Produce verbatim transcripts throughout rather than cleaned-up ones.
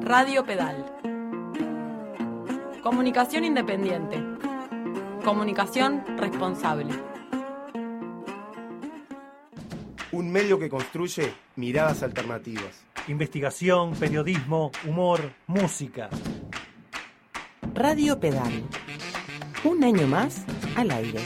Radio Pedal. Comunicación independiente. Comunicación responsable. Un medio que construye miradas alternativas. Investigación, periodismo, humor, música. Radio Pedal. Un año más al aire.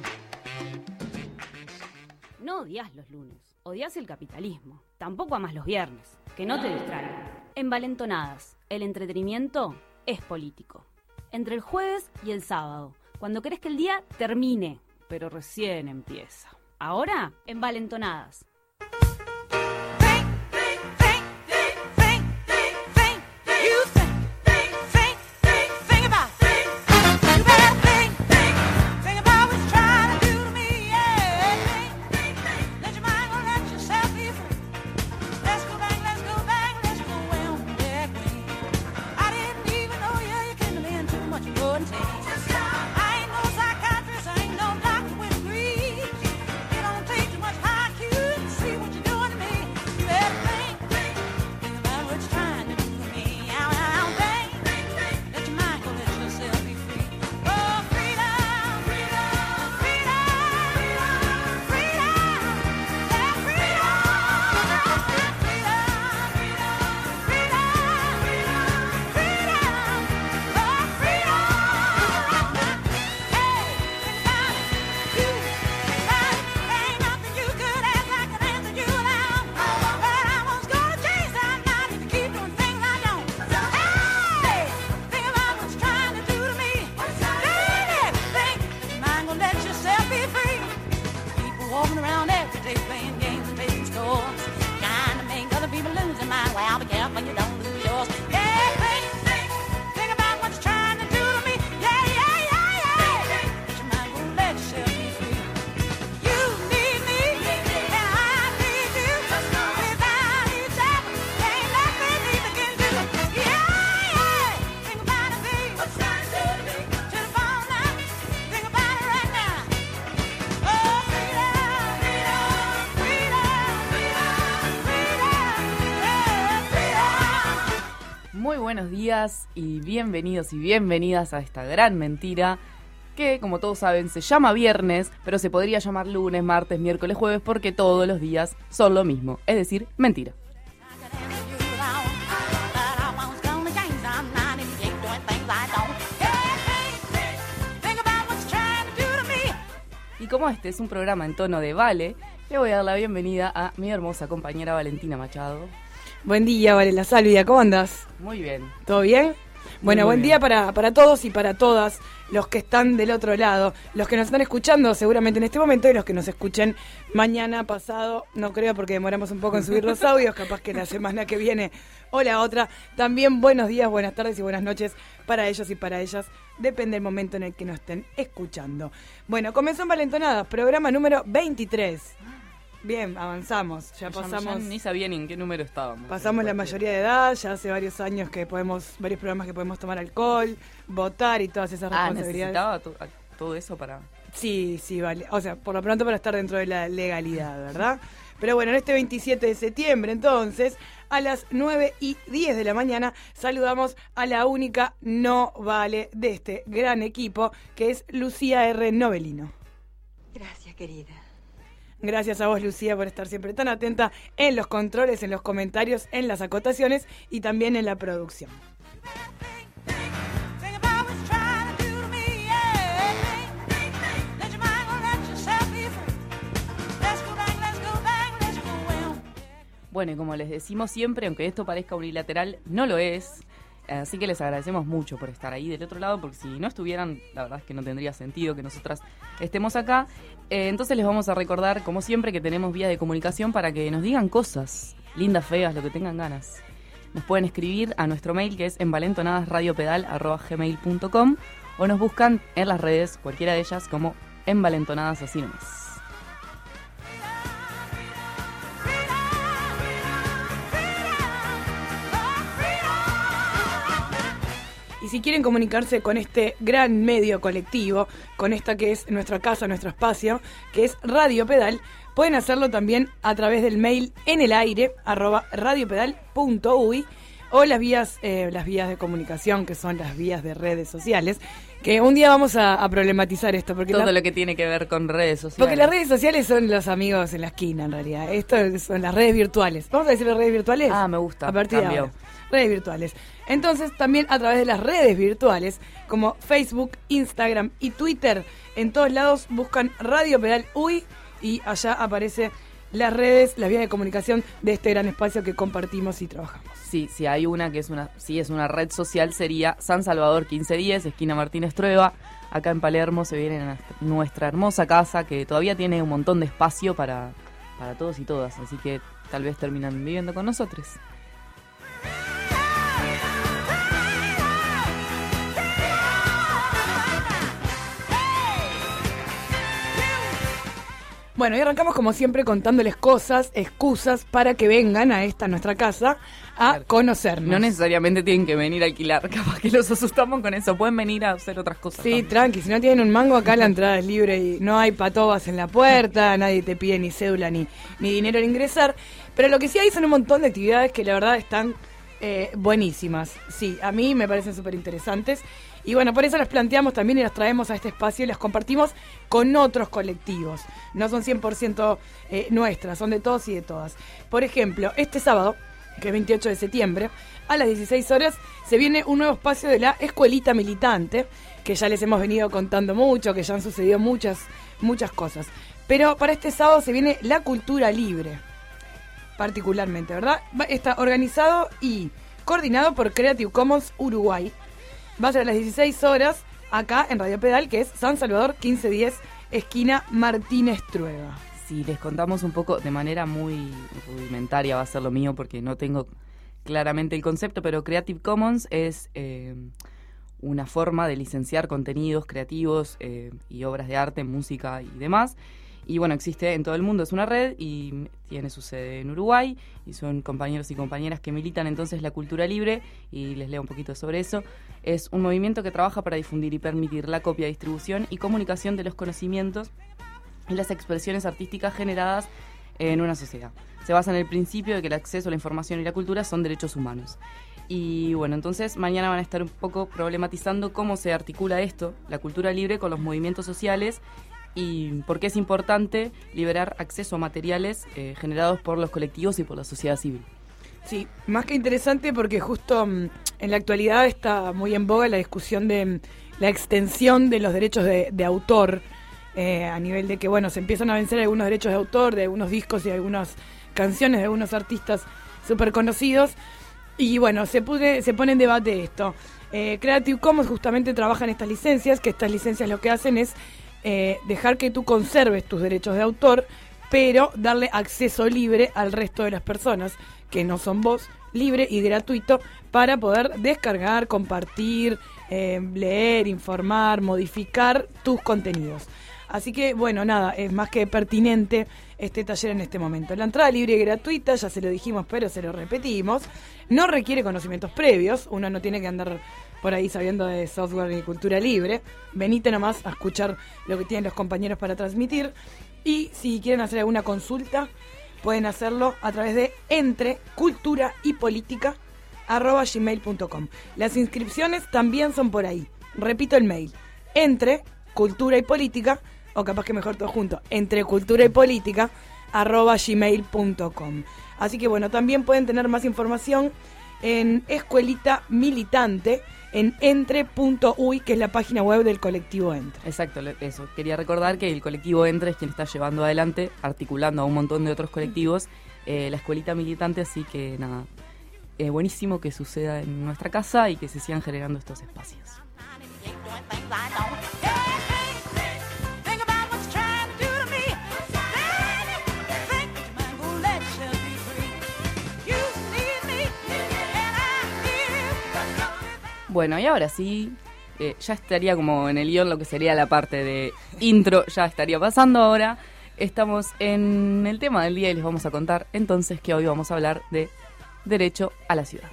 No odias los lunes, odias el capitalismo. Tampoco amas los viernes, que no te distraigan. Envalentonadas, el entretenimiento es político. Entre el jueves y el sábado, cuando querés que el día termine, pero recién empieza. Ahora, Envalentonadas. Buenos días y bienvenidos y bienvenidas a esta gran mentira que, como todos saben, se llama viernes, pero se podría llamar lunes, martes, miércoles, jueves, porque todos los días son lo mismo, es decir, mentira. Y como este es un programa en tono de vale, le voy a dar la bienvenida a mi hermosa compañera Valentina Machado. Buen día, Varela Salvia, ¿cómo andás? Muy bien. ¿Todo bien? Bueno, muy buen bien. día para, para todos y para todas los que están del otro lado. Los que nos están escuchando seguramente en este momento y los que nos escuchen mañana, pasado, no creo porque demoramos un poco en subir los audios, capaz que la semana que viene o la otra. También buenos días, buenas tardes y buenas noches para ellos y para ellas. Depende del momento en el que nos estén escuchando. Bueno, comenzó Envalentonadas, programa número veintitrés. Bien, avanzamos, ya pasamos. Ya ni sabía ni en qué número estábamos. Pasamos la mayoría de edad, ya hace varios años que podemos, varios programas que podemos tomar alcohol, votar y todas esas ah, responsabilidades. ¿necesitaba to- todo eso para...? Sí, sí, vale. O sea, por lo pronto para estar dentro de la legalidad, ¿verdad? Pero bueno, en este veintisiete de septiembre, entonces, a las nueve y diez de la mañana, saludamos a la única no vale de este gran equipo, que es Lucía R. Novelino. Gracias, querida. Gracias a vos, Lucía, por estar siempre tan atenta en los controles, en los comentarios, en las acotaciones y también en la producción. Bueno, y como les decimos siempre, aunque esto parezca unilateral, no lo es. Así que les agradecemos mucho por estar ahí del otro lado, porque si no estuvieran, la verdad es que no tendría sentido que nosotras estemos acá. Eh, entonces les vamos a recordar, como siempre, que tenemos vías de comunicación para que nos digan cosas, lindas, feas, lo que tengan ganas. Nos pueden escribir a nuestro mail, que es envalentonadasradiopedal arroba gmail punto com, o nos buscan en las redes, cualquiera de ellas, como Envalentonadas así nomás. Y si quieren comunicarse con este gran medio colectivo, con esta que es nuestra casa, nuestro espacio, que es Radio Pedal, pueden hacerlo también a través del mail en el aire, arroba radiopedal punto uy, o las vías, eh, las vías de comunicación, que son las vías de redes sociales, que un día vamos a, a problematizar esto. Porque Todo la, lo que tiene que ver con redes sociales. Porque las redes sociales son los amigos en la esquina, en realidad. Esto son las redes virtuales. ¿Vamos a decir las redes virtuales? Ah, me gusta. A partir Cambió. de ahora. Redes virtuales. Entonces, también a través de las redes virtuales, como Facebook, Instagram y Twitter, en todos lados buscan Radio Pedal U I y allá aparece las redes, las vías de comunicación de este gran espacio que compartimos y trabajamos. Sí, sí, hay una que es una, sí, es una red social, sería San Salvador quince diez, esquina Martínez Trueba. Acá en Palermo se viene a nuestra hermosa casa que todavía tiene un montón de espacio para, para todos y todas, así que tal vez terminan viviendo con nosotros. Bueno, y arrancamos como siempre contándoles cosas, excusas para que vengan a esta nuestra casa a Claro. conocernos. No necesariamente tienen que venir a alquilar, capaz que los asustamos con eso, pueden venir a hacer otras cosas. Sí, también. tranqui, si no tienen un mango acá la entrada es libre y no hay patobas en la puerta, nadie te pide ni cédula ni, ni dinero al ingresar, pero lo que sí hay son un montón de actividades que la verdad están eh, buenísimas. Sí, a mí me parecen súper interesantes y bueno, por eso las planteamos también y las traemos a este espacio y las compartimos con otros colectivos. No son cien por ciento eh, nuestras, son de todos y de todas. Por ejemplo, este sábado, que es veintiocho de septiembre, a las dieciséis horas se viene un nuevo espacio de la Escuelita Militante, que ya les hemos venido contando mucho, que ya han sucedido muchas, muchas cosas. Pero para este sábado se viene la cultura libre, particularmente, ¿verdad? Va- Está organizado y coordinado por Creative Commons Uruguay. Va a ser a las dieciséis horas acá en Radio Pedal, que es San Salvador quince diez, esquina Martínez Trueba. Si les contamos un poco de manera muy rudimentaria, va a ser lo mío porque no tengo claramente el concepto, pero Creative Commons es eh, una forma de licenciar contenidos creativos eh, y obras de arte, música y demás. Y bueno, existe en todo el mundo, es una red y tiene su sede en Uruguay y son compañeros y compañeras que militan entonces la cultura libre, y les leo un poquito sobre eso. Es un movimiento que trabaja para difundir y permitir la copia, distribución y comunicación de los conocimientos y las expresiones artísticas generadas en una sociedad. Se basa en el principio de que el acceso a la información y la cultura son derechos humanos. Y bueno, entonces mañana van a estar un poco problematizando cómo se articula esto, la cultura libre, con los movimientos sociales y por qué es importante liberar acceso a materiales eh, generados por los colectivos y por la sociedad civil. Sí, más que interesante porque justo mm, en la actualidad está muy en boga la discusión de mm, la extensión de los derechos de, de autor, eh, a nivel de que, bueno, se empiezan a vencer algunos derechos de autor de algunos discos y algunas canciones de algunos artistas súper conocidos. Y bueno, se, pude, se pone en debate esto. Eh, Creative Commons justamente trabaja en estas licencias, que estas licencias lo que hacen es eh, dejar que tú conserves tus derechos de autor, pero darle acceso libre al resto de las personas, que no son vos, libre y gratuito, para poder descargar, compartir, eh, leer, informar, modificar tus contenidos. Así que, bueno, nada, es más que pertinente este taller en este momento. La entrada libre y gratuita, ya se lo dijimos, pero se lo repetimos. No requiere conocimientos previos, uno no tiene que andar por ahí sabiendo de software y cultura libre. Venite nomás a escuchar lo que tienen los compañeros para transmitir. Y si quieren hacer alguna consulta, pueden hacerlo a través de entre cultura y política arroba gmail punto com. Las inscripciones también son por ahí. Repito el mail, entre cultura y política, o capaz que mejor todo junto, entre cultura y política arroba gmail punto com. Así que bueno, también pueden tener más información en Escuelita Militante, en entre punto u i, que es la página web del colectivo Entre. Exacto, le- eso. Quería recordar que el colectivo Entre es quien está llevando adelante, articulando a un montón de otros colectivos, eh, la escuelita militante, así que nada, eh, buenísimo que suceda en nuestra casa y que se sigan generando estos espacios. Bueno, y ahora sí, eh, ya estaría como en el guión lo que sería la parte de intro, ya estaría pasando ahora. Estamos en el tema del día y les vamos a contar entonces que hoy vamos a hablar de derecho a la ciudad.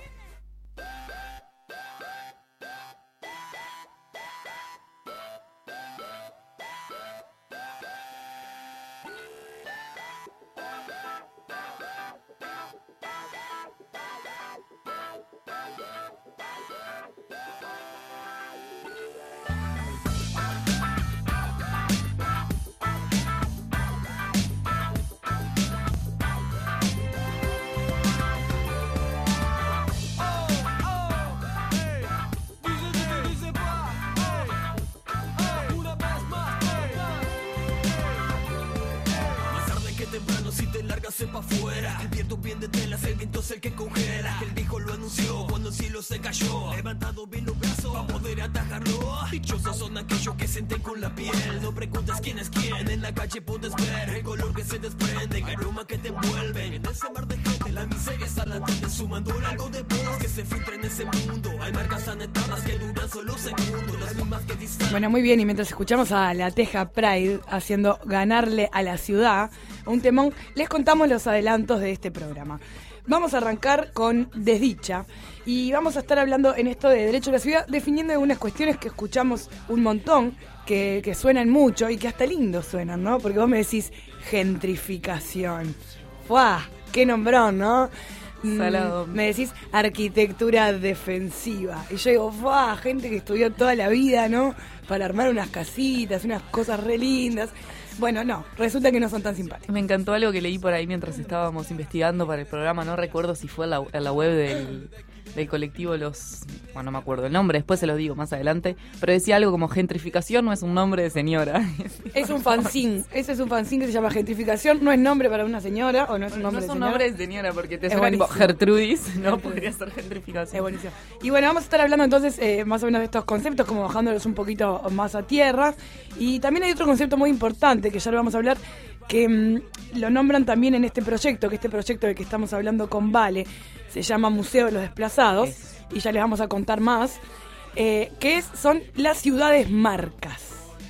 cojera. El viejo lo anunció cuando el cielo se cayó. Levantado bien los brazos para poder atajarlo. Dichosos son aquellos que sienten con la piel. No preguntes quién es quién, en la calle puedes ver el color que se desprende, el aroma que te envuelve. En ese mar de gente la miseria está latente, sumando algo de voz que se filtra en ese mundo. Hay marcas anetadas que duran solo segundos, las mismas que distan. Bueno, muy bien, y mientras escuchamos a La Teja Pride haciendo Ganarle a la Ciudad, un temón, les contamos los adelantos de este programa. Vamos a arrancar con Desdicha y vamos a estar hablando en esto de Derecho a la Ciudad, definiendo algunas cuestiones que escuchamos un montón, que, que suenan mucho y que hasta lindo suenan, ¿no? Porque vos me decís gentrificación. ¡Fuah! ¡Qué nombrón!, ¿no? Salado. Mm, me decís arquitectura defensiva. Y yo digo, ¡fuah! Gente que estudió toda la vida, ¿no? Para armar unas casitas, unas cosas re lindas. Bueno, no, resulta que no son tan simpáticos. Me encantó algo que leí por ahí mientras estábamos investigando para el programa. No recuerdo si fue en la, en la web del, del colectivo Los... Bueno, no me acuerdo el nombre, después se los digo más adelante. Pero decía algo como gentrificación no es un nombre de señora. Es un fanzine. Ese es un fanzine que se llama gentrificación. No es nombre para una señora o no es un nombre no es de un señora. nombre de señora porque te Es suena tipo buenísimo. Gertrudis. No podría ser gentrificación. Es buenísimo. Y bueno, vamos a estar hablando entonces eh, más o menos de estos conceptos, como bajándolos un poquito más a tierra. Y también hay otro concepto muy importante que ya lo vamos a hablar, que mmm, lo nombran también en este proyecto, que este proyecto del que estamos hablando con Vale se llama Museo de los Desplazados, es. y ya les vamos a contar más, eh, que es, son las ciudades marcas.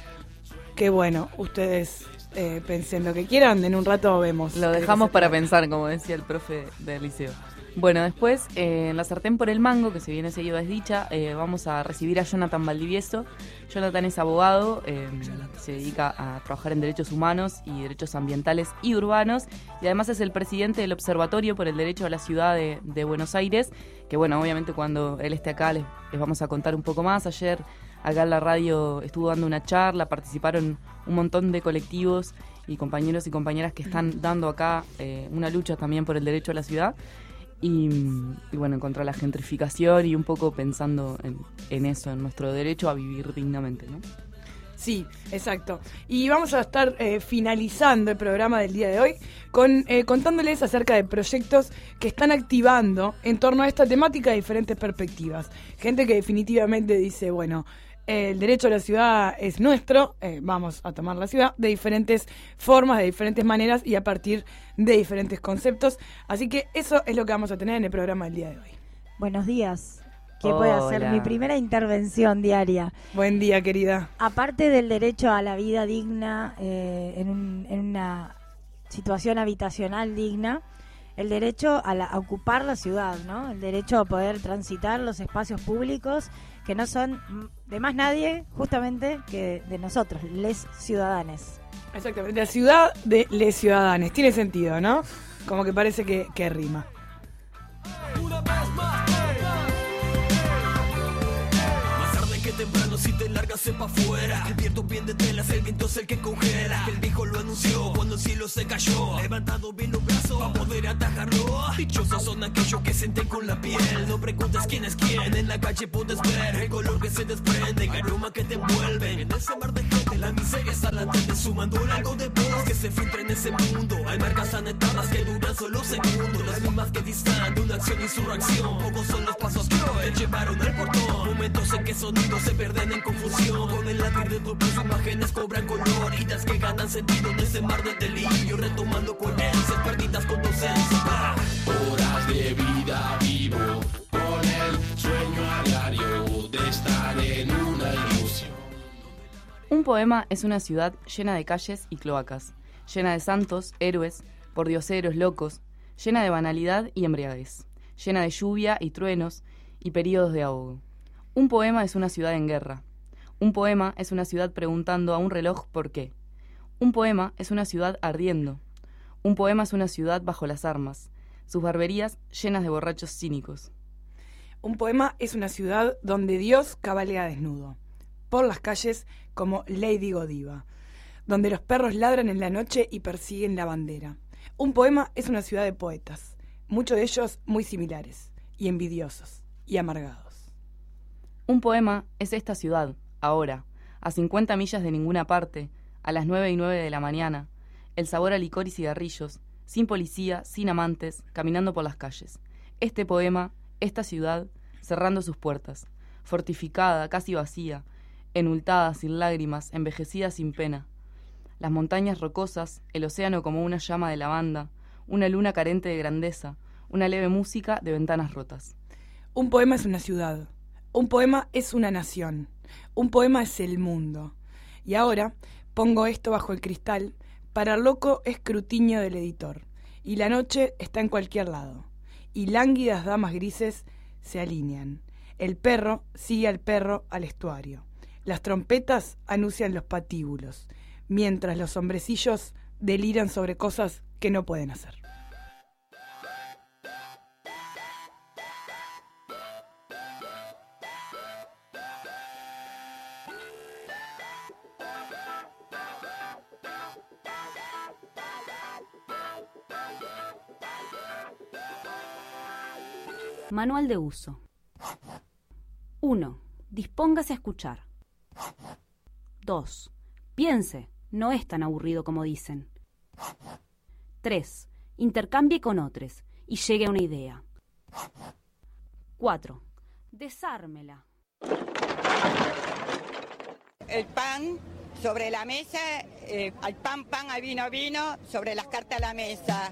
Que bueno, ustedes eh, pensen lo que quieran, en un rato vemos. Lo dejamos para pensar, como decía el profe del liceo. Bueno, después, eh, en la sartén por el mango, que se viene seguido desdicha, eh, vamos a recibir a Jonathan Valdivieso. Jonathan es abogado, eh, se dedica a trabajar en derechos humanos y derechos ambientales y urbanos, y además es el presidente del Observatorio por el Derecho a la Ciudad de, de Buenos Aires, que bueno, obviamente cuando él esté acá les, les vamos a contar un poco más. Ayer acá en la radio estuvo dando una charla, participaron un montón de colectivos y compañeros y compañeras que están dando acá eh, una lucha también por el derecho a la ciudad. Y, y bueno, contra la gentrificación y un poco pensando en, en eso, en nuestro derecho a vivir dignamente, ¿no? Sí, exacto. Y vamos a estar eh, finalizando el programa del día de hoy con eh, contándoles acerca de proyectos que están activando en torno a esta temática de diferentes perspectivas. Gente que definitivamente dice, bueno, eh, el derecho a la ciudad es nuestro, eh, vamos a tomar la ciudad de diferentes formas, de diferentes maneras y a partir de diferentes conceptos. Así que eso es lo que vamos a tener en el programa del día de hoy. Buenos días. Que voy a hacer mi primera intervención diaria. Buen día, querida. Aparte del derecho a la vida digna, eh, en, un, en una situación habitacional digna, el derecho a, la, a ocupar la ciudad, ¿no? El derecho a poder transitar los espacios públicos que no son de más nadie, justamente, que de nosotros, les ciudadanes. Exactamente, la ciudad de les ciudadanes. Tiene sentido, ¿no? Como que parece que, que rima. Una vez más. Que temprano si te largas sepa afuera. El viento bien de telas, el viento es el que congela. El viejo lo anunció cuando el cielo se cayó. Levantado bien los brazos para poder atajarlo. Dichosos son aquellos que sienten con la piel. No preguntes quién es quién, en la calle puedes ver el color que se desprende, el aroma que te envuelve. En ese mar de gente la miseria está latente, sumando algo de voz que se filtra en ese mundo. Hay marcas anetadas que duran solo segundos, las mismas que distan de una acción y su reacción. Pocos son los pasos que te llevaron al portón, momentos en que sonidos se pierden en confusión. Con el latir de tu voz imágenes cobran color, idas que ganan sentido en ese mar de delirio, retomando coherencias perdidas con tu esencia. Horas de vida vivo con el sueño a diario de estar en una ilusión. Un poema es una ciudad llena de calles y cloacas, llena de santos, héroes, pordioseros locos, llena de banalidad y embriaguez, llena de lluvia y truenos y períodos de ahogo. Un poema es una ciudad en guerra. Un poema es una ciudad preguntando a un reloj por qué. Un poema es una ciudad ardiendo. Un poema es una ciudad bajo las armas, sus barberías llenas de borrachos cínicos. Un poema es una ciudad donde Dios cabalga desnudo, por las calles como Lady Godiva, donde los perros ladran en la noche y persiguen la bandera. Un poema es una ciudad de poetas, muchos de ellos muy similares, y envidiosos, y amargados. Un poema es esta ciudad, ahora, a cincuenta millas de ninguna parte, a las nueve y nueve de la mañana, el sabor a licor y cigarrillos, sin policía, sin amantes, caminando por las calles. Este poema, esta ciudad, cerrando sus puertas, fortificada, casi vacía, enultada, sin lágrimas, envejecida sin pena. Las montañas rocosas, el océano como una llama de lavanda, una luna carente de grandeza, una leve música de ventanas rotas. Un poema es una ciudad, un poema es una nación, un poema es el mundo. Y ahora pongo esto bajo el cristal para el loco escrutinio del editor. Y la noche está en cualquier lado. Y lánguidas damas grises se alinean. El perro sigue al perro al estuario. Las trompetas anuncian los patíbulos, mientras los hombrecillos deliran sobre cosas que no pueden hacer. Manual de uso. uno. Dispóngase a escuchar. dos. Piense, no es tan aburrido como dicen. tres. Intercambie con otros y llegue a una idea. cuatro. Desármela. El pan sobre la mesa, eh, al pan, pan, al vino, vino, sobre las cartas a la mesa.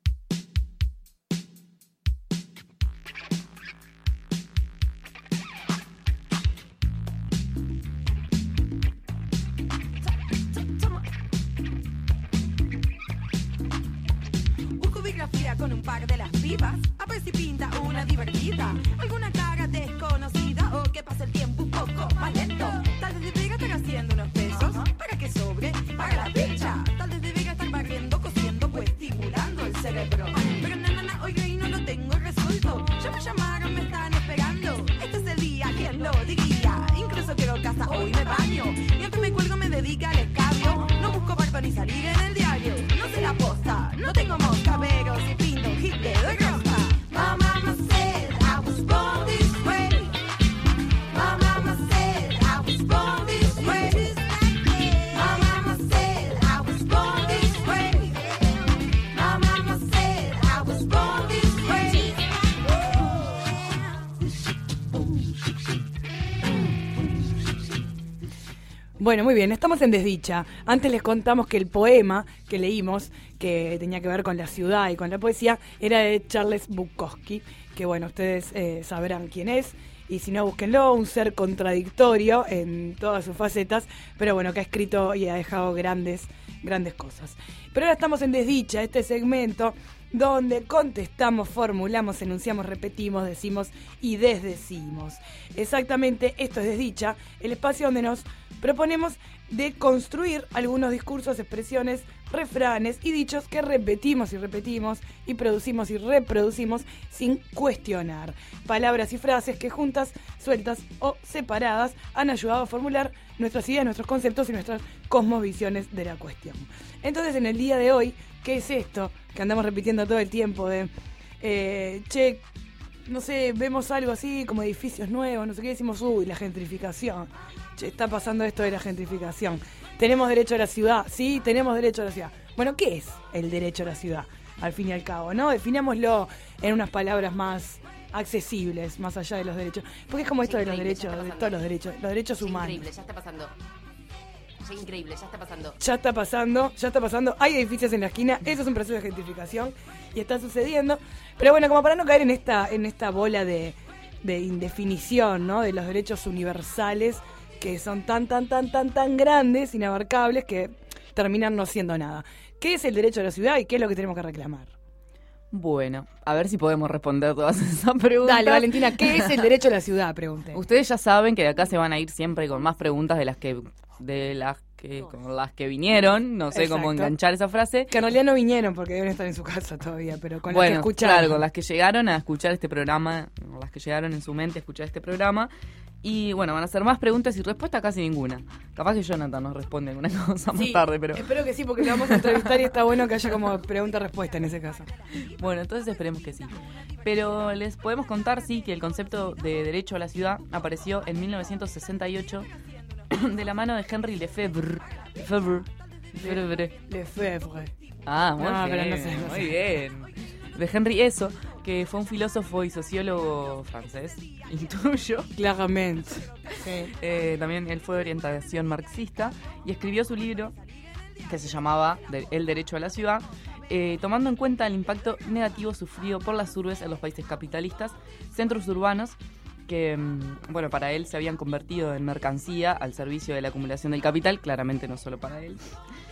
Con un par de las pibas, a ver si pinta una divertida, alguna cara desconocida o que pase el tiempo un poco más lento. Tal vez debería estar haciendo unos pesos para que sobre para la ficha. Tal vez debería estar barriendo, cosiendo, pues estimulando el cerebro. Pero na, na, na, oiga, y no lo tengo resuelto. Ya me llamaron, me están esperando. Este es el día, ¿quién lo diría? Incluso quiero casa, hoy me baño. Y aunque me cuelgo, me dedica al escabio. No busco barba ni salir en el diario. No sé la posta, no tengo mosca, pero si pinto un hit le doy rosa. My mama said I was born this way. My mama said I was born this way. My mama said I was born this way. My mama said I was born this way. Bueno, muy bien, estamos en Desdicha. Antes les contamos que el poema que leímos, que tenía que ver con la ciudad y con la poesía, era de Charles Bukowski, que bueno, ustedes eh, sabrán quién es, y si no, búsquenlo, un ser contradictorio en todas sus facetas, pero bueno, que ha escrito y ha dejado grandes, grandes cosas. Pero ahora estamos en Desdicha, este segmento donde contestamos, formulamos, enunciamos, repetimos, decimos y desdecimos. Exactamente, esto es Desdicha, el espacio donde nos proponemos de construir algunos discursos, expresiones, refranes y dichos que repetimos y repetimos y producimos y reproducimos sin cuestionar. Palabras y frases que juntas, sueltas o separadas han ayudado a formular nuestras ideas, nuestros conceptos y nuestras cosmovisiones de la cuestión. Entonces, en el día de hoy, ¿qué es esto que andamos repitiendo todo el tiempo de, eh, che, no sé, vemos algo así como edificios nuevos, no sé qué, decimos, uy, la gentrificación. Che, está pasando esto de la gentrificación. ¿Tenemos derecho a la ciudad? Sí, tenemos derecho a la ciudad. Bueno, ¿qué es el derecho a la ciudad? Al fin y al cabo, ¿no? Definámoslo en unas palabras más accesibles, más allá de los derechos. Porque es como esto de los derechos, de todos los derechos, los derechos humanos. Increíble, ya está pasando. Sí, increíble, ya está pasando. Ya está pasando, ya está pasando. Hay edificios en la esquina, eso es un proceso de gentrificación y está sucediendo. Pero bueno, como para no caer en esta, en esta bola de, de indefinición, ¿no? De los derechos universales que son tan, tan, tan, tan, tan grandes, inabarcables, que terminan no siendo nada. ¿Qué es el derecho a la ciudad y qué es lo que tenemos que reclamar? Bueno, a ver si podemos responder todas esas preguntas. Dale, Valentina, ¿qué es el derecho a la ciudad? Pregunté. Ustedes ya saben que de acá se van a ir siempre con más preguntas de las que de las que con las que vinieron. No sé Exacto. cómo enganchar esa frase. Que en realidad no vinieron porque deben estar en su casa todavía, pero con bueno, las que escucharon. Claro, con las que llegaron a escuchar este programa, con las que llegaron en su mente a escuchar este programa. Y bueno, van a hacer más preguntas y respuestas, casi ninguna. Capaz que Jonathan nos responde alguna cosa más sí, tarde, pero... espero que sí, porque lo vamos a entrevistar y está bueno que haya como pregunta-respuesta en ese caso. Bueno, entonces esperemos que sí. Pero les podemos contar, sí, que el concepto de derecho a la ciudad apareció en mil novecientos sesenta y ocho de la mano de Henry Lefebvre. Lefebvre. Lefebvre. Lefebvre. Ah, muy no, bien, pero no sé, no muy sé. bien. de Henri Eso, que fue un filósofo y sociólogo francés, intuyo. Claramente. Sí. Eh, también él fue de orientación marxista y escribió su libro que se llamaba El derecho a la ciudad, eh, tomando en cuenta el impacto negativo sufrido por las urbes en los países capitalistas, centros urbanos que, bueno, para él se habían convertido en mercancía al servicio de la acumulación del capital, claramente no solo para él.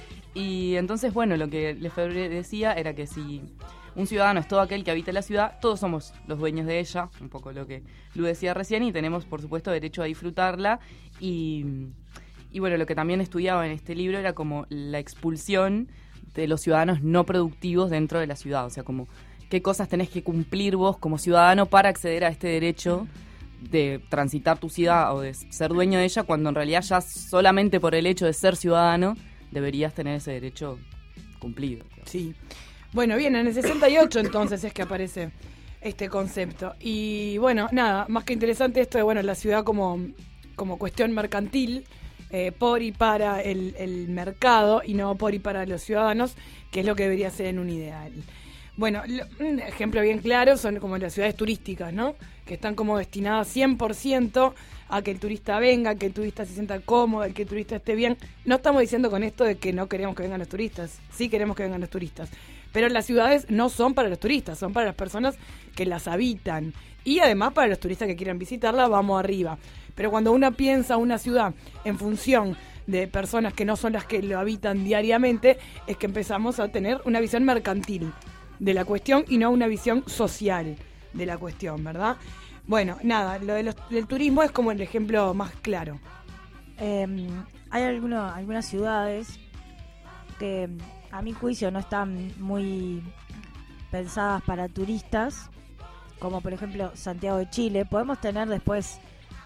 Y entonces, bueno, lo que Lefebvre decía era que si un ciudadano es todo aquel que habita la ciudad, todos somos los dueños de ella, un poco lo que Lu decía recién, y tenemos, por supuesto, derecho a disfrutarla. Y, y bueno, lo que también estudiaba en este libro era como la expulsión de los ciudadanos no productivos dentro de la ciudad, o sea, como qué cosas tenés que cumplir vos como ciudadano para acceder a este derecho de transitar tu ciudad o de ser dueño de ella, cuando en realidad ya solamente por el hecho de ser ciudadano deberías tener ese derecho cumplido. Sí. Bueno, bien, en el sesenta y ocho entonces es que aparece este concepto. Y bueno, nada, más que interesante esto de, bueno, la ciudad como, como cuestión mercantil, eh, por y para el, el mercado y no por y para los ciudadanos, que es lo que debería ser en un ideal. Bueno, lo, un ejemplo bien claro son como las ciudades turísticas, ¿no? Que están como destinadas cien por ciento a que el turista venga, que el turista se sienta cómodo, que el turista esté bien. No estamos diciendo con esto de que no queremos que vengan los turistas, sí queremos que vengan los turistas. Pero las ciudades no son para los turistas, son para las personas que las habitan. Y además para los turistas que quieran visitarla, vamos arriba. Pero cuando uno piensa una ciudad en función de personas que no son las que lo habitan diariamente, es que empezamos a tener una visión mercantil de la cuestión y no una visión social de la cuestión, ¿verdad? Bueno, nada, lo de los, del turismo es como el ejemplo más claro. Eh, hay alguno, algunas ciudades que a mi juicio no están muy pensadas para turistas, como por ejemplo Santiago de Chile. Podemos tener después,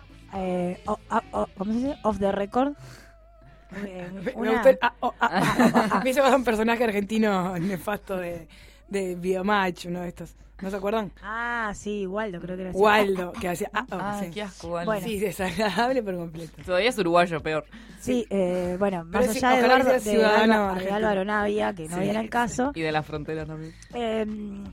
eh, oh, oh, oh, ¿cómo se dice? Off the record. Eh, Me una... gustó el, ah, oh, ah, ah, ah, ah. Me hizo un personaje argentino nefasto de, de Videomatch, uno de estos. ¿No se acuerdan? Ah, sí, Waldo, creo que era así. Waldo, que hacía... Ah, oh, ah sí. qué asco, Waldo. Bueno. Sí, desagradable por completo. Todavía es uruguayo, peor. Sí, eh, bueno, Pero más sí, allá de, ojalá Eduardo, que sea de, ciudadano Alba- de argentino. Álvaro Navia, que no Sí, viene al caso. Y de la frontera también. Eh,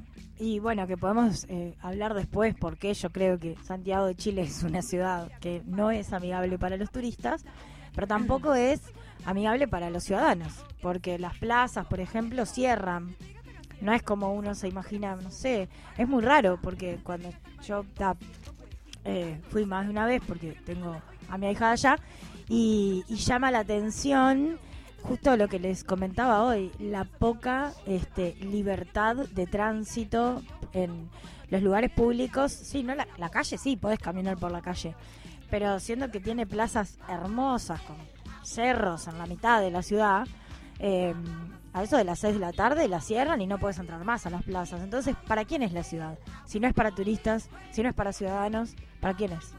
y bueno, que podemos eh, hablar después, porque yo creo que Santiago de Chile es una ciudad que no es amigable para los turistas, pero tampoco es amigable para los ciudadanos, porque las plazas, por ejemplo, cierran. No es como uno se imagina, no sé, es muy raro, porque cuando yo ta, eh, fui más de una vez, porque tengo a mi hija allá, y, y llama la atención justo lo que les comentaba hoy, la poca este, libertad de tránsito en los lugares públicos. Sí, no la, la calle, sí, podés caminar por la calle, pero siendo que tiene plazas hermosas, con cerros en la mitad de la ciudad, eh, a eso de las seis de la tarde la cierran y no puedes entrar más a las plazas. Entonces, ¿para quién es la ciudad? Si no es para turistas, si no es para ciudadanos, ¿para quién es?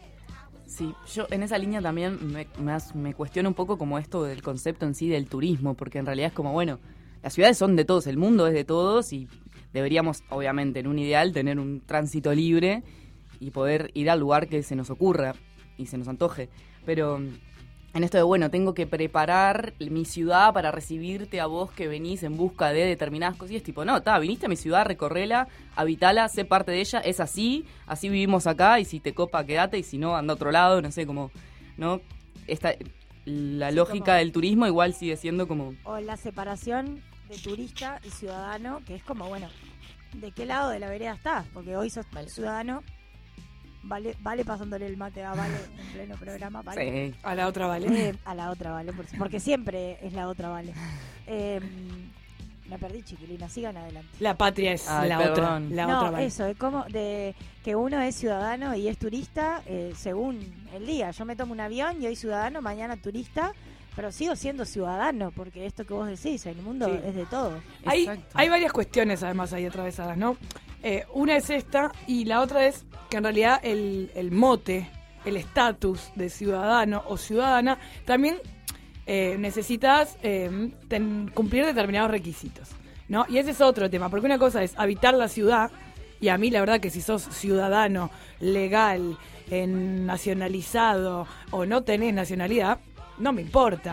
Sí, yo en esa línea también me, me, as- me cuestiono un poco como esto del concepto en sí del turismo, porque en realidad es como, bueno, las ciudades son de todos, el mundo es de todos y deberíamos, obviamente, en un ideal, tener un tránsito libre y poder ir al lugar que se nos ocurra y se nos antoje. Pero en esto de, bueno, tengo que preparar mi ciudad para recibirte a vos que venís en busca de determinadas cosas. Y es tipo, no, está, viniste a mi ciudad, recorrela, habitala, sé parte de ella, es así, así vivimos acá, y si te copa, quédate, y si no, anda a otro lado, no sé, como, ¿no? Esta, la Sí, lógica como- del turismo igual sigue siendo como... O la separación de turista y ciudadano, que es como, bueno, ¿de qué lado de la vereda estás? Porque hoy sos ciudadano, vale vale pasándole el mate a Vale en pleno programa, Vale. Sí. A la otra, ¿vale? Eh, a la otra, Vale, por- porque siempre es la otra, Vale. Eh, me perdí, chiquilina, sigan adelante. La patria es Ay, la perdón. otra. La no, otra, ¿vale? eso, es como de que uno es ciudadano y es turista eh, según el día. Yo me tomo un avión y hoy ciudadano, mañana turista, pero sigo siendo ciudadano, porque esto que vos decís, el mundo Sí. es de todos. Hay, Exacto. hay varias cuestiones además ahí atravesadas, ¿no? Eh, una es esta y la otra es que en realidad el, el mote, el estatus de ciudadano o ciudadana, también eh, necesitas eh, ten- cumplir determinados requisitos, ¿no? Y ese es otro tema, porque una cosa es habitar la ciudad, y a mí la verdad que si sos ciudadano legal, en nacionalizado o no tenés nacionalidad, no me importa.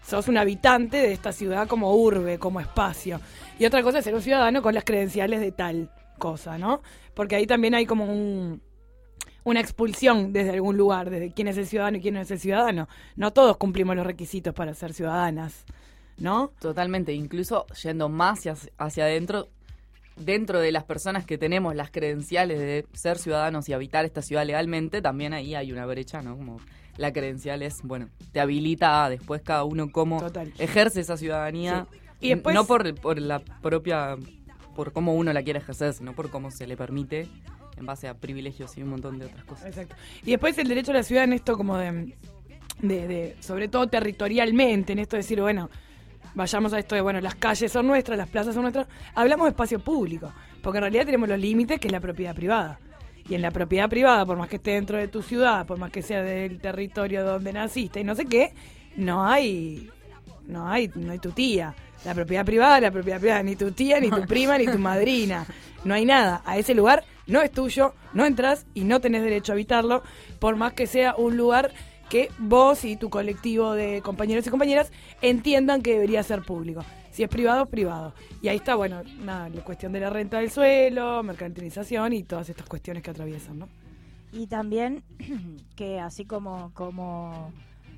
sos un habitante de esta ciudad como urbe, como espacio. Y otra cosa es ser un ciudadano con las credenciales de tal cosa, ¿no? Porque ahí también hay como un, una expulsión desde algún lugar, desde quién es el ciudadano y quién no es el ciudadano. No todos cumplimos los requisitos para ser ciudadanas, ¿no? Totalmente, incluso yendo más hacia, hacia adentro, dentro de las personas que tenemos las credenciales de ser ciudadanos y habitar esta ciudad legalmente, también ahí hay una brecha, ¿no? Como la credencial es, bueno, te habilita a después cada uno cómo Total. ejerce esa ciudadanía, sí. y después, no por, por la propia, por cómo uno la quiere ejercer, sino por cómo se le permite en base a privilegios y un montón de otras cosas. Exacto. Y después el derecho a la ciudad en esto como de, de, de sobre todo territorialmente, en esto de decir, bueno, vayamos a esto de, bueno, las calles son nuestras, las plazas son nuestras. Hablamos de espacio público, porque en realidad tenemos los límites que es la propiedad privada. Y en la propiedad privada, por más que esté dentro de tu ciudad, por más que sea del territorio donde naciste y no sé qué, no hay, no hay, no hay tu tía. La propiedad privada, la propiedad privada, ni tu tía, ni tu prima, ni tu madrina. No hay nada. A ese lugar no es tuyo, no entras y no tenés derecho a habitarlo, por más que sea un lugar que vos y tu colectivo de compañeros y compañeras entiendan que debería ser público. Si es privado, es privado. Y ahí está, bueno, nada, la cuestión de la renta del suelo, mercantilización y todas estas cuestiones que atraviesan, ¿no? Y también que así como, como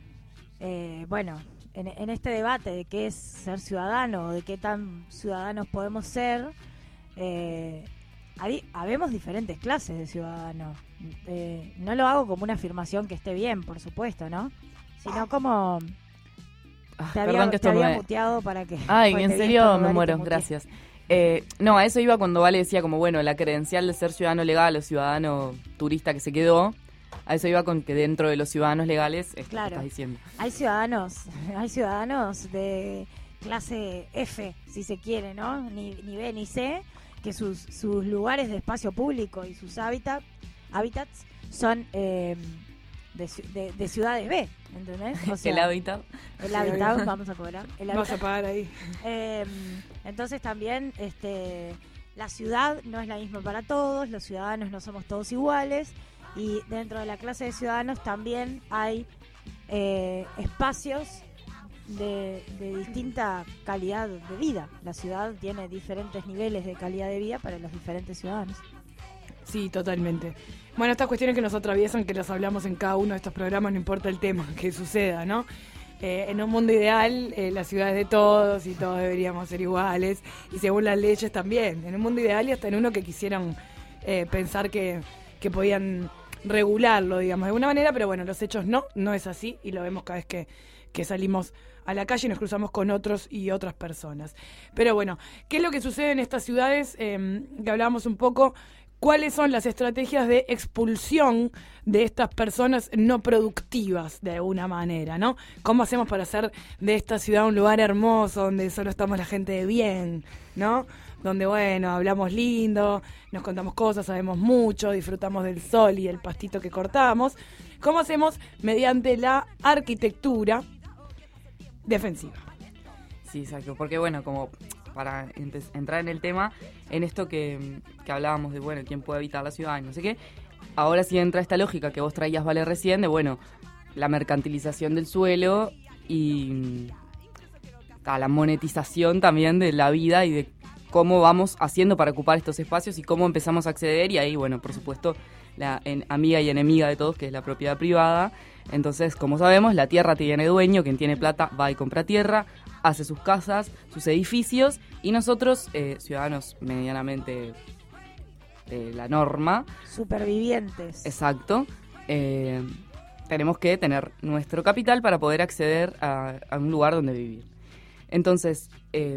eh, bueno, en, en este debate de qué es ser ciudadano, de qué tan ciudadanos podemos ser, eh, hay, habemos diferentes clases de ciudadanos. Eh, no lo hago como una afirmación que esté bien, por supuesto, ¿no? Sino como... Ah, te perdón había, que te esto había me... muteado para que... Ay, pues, en te vi serio estornudar me y te muero, muteé. gracias. Eh, no, a eso iba cuando Vale decía como, bueno, la credencial de ser ciudadano legal o ciudadano turista que se quedó, a eso iba con que dentro de los ciudadanos legales, es Claro. lo que estás diciendo. Hay ciudadanos, hay ciudadanos de clase F, si se quiere, ¿no? Ni, ni B ni C, que sus, sus lugares de espacio público y sus hábitat, hábitats son eh, de, ci- de, de ciudades B, ¿entendés? O sea, El hábitat. El hábitat, vamos a cobrar. El Vamos a hábitat. pagar ahí. Eh, entonces también este, la ciudad no es la misma para todos, los ciudadanos no somos todos iguales y dentro de la clase de ciudadanos también hay eh, espacios de, de distinta calidad de vida. La ciudad tiene diferentes niveles de calidad de vida para los diferentes ciudadanos. Sí, totalmente. Bueno, estas cuestiones que nos atraviesan, que las hablamos en cada uno de estos programas, no importa el tema que suceda, ¿no? Eh, en un mundo ideal, eh, la ciudad es de todos y todos deberíamos ser iguales, y según las leyes también. En un mundo ideal y hasta en uno que quisieran eh, pensar que, que podían regularlo, digamos, de alguna manera, pero bueno, los hechos no, no es así, y lo vemos cada vez que, que salimos a la calle y nos cruzamos con otros y otras personas. Pero bueno, ¿qué es lo que sucede en estas ciudades? Eh, que hablábamos un poco. ¿Cuáles son las estrategias de expulsión de estas personas no productivas de alguna manera, ¿no? ¿Cómo hacemos para hacer de esta ciudad un lugar hermoso donde solo estamos la gente de bien, ¿no? Donde, bueno, hablamos lindo, nos contamos cosas, sabemos mucho, disfrutamos del sol y el pastito que cortamos. ¿Cómo hacemos? Mediante la arquitectura defensiva. Sí, exacto, porque bueno, como para empe- entrar en el tema, en esto que, que hablábamos de, bueno, quién puede habitar la ciudad y no sé qué, ahora sí entra esta lógica que vos traías, Vale, recién, de, bueno, la mercantilización del suelo y a la monetización también de la vida y de cómo vamos haciendo para ocupar estos espacios y cómo empezamos a acceder, y ahí, bueno, por supuesto, la en, amiga y enemiga de todos, que es la propiedad privada. Entonces, como sabemos, la tierra tiene dueño, quien tiene plata va y compra tierra, hace sus casas, sus edificios, y nosotros, eh, ciudadanos medianamente de la norma, Supervivientes. exacto, eh, tenemos que tener nuestro capital para poder acceder a, a un lugar donde vivir. Entonces, eh,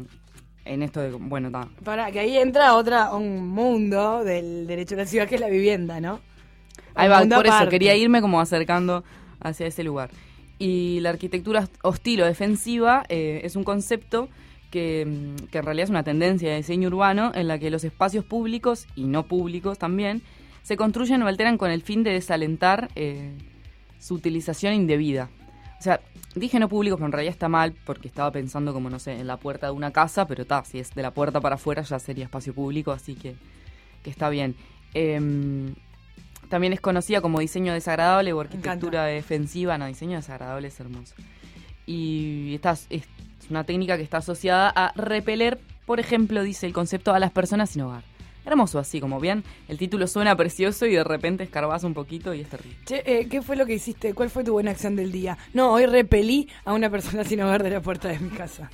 en esto de, bueno, ta, Para que ahí entra otra un mundo del derecho a la ciudad, que es la vivienda, ¿no? ahí Un va, mundo por eso aparte. quería irme como acercando hacia ese lugar. Y la arquitectura hostil o defensiva eh, es un concepto que, mm, que en realidad es una tendencia de diseño urbano en la que los espacios públicos y no públicos también se construyen o alteran con el fin de desalentar eh, su utilización indebida. O sea, dije no públicos, pero en realidad está mal porque estaba pensando como, no sé, en la puerta de una casa, pero ta, si es de la puerta para afuera ya sería espacio público, así que, que está bien. Eh, También es conocida como diseño desagradable o arquitectura defensiva. No, diseño desagradable es hermoso. y esta es una técnica que está asociada a repeler, por ejemplo, dice el concepto, a las personas sin hogar. Hermoso así, como bien, el título suena precioso y de repente escarbás un poquito y es terrible. Che, eh, ¿qué fue lo que hiciste? ¿Cuál fue tu buena acción del día? No, hoy repelí a una persona sin hogar de la puerta de mi casa.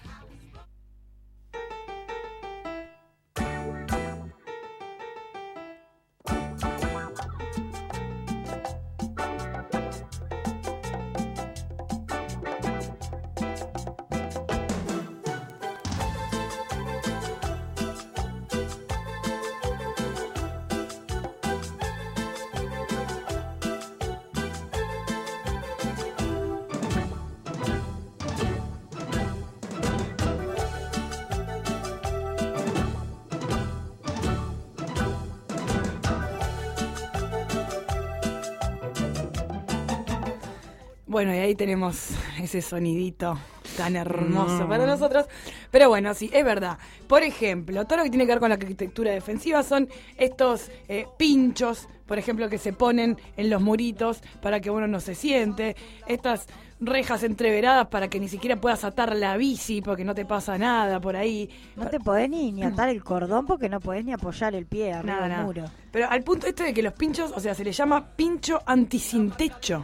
Bueno, y ahí tenemos ese sonidito tan hermoso mm. para nosotros. Pero bueno, sí, es verdad. Por ejemplo, todo lo que tiene que ver con la arquitectura defensiva son estos eh, pinchos, por ejemplo, que se ponen en los muritos para que uno no se siente. Estas rejas entreveradas para que ni siquiera puedas atar la bici porque no te pasa nada por ahí. No te podés ni, ni atar el cordón porque no podés ni apoyar el pie arriba nada, del nada. muro. Pero al punto este de que los pinchos, o sea, se le llama pincho anticintecho.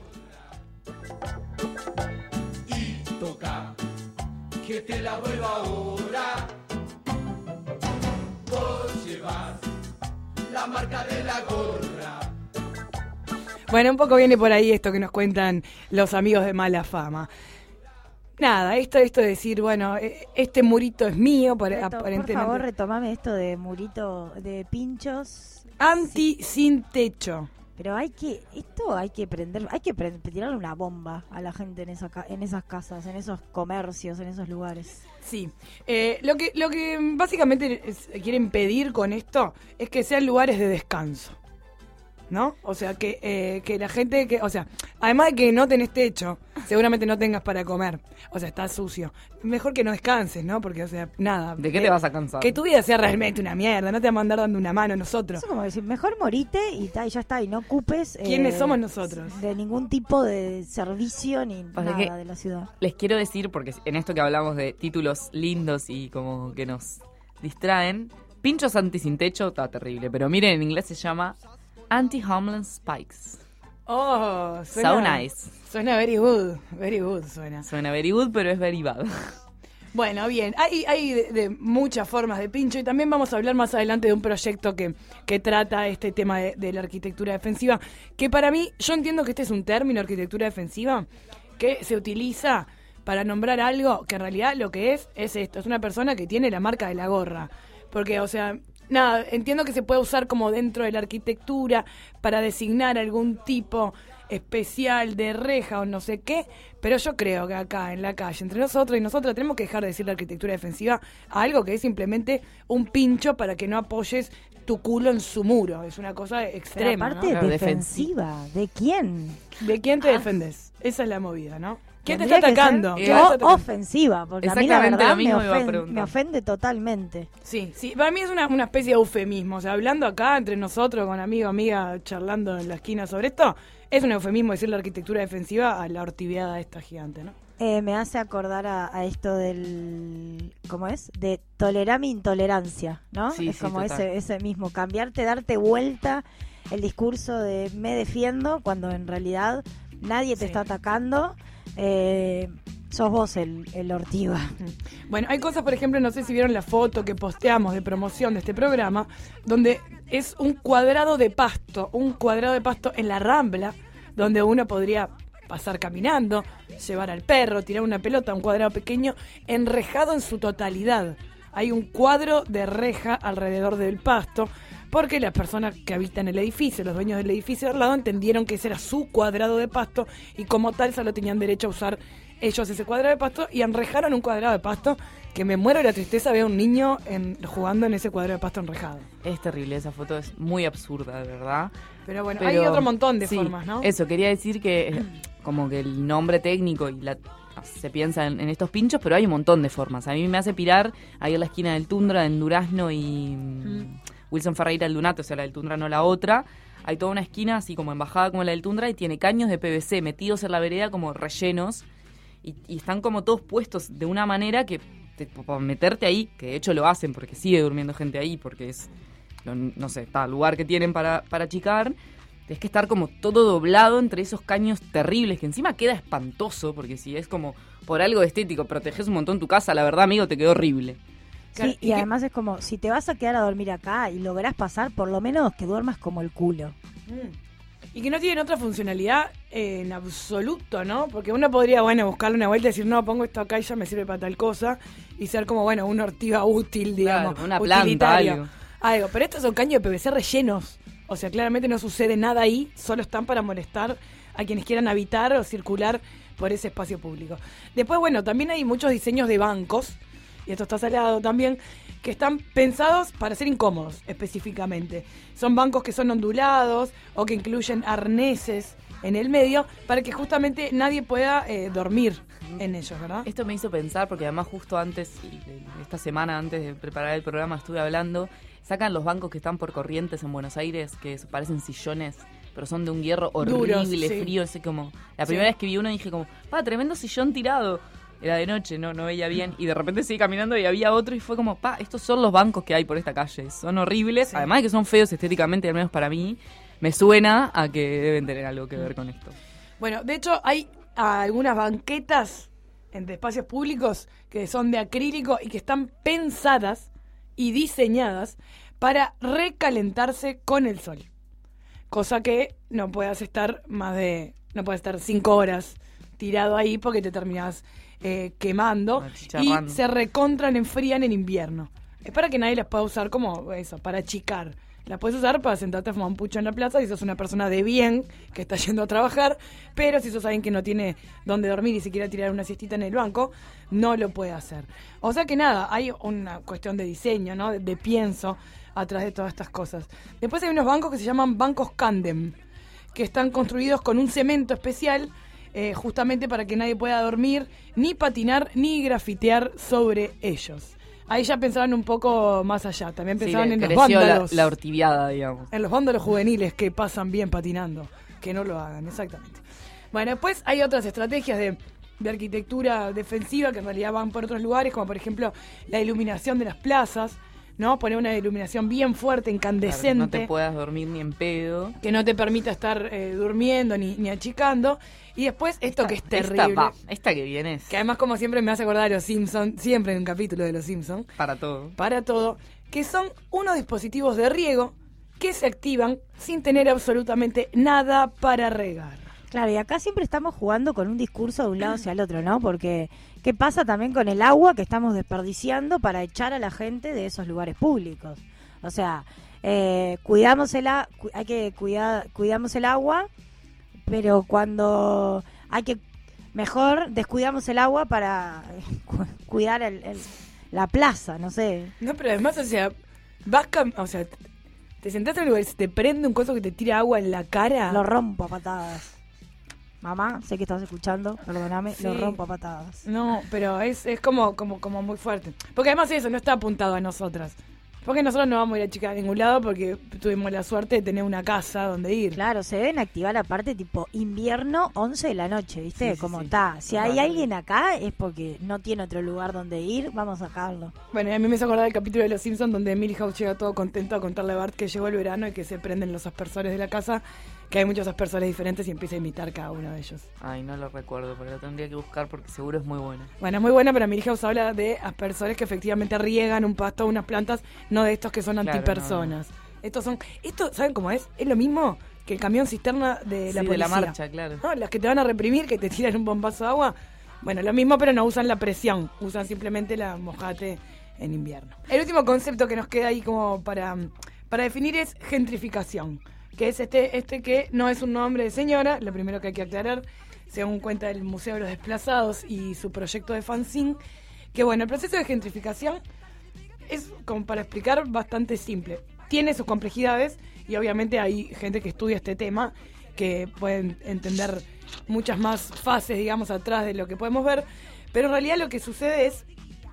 Y toca que te la vuelva ahora. Vos llevas la marca de la gorra. Bueno, un poco viene por ahí esto que nos cuentan los amigos de mala fama. Nada, esto, esto de decir, bueno, este murito es mío, por, Reto, aparentemente. Por favor, retomame esto de murito, de pinchos. Anti sin techo. Pero hay que, esto hay que prender, hay que pre- tirarle una bomba a la gente en esa ca- en esas casas, en esos comercios, en esos lugares. Sí, eh, lo que lo que básicamente es, quieren pedir con esto es que sean lugares de descanso, ¿no? O sea, que eh, que la gente, que o sea, además de que no tenés techo, seguramente no tengas para comer, o sea, está sucio. Mejor que no descanses, ¿no? Porque, o sea, nada. ¿De qué eh, te vas a cansar? Que tu vida sea realmente una mierda, no te vamos a andar dando una mano a nosotros. Eso es como decir, mejor morite y, ta, y ya está, y no ocupes... ¿Quiénes eh, somos nosotros? De ningún tipo de servicio ni O sea nada que de la ciudad. Les quiero decir, porque en esto que hablamos de títulos lindos y como que nos distraen, pinchos anti sin techo está terrible, pero miren, en inglés se llama Anti-Homeless Spikes. Oh, suena, So nice. Suena very good, very good suena. Suena very good, pero es very bad. Bueno, bien, hay, hay de, de muchas formas de pincho y también vamos a hablar más adelante de un proyecto que, que trata este tema de, de la arquitectura defensiva, que para mí, yo entiendo que este es un término, arquitectura defensiva, que se utiliza para nombrar algo que en realidad lo que es, es esto, es una persona que tiene la marca de la gorra, porque, o sea... Nada, entiendo que se puede usar como dentro de la arquitectura para designar algún tipo especial de reja o no sé qué, pero yo creo que acá en la calle, entre nosotros y nosotras, tenemos que dejar de decir la arquitectura defensiva a algo que es simplemente un pincho para que no apoyes tu culo en su muro. Es una cosa extrema, pero aparte ¿no? defensiva, ¿de quién? ¿De quién te ah. defendes? Esa es la movida, ¿no? ¿Quién te Tendría está que atacando? ser ¿Quién te está atacando? Ofensiva, porque a mí la Exactamente verdad lo mismo me, iba a ofen- preguntar. me ofende totalmente. Sí, sí, para mí es una, una especie de eufemismo. O sea, hablando acá entre nosotros, con amigo, amiga, charlando en la esquina sobre esto, es un eufemismo decir la arquitectura defensiva a la ortiviada esta gigante, ¿no? Eh, me hace acordar a, a esto del, ¿cómo es? De tolerar mi intolerancia, ¿no? Sí, es sí, como total. ese, ese mismo, cambiarte, darte vuelta el discurso de me defiendo cuando en realidad nadie te Sí. está atacando. Eh, sos vos el, el ortiva. Bueno, hay cosas, por ejemplo, no sé si vieron la foto que posteamos de promoción de este programa, donde es un cuadrado de pasto, un cuadrado de pasto en la Rambla, donde uno podría pasar caminando, llevar al perro, tirar una pelota, un cuadrado pequeño, enrejado en su totalidad. Hay un cuadro de reja alrededor del pasto, porque las personas que habitan el edificio, los dueños del edificio al lado, entendieron que ese era su cuadrado de pasto y como tal solo tenían derecho a usar ellos ese cuadrado de pasto y enrejaron un cuadrado de pasto que me muero de la tristeza ver a un niño en, jugando en ese cuadrado de pasto enrejado. Es terrible, esa foto es muy absurda, de verdad. Pero bueno, Pero, hay otro montón de sí, formas, ¿no? Eso, quería decir que eh, como que el nombre técnico y la se piensa en, en estos pinchos, pero hay un montón de formas. A mí me hace pirar ahí en la esquina del Tundra, en Durazno y mm. Wilson Ferreira, el Lunato, o sea, la del Tundra, no la otra. Hay toda una esquina así como embajada como la del Tundra y tiene caños de P V C metidos en la vereda como rellenos. y, y están como todos puestos de una manera que te, para meterte ahí, que de hecho lo hacen porque sigue durmiendo gente ahí, porque es, lo, no sé, está el lugar que tienen para, para achicar, tienes que estar como todo doblado entre esos caños terribles, que encima queda espantoso, porque si es como por algo estético, proteges un montón tu casa, la verdad, amigo, te quedó horrible. Sí, y además es como, si te vas a quedar a dormir acá y lográs pasar, por lo menos que duermas como el culo. Mm. Y que no tienen otra funcionalidad eh, en absoluto, ¿no? Porque uno podría, bueno, buscarle una vuelta y decir, no, pongo esto acá y ya me sirve para tal cosa, y ser como, bueno, una ortiga útil, digamos. Claro, una planta, utilitario. algo. Algo. Pero estos son caños de P V C rellenos. O sea, claramente no sucede nada ahí, solo están para molestar a quienes quieran habitar o circular por ese espacio público. Después, bueno, también hay muchos diseños de bancos, y esto está salado también, que están pensados para ser incómodos específicamente. Son bancos que son ondulados o que incluyen arneses en el medio para que justamente nadie pueda eh, dormir en ellos, ¿verdad? Esto me hizo pensar, porque además justo antes, esta semana antes de preparar el programa estuve hablando, sacan los bancos que están por Corrientes en Buenos Aires, que parecen sillones, pero son de un hierro horrible, Duros, sí. frío, ese como... La primera Sí. vez que vi uno dije como, pa, tremendo sillón tirado. Era de noche, no no veía bien. Y de repente seguí caminando y había otro y fue como, pa, estos son los bancos que hay por esta calle. Son horribles, Sí. además de que son feos estéticamente, al menos para mí, me suena a que deben tener algo que ver con esto. Bueno, de hecho hay algunas banquetas en espacios públicos que son de acrílico y que están pensadas y diseñadas para recalentarse con el sol. Cosa que no puedas estar más de, no puedes estar cinco horas tirado ahí porque te terminas eh, quemando y Achicharrando. se recontran, enfrían en invierno. Es para que nadie las pueda usar como eso, para achicar. Las puedes usar para sentarte a fumar un pucho en la plaza si sos una persona de bien que está yendo a trabajar, pero si sos alguien que no tiene dónde dormir y se quiere tirar una siestita en el banco, no lo puede hacer. O sea que nada, hay una cuestión de diseño, ¿no? De, de pienso atrás de todas estas cosas. Después hay unos bancos que se llaman bancos Candem, que están construidos con un cemento especial eh, justamente para que nadie pueda dormir, ni patinar, ni grafitear sobre ellos. Ahí ya pensaban un poco más allá, también pensaban Sí, en los creció la, vándalos. la ortiviada, digamos. En los vándalos juveniles que pasan bien patinando, que no lo hagan, exactamente. Bueno, después hay otras estrategias de, de arquitectura defensiva que en realidad van por otros lugares, como por ejemplo la iluminación de las plazas, ¿no? Poner una iluminación bien fuerte, incandescente. Claro, no te puedas dormir ni en pedo. Que no te permita estar eh, durmiendo ni, ni achicando. Y después esto Esta- que es esta terrible. va, esta que viene es Que además, como siempre, me hace acordar a los Simpsons, siempre en un capítulo de los Simpsons. para todo. Para todo, que son unos dispositivos de riego que se activan sin tener absolutamente nada para regar. Claro, y acá siempre estamos jugando con un discurso de un lado hacia el otro, ¿no? Porque, ¿qué pasa también con el agua que estamos desperdiciando para echar a la gente de esos lugares públicos? O sea, eh, cuidamos el a- cu- hay que cuidar, cuidamos el agua, pero cuando hay que, mejor descuidamos el agua para cu- cuidar el, el- la plaza, no sé. No, pero además, o sea, vas cam- o sea, te sentás en un lugar y se te prende un coso que te tira agua en la cara. Lo rompo a patadas. Mamá, sé que estás escuchando, perdóname, lo Sí. rompo a patadas. No, pero es, es como, como, como muy fuerte. Porque además eso no está apuntado a nosotras. Porque nosotros no vamos a ir a chicar a ningún lado porque tuvimos la suerte de tener una casa donde ir. Claro, se deben activar la parte tipo invierno, once de la noche, ¿viste? Sí, sí, Como sí. está. Si hay Total. alguien acá es porque no tiene otro lugar donde ir, vamos a sacarlo. Bueno, y a mí me hizo acordar el capítulo de Los Simpsons donde Milhouse llega todo contento a contarle a Bart que llegó el verano y que se prenden los aspersores de la casa, que hay muchos aspersores diferentes y empieza a imitar cada uno de ellos. Ay, no lo recuerdo, pero lo tendría que buscar porque seguro es muy bueno. Bueno, es muy buena, pero Milhouse habla de aspersores que efectivamente riegan un pasto o unas plantas, no de estos que son Claro, antipersonas. Estos son, esto, ¿saben cómo es? Es lo mismo que el camión cisterna de la Sí, de policía. la marcha, claro. ¿No? Las que te van a reprimir, que te tiran un bombazo de agua. Bueno, lo mismo, pero no usan la presión, usan simplemente la mojate en invierno. El último concepto que nos queda ahí como para, para definir es gentrificación, que es este, este que no es un nombre de señora, lo primero que hay que aclarar, según cuenta el Museo de los Desplazados y su proyecto de fanzine, que bueno, el proceso de gentrificación es, como para explicar, bastante simple. Tiene sus complejidades y obviamente hay gente que estudia este tema que pueden entender muchas más fases, digamos, atrás de lo que podemos ver, pero en realidad lo que sucede es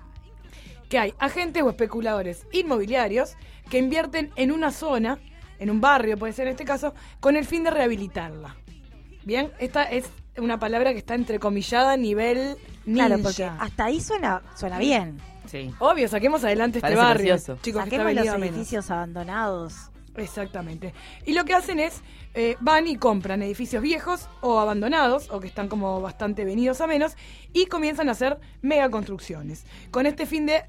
que hay agentes o especuladores inmobiliarios que invierten en una zona, en un barrio puede ser en este caso, con el fin de rehabilitarla. Bien, esta es una palabra que está entrecomillada a nivel ninja. Claro, porque hasta ahí suena suena bien. Sí. Obvio, saquemos adelante Parece este barrio. gracioso. Chicos, que Saquemos está los venido a menos. edificios abandonados. Exactamente. Y lo que hacen es, eh, van y compran edificios viejos o abandonados, o que están como bastante venidos a menos, y comienzan a hacer megaconstrucciones, con este fin de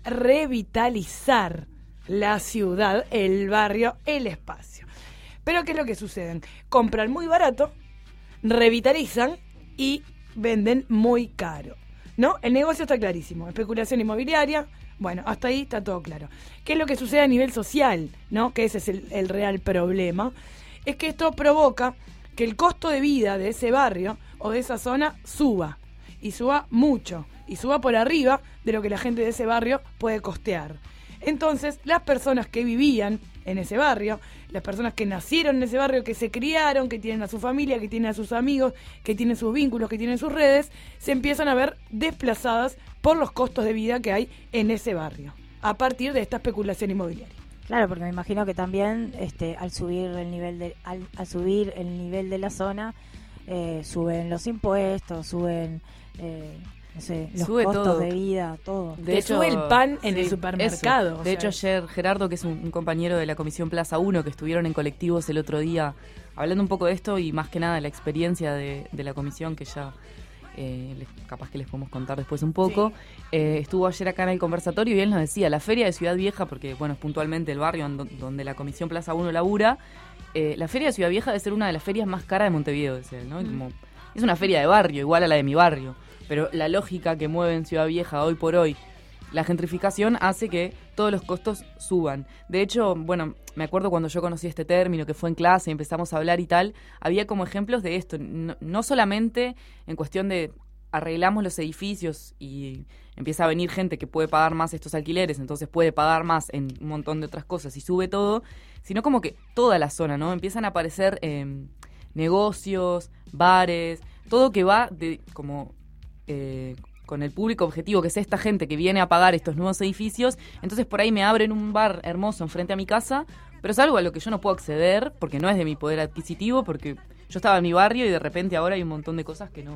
revitalizar la ciudad, el barrio, el espacio. Pero ¿qué es lo que sucede? Compran muy barato, revitalizan y venden muy caro, ¿no? El negocio está clarísimo, especulación inmobiliaria. Bueno, hasta ahí está todo claro. ¿Qué es lo que sucede a nivel social, no? Que ese es el, el real problema. Es que esto provoca que el costo de vida de ese barrio o de esa zona suba. Y suba mucho. Y suba por arriba de lo que la gente de ese barrio puede costear. Entonces, las personas que vivían en ese barrio, las personas que nacieron en ese barrio, que se criaron, que tienen a su familia, que tienen a sus amigos, que tienen sus vínculos, que tienen sus redes, se empiezan a ver desplazadas por los costos de vida que hay en ese barrio, a partir de esta especulación inmobiliaria. Claro, porque me imagino que también este, al subir el nivel de al, al subir el nivel de la zona eh, suben los impuestos, suben eh, no sé, los Sube costos todo. de vida, todo. De hecho, sube el pan en sí, el supermercado. eso. o De sea, hecho, ayer Gerardo, que es un, un compañero de la Comisión Plaza uno, que estuvieron en colectivos el otro día hablando un poco de esto y más que nada de la experiencia de, de la comisión, que ya eh, les, capaz que les podemos contar después un poco. Sí. Eh, estuvo ayer acá en el conversatorio y él nos decía, la feria de Ciudad Vieja, porque bueno, es puntualmente el barrio en do, donde la Comisión Plaza uno labura, eh, la feria de Ciudad Vieja debe ser una de las ferias más caras de Montevideo, dice él, ¿no? Mm. Como, es una feria de barrio, igual a la de mi barrio. Pero la lógica que mueve en Ciudad Vieja hoy por hoy, la gentrificación hace que todos los costos suban. De hecho, bueno, me acuerdo cuando yo conocí este término, que fue en clase, y empezamos a hablar y tal, había como ejemplos de esto, no, no solamente en cuestión de arreglamos los edificios y empieza a venir gente que puede pagar más estos alquileres, entonces puede pagar más en un montón de otras cosas y sube todo, sino como que toda la zona, ¿no? Empiezan a aparecer eh, negocios, bares, todo que va de como... Eh, con el público objetivo, que es esta gente que viene a pagar estos nuevos edificios, entonces por ahí me abren un bar hermoso enfrente a mi casa, pero es algo a lo que yo no puedo acceder, porque no es de mi poder adquisitivo, porque yo estaba en mi barrio y de repente ahora hay un montón de cosas que no,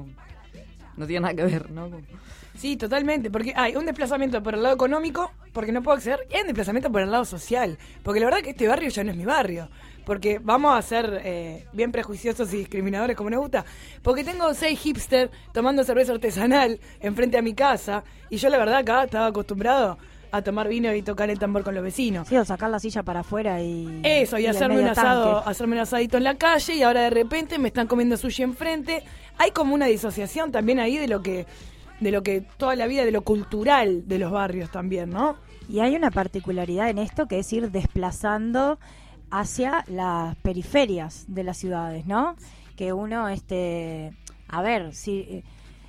no tienen nada que ver, ¿no? Sí, totalmente, porque hay un desplazamiento por el lado económico, porque no puedo acceder, y hay un desplazamiento por el lado social, porque la verdad que este barrio ya no es mi barrio, porque vamos a ser eh, bien prejuiciosos y discriminadores como nos gusta, porque tengo seis hipsters tomando cerveza artesanal enfrente a mi casa, y yo la verdad acá estaba acostumbrado a tomar vino y tocar el tambor con los vecinos. Sí, o sacar la silla para afuera y... Eso, y, y hacerme un asado, hacerme un asadito en la calle, y ahora de repente me están comiendo sushi enfrente. Hay como una disociación también ahí de lo que de lo que toda la vida, de lo cultural de los barrios también, ¿no? Y hay una particularidad en esto que es ir desplazando hacia las periferias de las ciudades, ¿no? Que uno, este, a ver, si,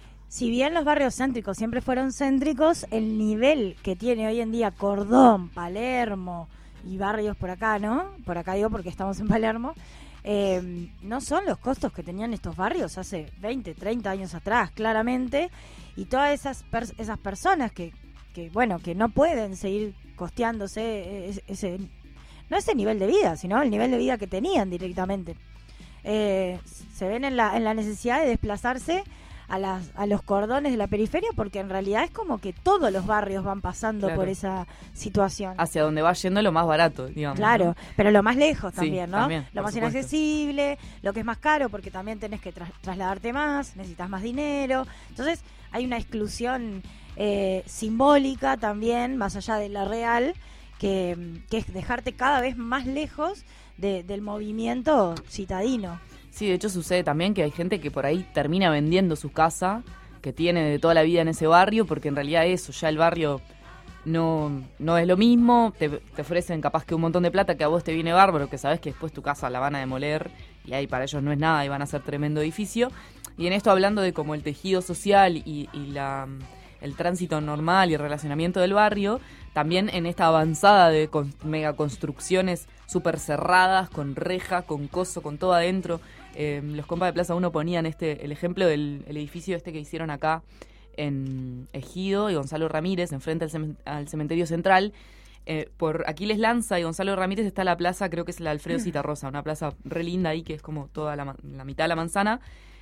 si bien los barrios céntricos siempre fueron céntricos, el nivel que tiene hoy en día Cordón, Palermo y barrios por acá, ¿no? Por acá digo porque estamos en Palermo, eh, no son los costos que tenían estos barrios hace veinte, treinta años atrás, claramente, y todas esas per- esas personas que, que, bueno, que no pueden seguir costeándose ese, ese no ese nivel de vida, sino el nivel de vida que tenían directamente. Eh, se ven en la, en la necesidad de desplazarse a, las, a los cordones de la periferia, porque en realidad es como que todos los barrios van pasando Claro. por esa situación. Hacia donde va yendo lo más barato, digamos. Claro, ¿no? pero lo más lejos Sí, también, ¿no? también, lo por más supuesto. inaccesible, lo que es más caro, porque también tenés que tras- trasladarte más, necesitas más dinero. Entonces hay una exclusión eh, simbólica también, más allá de la real, que, que es dejarte cada vez más lejos de, del movimiento citadino. Sí, de hecho sucede también que hay gente que por ahí termina vendiendo su casa, que tiene de toda la vida en ese barrio, porque en realidad eso, ya el barrio no, no es lo mismo, te, te ofrecen capaz que un montón de plata que a vos te viene bárbaro, que sabes que después tu casa la van a demoler y ahí para ellos no es nada y van a hacer tremendo edificio. Y en esto hablando de como el tejido social y, y la, el tránsito normal y el relacionamiento del barrio, también en esta avanzada de con, megaconstrucciones súper cerradas, con reja, con coso, con todo adentro. Eh, los compas de Plaza uno ponían este el ejemplo del el edificio este que hicieron acá en Ejido y Gonzalo Ramírez, enfrente al, cemen- al cementerio central. Eh, por Aquiles Lanza y Gonzalo Ramírez está la plaza, creo que es la Alfredo Citarrosa, una plaza re linda ahí que es como toda la, ma- la mitad de la manzana.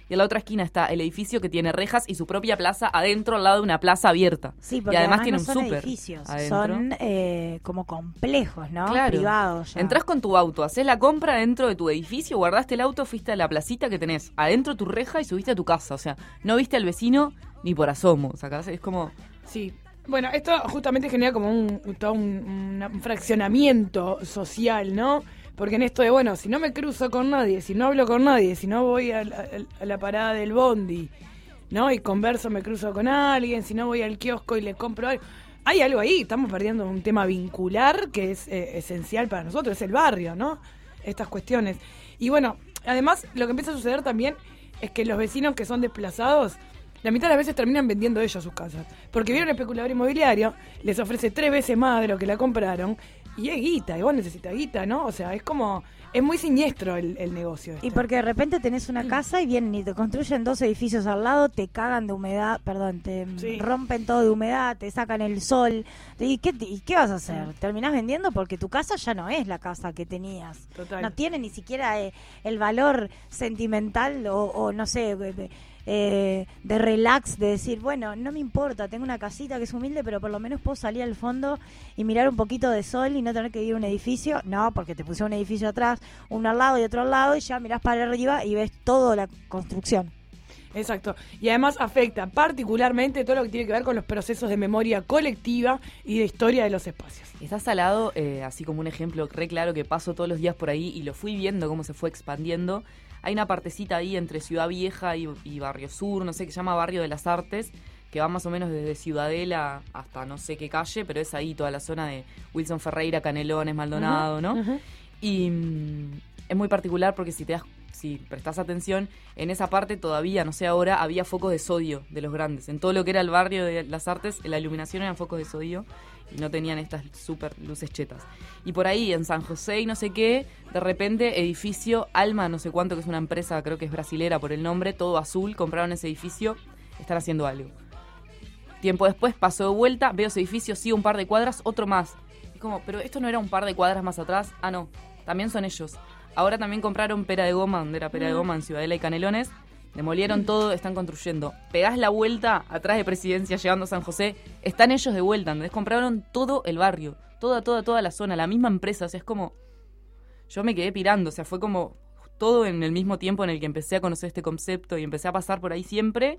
y en la otra esquina está el edificio que tiene rejas y su propia plaza adentro, al lado de una plaza abierta. Sí, porque y además, además tiene no un son súper edificios, adentro. son eh, como complejos, ¿no? Claro. Privados ya. Entrás con tu auto, haces la compra dentro de tu edificio, guardaste el auto, fuiste a la placita que tenés adentro tu reja y subiste a tu casa. O sea, no viste al vecino ni por asomo. O sea, es como... Sí. Bueno, esto justamente genera como un, todo un, un fraccionamiento social, ¿no? Porque en esto de, bueno, si no me cruzo con nadie, si no hablo con nadie, si no voy a la, a la parada del bondi, ¿no? Y converso, me cruzo con alguien, si no voy al kiosco y le compro algo. Hay algo ahí, estamos perdiendo un tema vincular que es eh, esencial para nosotros, es el barrio, ¿no? Estas cuestiones. Y bueno, además lo que empieza a suceder también es que los vecinos que son desplazados, la mitad de las veces terminan vendiendo ellos sus casas. Porque viene un especulador inmobiliario, les ofrece tres veces más de lo que la compraron, y es guita, y vos necesitas guita, ¿no? O sea, es como, es muy siniestro el, el negocio este. Y porque de repente tenés una casa y vienen y te construyen dos edificios al lado, te cagan de humedad, perdón, te Sí. rompen todo de humedad, te sacan el sol. ¿Y qué, ¿Y qué vas a hacer? Terminás vendiendo porque tu casa ya no es la casa que tenías. Total. No tiene ni siquiera eh, el valor sentimental o, o no sé... eh, Eh, de relax, de decir, bueno, no me importa, tengo una casita que es humilde, pero por lo menos puedo salir al fondo y mirar un poquito de sol y no tener que ir a un edificio. No, porque te pusieron un edificio atrás, uno al lado y otro al lado, y ya mirás para arriba y ves toda la construcción. Exacto. Y además afecta particularmente todo lo que tiene que ver con los procesos de memoria colectiva y de historia de los espacios. Está Salado, eh, así como un ejemplo re claro que paso todos los días por ahí y lo fui viendo cómo se fue expandiendo. Hay una partecita ahí entre Ciudad Vieja y, y Barrio Sur, no sé, que se llama Barrio de las Artes, que va más o menos desde Ciudadela hasta no sé qué calle, pero es ahí toda la zona de Wilson Ferreira, Canelones, Maldonado, Uh-huh, ¿no? uh-huh. Y mm, es muy particular porque si te das, si prestás atención, en esa parte todavía, no sé ahora, había focos de sodio de los grandes. En todo lo que era el Barrio de las Artes, la iluminación eran focos de sodio y no tenían estas super luces chetas. Y por ahí, en San José y no sé qué, de repente, edificio Alma, no sé cuánto, que es una empresa, creo que es brasilera por el nombre, todo azul, compraron ese edificio, están haciendo algo. Tiempo después, paso de vuelta, veo ese edificio, sigo un par de cuadras, otro más. Es como, pero esto no era un par de cuadras más atrás. Ah, no, también son ellos. Ahora también compraron Pera de Goma, donde era Pera de Goma, en Ciudadela y Canelones. Demolieron todo, están construyendo. Pegás la vuelta atrás de Presidencia llegando a San José, están ellos de vuelta, ¿entendés? Compraron todo el barrio, toda, toda, toda la zona, la misma empresa, o sea, es como... Yo me quedé pirando, o sea, fue como todo en el mismo tiempo en el que empecé a conocer este concepto y empecé a pasar por ahí siempre.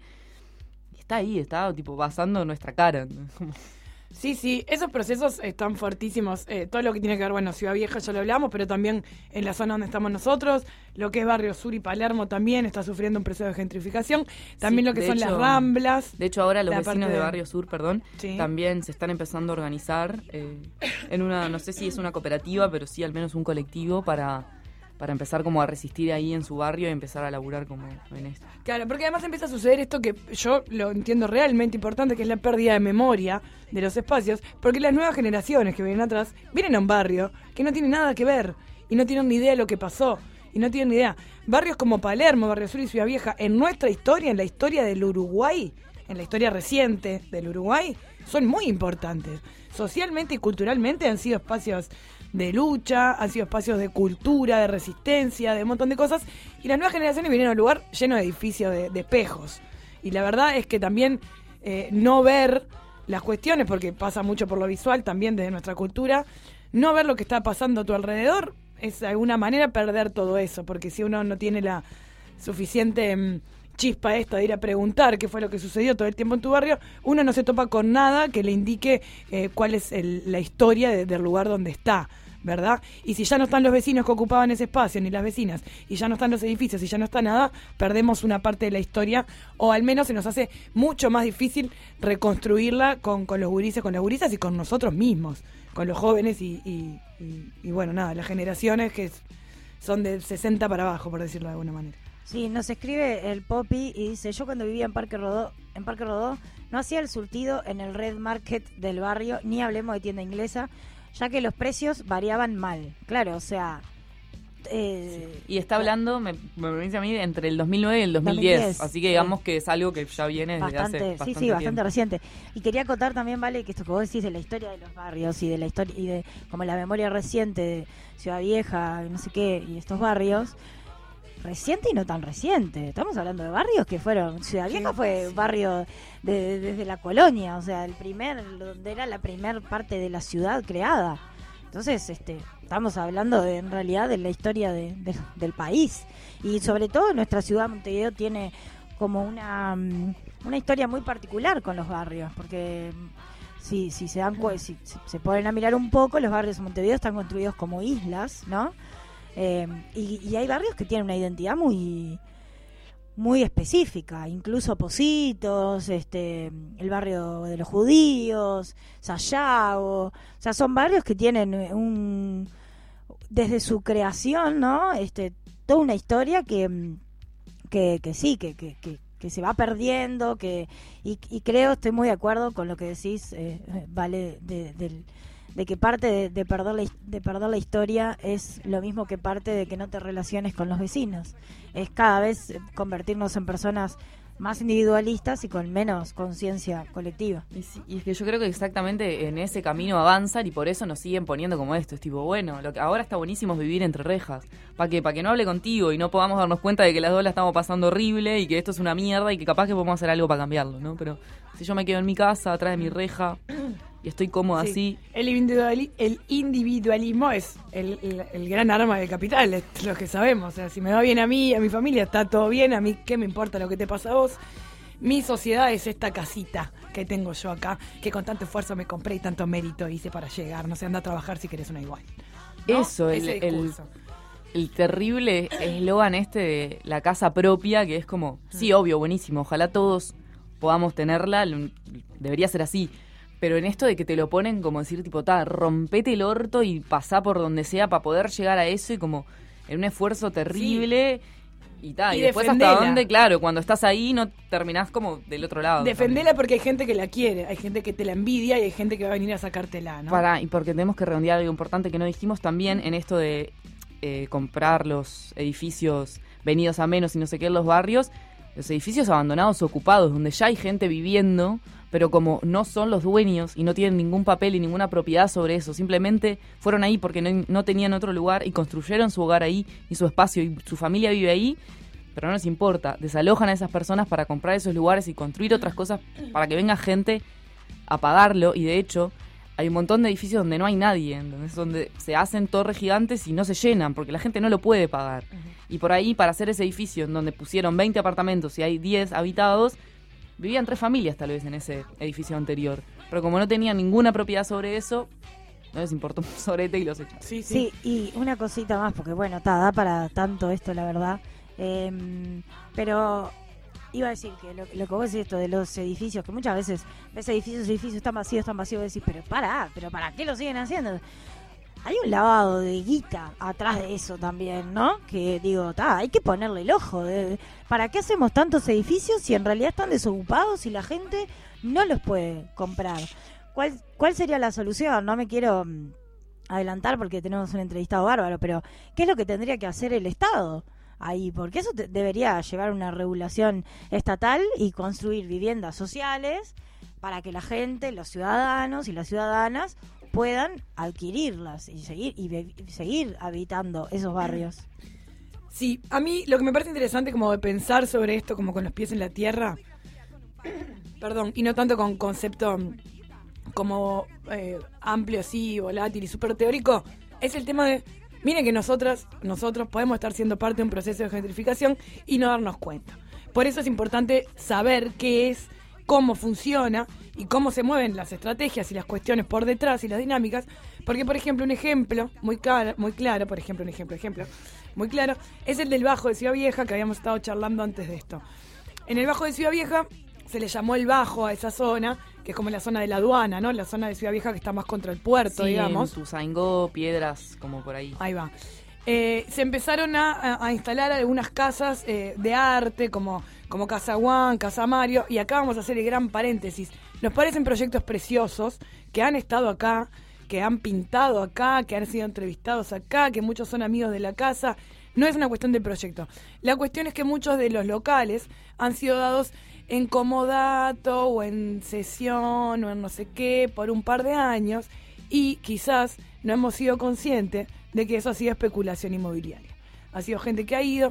Y está ahí, está tipo basando nuestra cara, ¿entendés? Como... Sí, sí, esos procesos están fuertísimos. Eh, todo lo que tiene que ver, bueno, Ciudad Vieja ya lo hablamos, pero también en la zona donde estamos nosotros, lo que es Barrio Sur y Palermo también está sufriendo un proceso de gentrificación. También Sí, lo que de son hecho- las Ramblas. De hecho, ahora los la vecinos parte de de- Barrio Sur, perdón, Sí. también se están empezando a organizar eh, en una, no sé si es una cooperativa, pero sí al menos un colectivo para, para empezar como a resistir ahí en su barrio y empezar a laburar como en esto. Claro, porque además empieza a suceder esto que yo lo entiendo realmente importante, que es la pérdida de memoria de los espacios, porque las nuevas generaciones que vienen atrás vienen a un barrio que no tiene nada que ver y no tienen ni idea de lo que pasó y no tienen ni idea. Barrios como Palermo, Barrio Sur y Ciudad Vieja, en nuestra historia, en la historia del Uruguay, en la historia reciente del Uruguay, son muy importantes. Socialmente y culturalmente han sido espacios de lucha, han sido espacios de cultura, de resistencia, de un montón de cosas, y las nuevas generaciones vienen a un lugar lleno de edificios, de, de espejos. Y la verdad es que también eh, no ver las cuestiones, porque pasa mucho por lo visual también desde nuestra cultura, no ver lo que está pasando a tu alrededor es de alguna manera perder todo eso, porque si uno no tiene la suficiente mm, chispa esta de ir a preguntar qué fue lo que sucedió todo el tiempo en tu barrio, uno no se topa con nada que le indique eh, cuál es el- la historia de- del lugar donde está, ¿verdad? Y si ya no están los vecinos que ocupaban ese espacio, ni las vecinas, y ya no están los edificios, y ya no está nada, perdemos una parte de la historia, o al menos se nos hace mucho más difícil reconstruirla con, con los gurises, con las gurisas y con nosotros mismos, con los jóvenes y, y, y- y bueno, nada, las generaciones que es- son de sesenta para abajo, por decirlo de alguna manera. Sí, nos escribe el Poppy y dice, yo cuando vivía en Parque Rodó, en Parque Rodó, no hacía el surtido en el Red Market del barrio, ni hablemos de tienda inglesa, ya que los precios variaban mal. Claro, o sea... Eh, Y está hablando, me, me dice a mí, entre el dos mil nueve y el dos mil diez, dos mil diez, así que digamos que es algo que ya viene desde Bastante, hace sí, bastante sí, bastante tiempo. reciente. Y quería acotar también, Vale, que esto que vos decís de la historia de los barrios y de la historia y de como la memoria reciente de Ciudad Vieja, y no sé qué, y estos barrios, reciente y no tan reciente. Estamos hablando de barrios que fueron, Ciudad Vieja fue un barrio de, de, desde la colonia, o sea, el primer, donde era la primer parte de la ciudad creada. Entonces, este, estamos hablando de, en realidad de la historia de, de, del país. Y sobre todo nuestra ciudad, Montevideo, tiene como una, una historia muy particular con los barrios, porque si, si se dan cu- si, si se ponen a mirar un poco, los barrios de Montevideo están construidos como islas, ¿no? Eh, y, y hay barrios que tienen una identidad muy muy específica, incluso Positos, este, el barrio de los judíos, Sayago, o sea, son barrios que tienen un, desde su creación, ¿no? Este, toda una historia que que, que sí, que, que, que, que se va perdiendo, que y, y creo, estoy muy de acuerdo con lo que decís, eh, vale, de, del de que parte de, de perder la, de perder la historia es lo mismo que parte de que no te relaciones con los vecinos. Es cada vez convertirnos en personas más individualistas y con menos conciencia colectiva. Y, sí, y es que yo creo que exactamente en ese camino avanzan y por eso nos siguen poniendo como esto. Es tipo, bueno, lo que ahora está buenísimo es vivir entre rejas. ¿Para qué? Para que no hable contigo y no podamos darnos cuenta de que las dos la estamos pasando horrible y que esto es una mierda y que capaz que podemos hacer algo para cambiarlo, ¿no? Pero si yo me quedo en mi casa, atrás de mi reja, y estoy cómoda Sí. así... El, individuali- el individualismo es el, el, el gran arma del capital, es lo que sabemos. O sea, si me va bien a mí, a mi familia, está todo bien. A mí, ¿qué me importa lo que te pasa a vos? Mi sociedad es esta casita que tengo yo acá, que con tanto esfuerzo me compré y tanto mérito hice para llegar. No sé, anda a trabajar si querés una igual, ¿no? Eso, el, Ese el, discurso. el terrible eslogan este de la casa propia, que es como, sí, obvio, buenísimo, ojalá todos podamos tenerla, lo- debería ser así. Pero en esto de que te lo ponen como decir, tipo, ta, rompete el orto y pasá por donde sea para poder llegar a eso y como en un esfuerzo terrible y tal. Y, Y después defendela. hasta dónde, claro, cuando estás ahí no terminás como del otro lado. Defendela porque hay gente que la quiere, hay gente que te la envidia y hay gente que va a venir a sacártela, ¿no? Pará, y porque tenemos que redondear algo importante que no dijimos también en esto de eh, comprar los edificios venidos a menos y no sé qué en los barrios, los edificios abandonados ocupados, donde ya hay gente viviendo, pero como no son los dueños y no tienen ningún papel y ninguna propiedad sobre eso, simplemente fueron ahí porque no, no tenían otro lugar y construyeron su hogar ahí y su espacio y su familia vive ahí, pero no les importa, desalojan a esas personas para comprar esos lugares y construir otras cosas para que venga gente a pagarlo. Y de hecho hay un montón de edificios donde no hay nadie, ¿entendés? Donde se hacen torres gigantes y no se llenan porque la gente no lo puede pagar. Y por ahí, para hacer ese edificio en donde pusieron veinte apartamentos y hay diez habitados, vivían tres familias tal vez en ese edificio anterior. Pero como no tenían ninguna propiedad sobre eso, no les importó un sorete y los echaron. Sí, Sí, y una cosita más, porque bueno, ta, da para tanto esto, la verdad. Eh, pero iba a decir que lo, lo que vos decís, esto de los edificios, que muchas veces ves edificios, edificios están vacíos, están vacíos, vos decís, pero para, pero ¿para qué lo siguen haciendo? Hay un lavado de guita atrás de eso también, ¿no? Que digo, ta, hay que ponerle el ojo. De, ¿para qué hacemos tantos edificios si en realidad están desocupados y la gente no los puede comprar? ¿Cuál, cuál sería la solución? No me quiero mm, adelantar porque tenemos un entrevistado bárbaro, pero ¿qué es lo que tendría que hacer el Estado ahí? Porque eso te- debería llevar una regulación estatal y construir viviendas sociales para que la gente, los ciudadanos y las ciudadanas puedan adquirirlas y seguir y, be- y seguir habitando esos barrios. Sí, a mí lo que me parece interesante como de pensar sobre esto como con los pies en la tierra, perdón, y no tanto con concepto mm, como eh, amplio así, volátil y súper teórico, es el tema de, miren que nosotras, nosotros podemos estar siendo parte de un proceso de gentrificación y no darnos cuenta. Por eso es importante saber qué es, cómo funciona y cómo se mueven las estrategias y las cuestiones por detrás y las dinámicas, porque por ejemplo un ejemplo muy claro, muy claro, por ejemplo un ejemplo, ejemplo, muy claro, es el del Bajo de Ciudad Vieja que habíamos estado charlando antes de esto. En el Bajo de Ciudad Vieja se le llamó el Bajo a esa zona, que es como la zona de la aduana, ¿no? La zona de Ciudad Vieja que está más contra el puerto, Sí, digamos. en Tuzaingó, Piedras, como por ahí. Ahí va. Eh, se empezaron a, a- a instalar algunas casas eh, de arte, como, como Casa Juan, Casa Mario, y acá vamos a hacer el gran paréntesis. Nos parecen proyectos preciosos que han estado acá, que han pintado acá, que han sido entrevistados acá, que muchos son amigos de la casa. No es una cuestión de proyecto. La cuestión es que muchos de los locales han sido dados en comodato o en sesión o en no sé qué por un par de años y quizás no hemos sido conscientes de que eso ha sido especulación inmobiliaria. Ha sido gente que ha ido,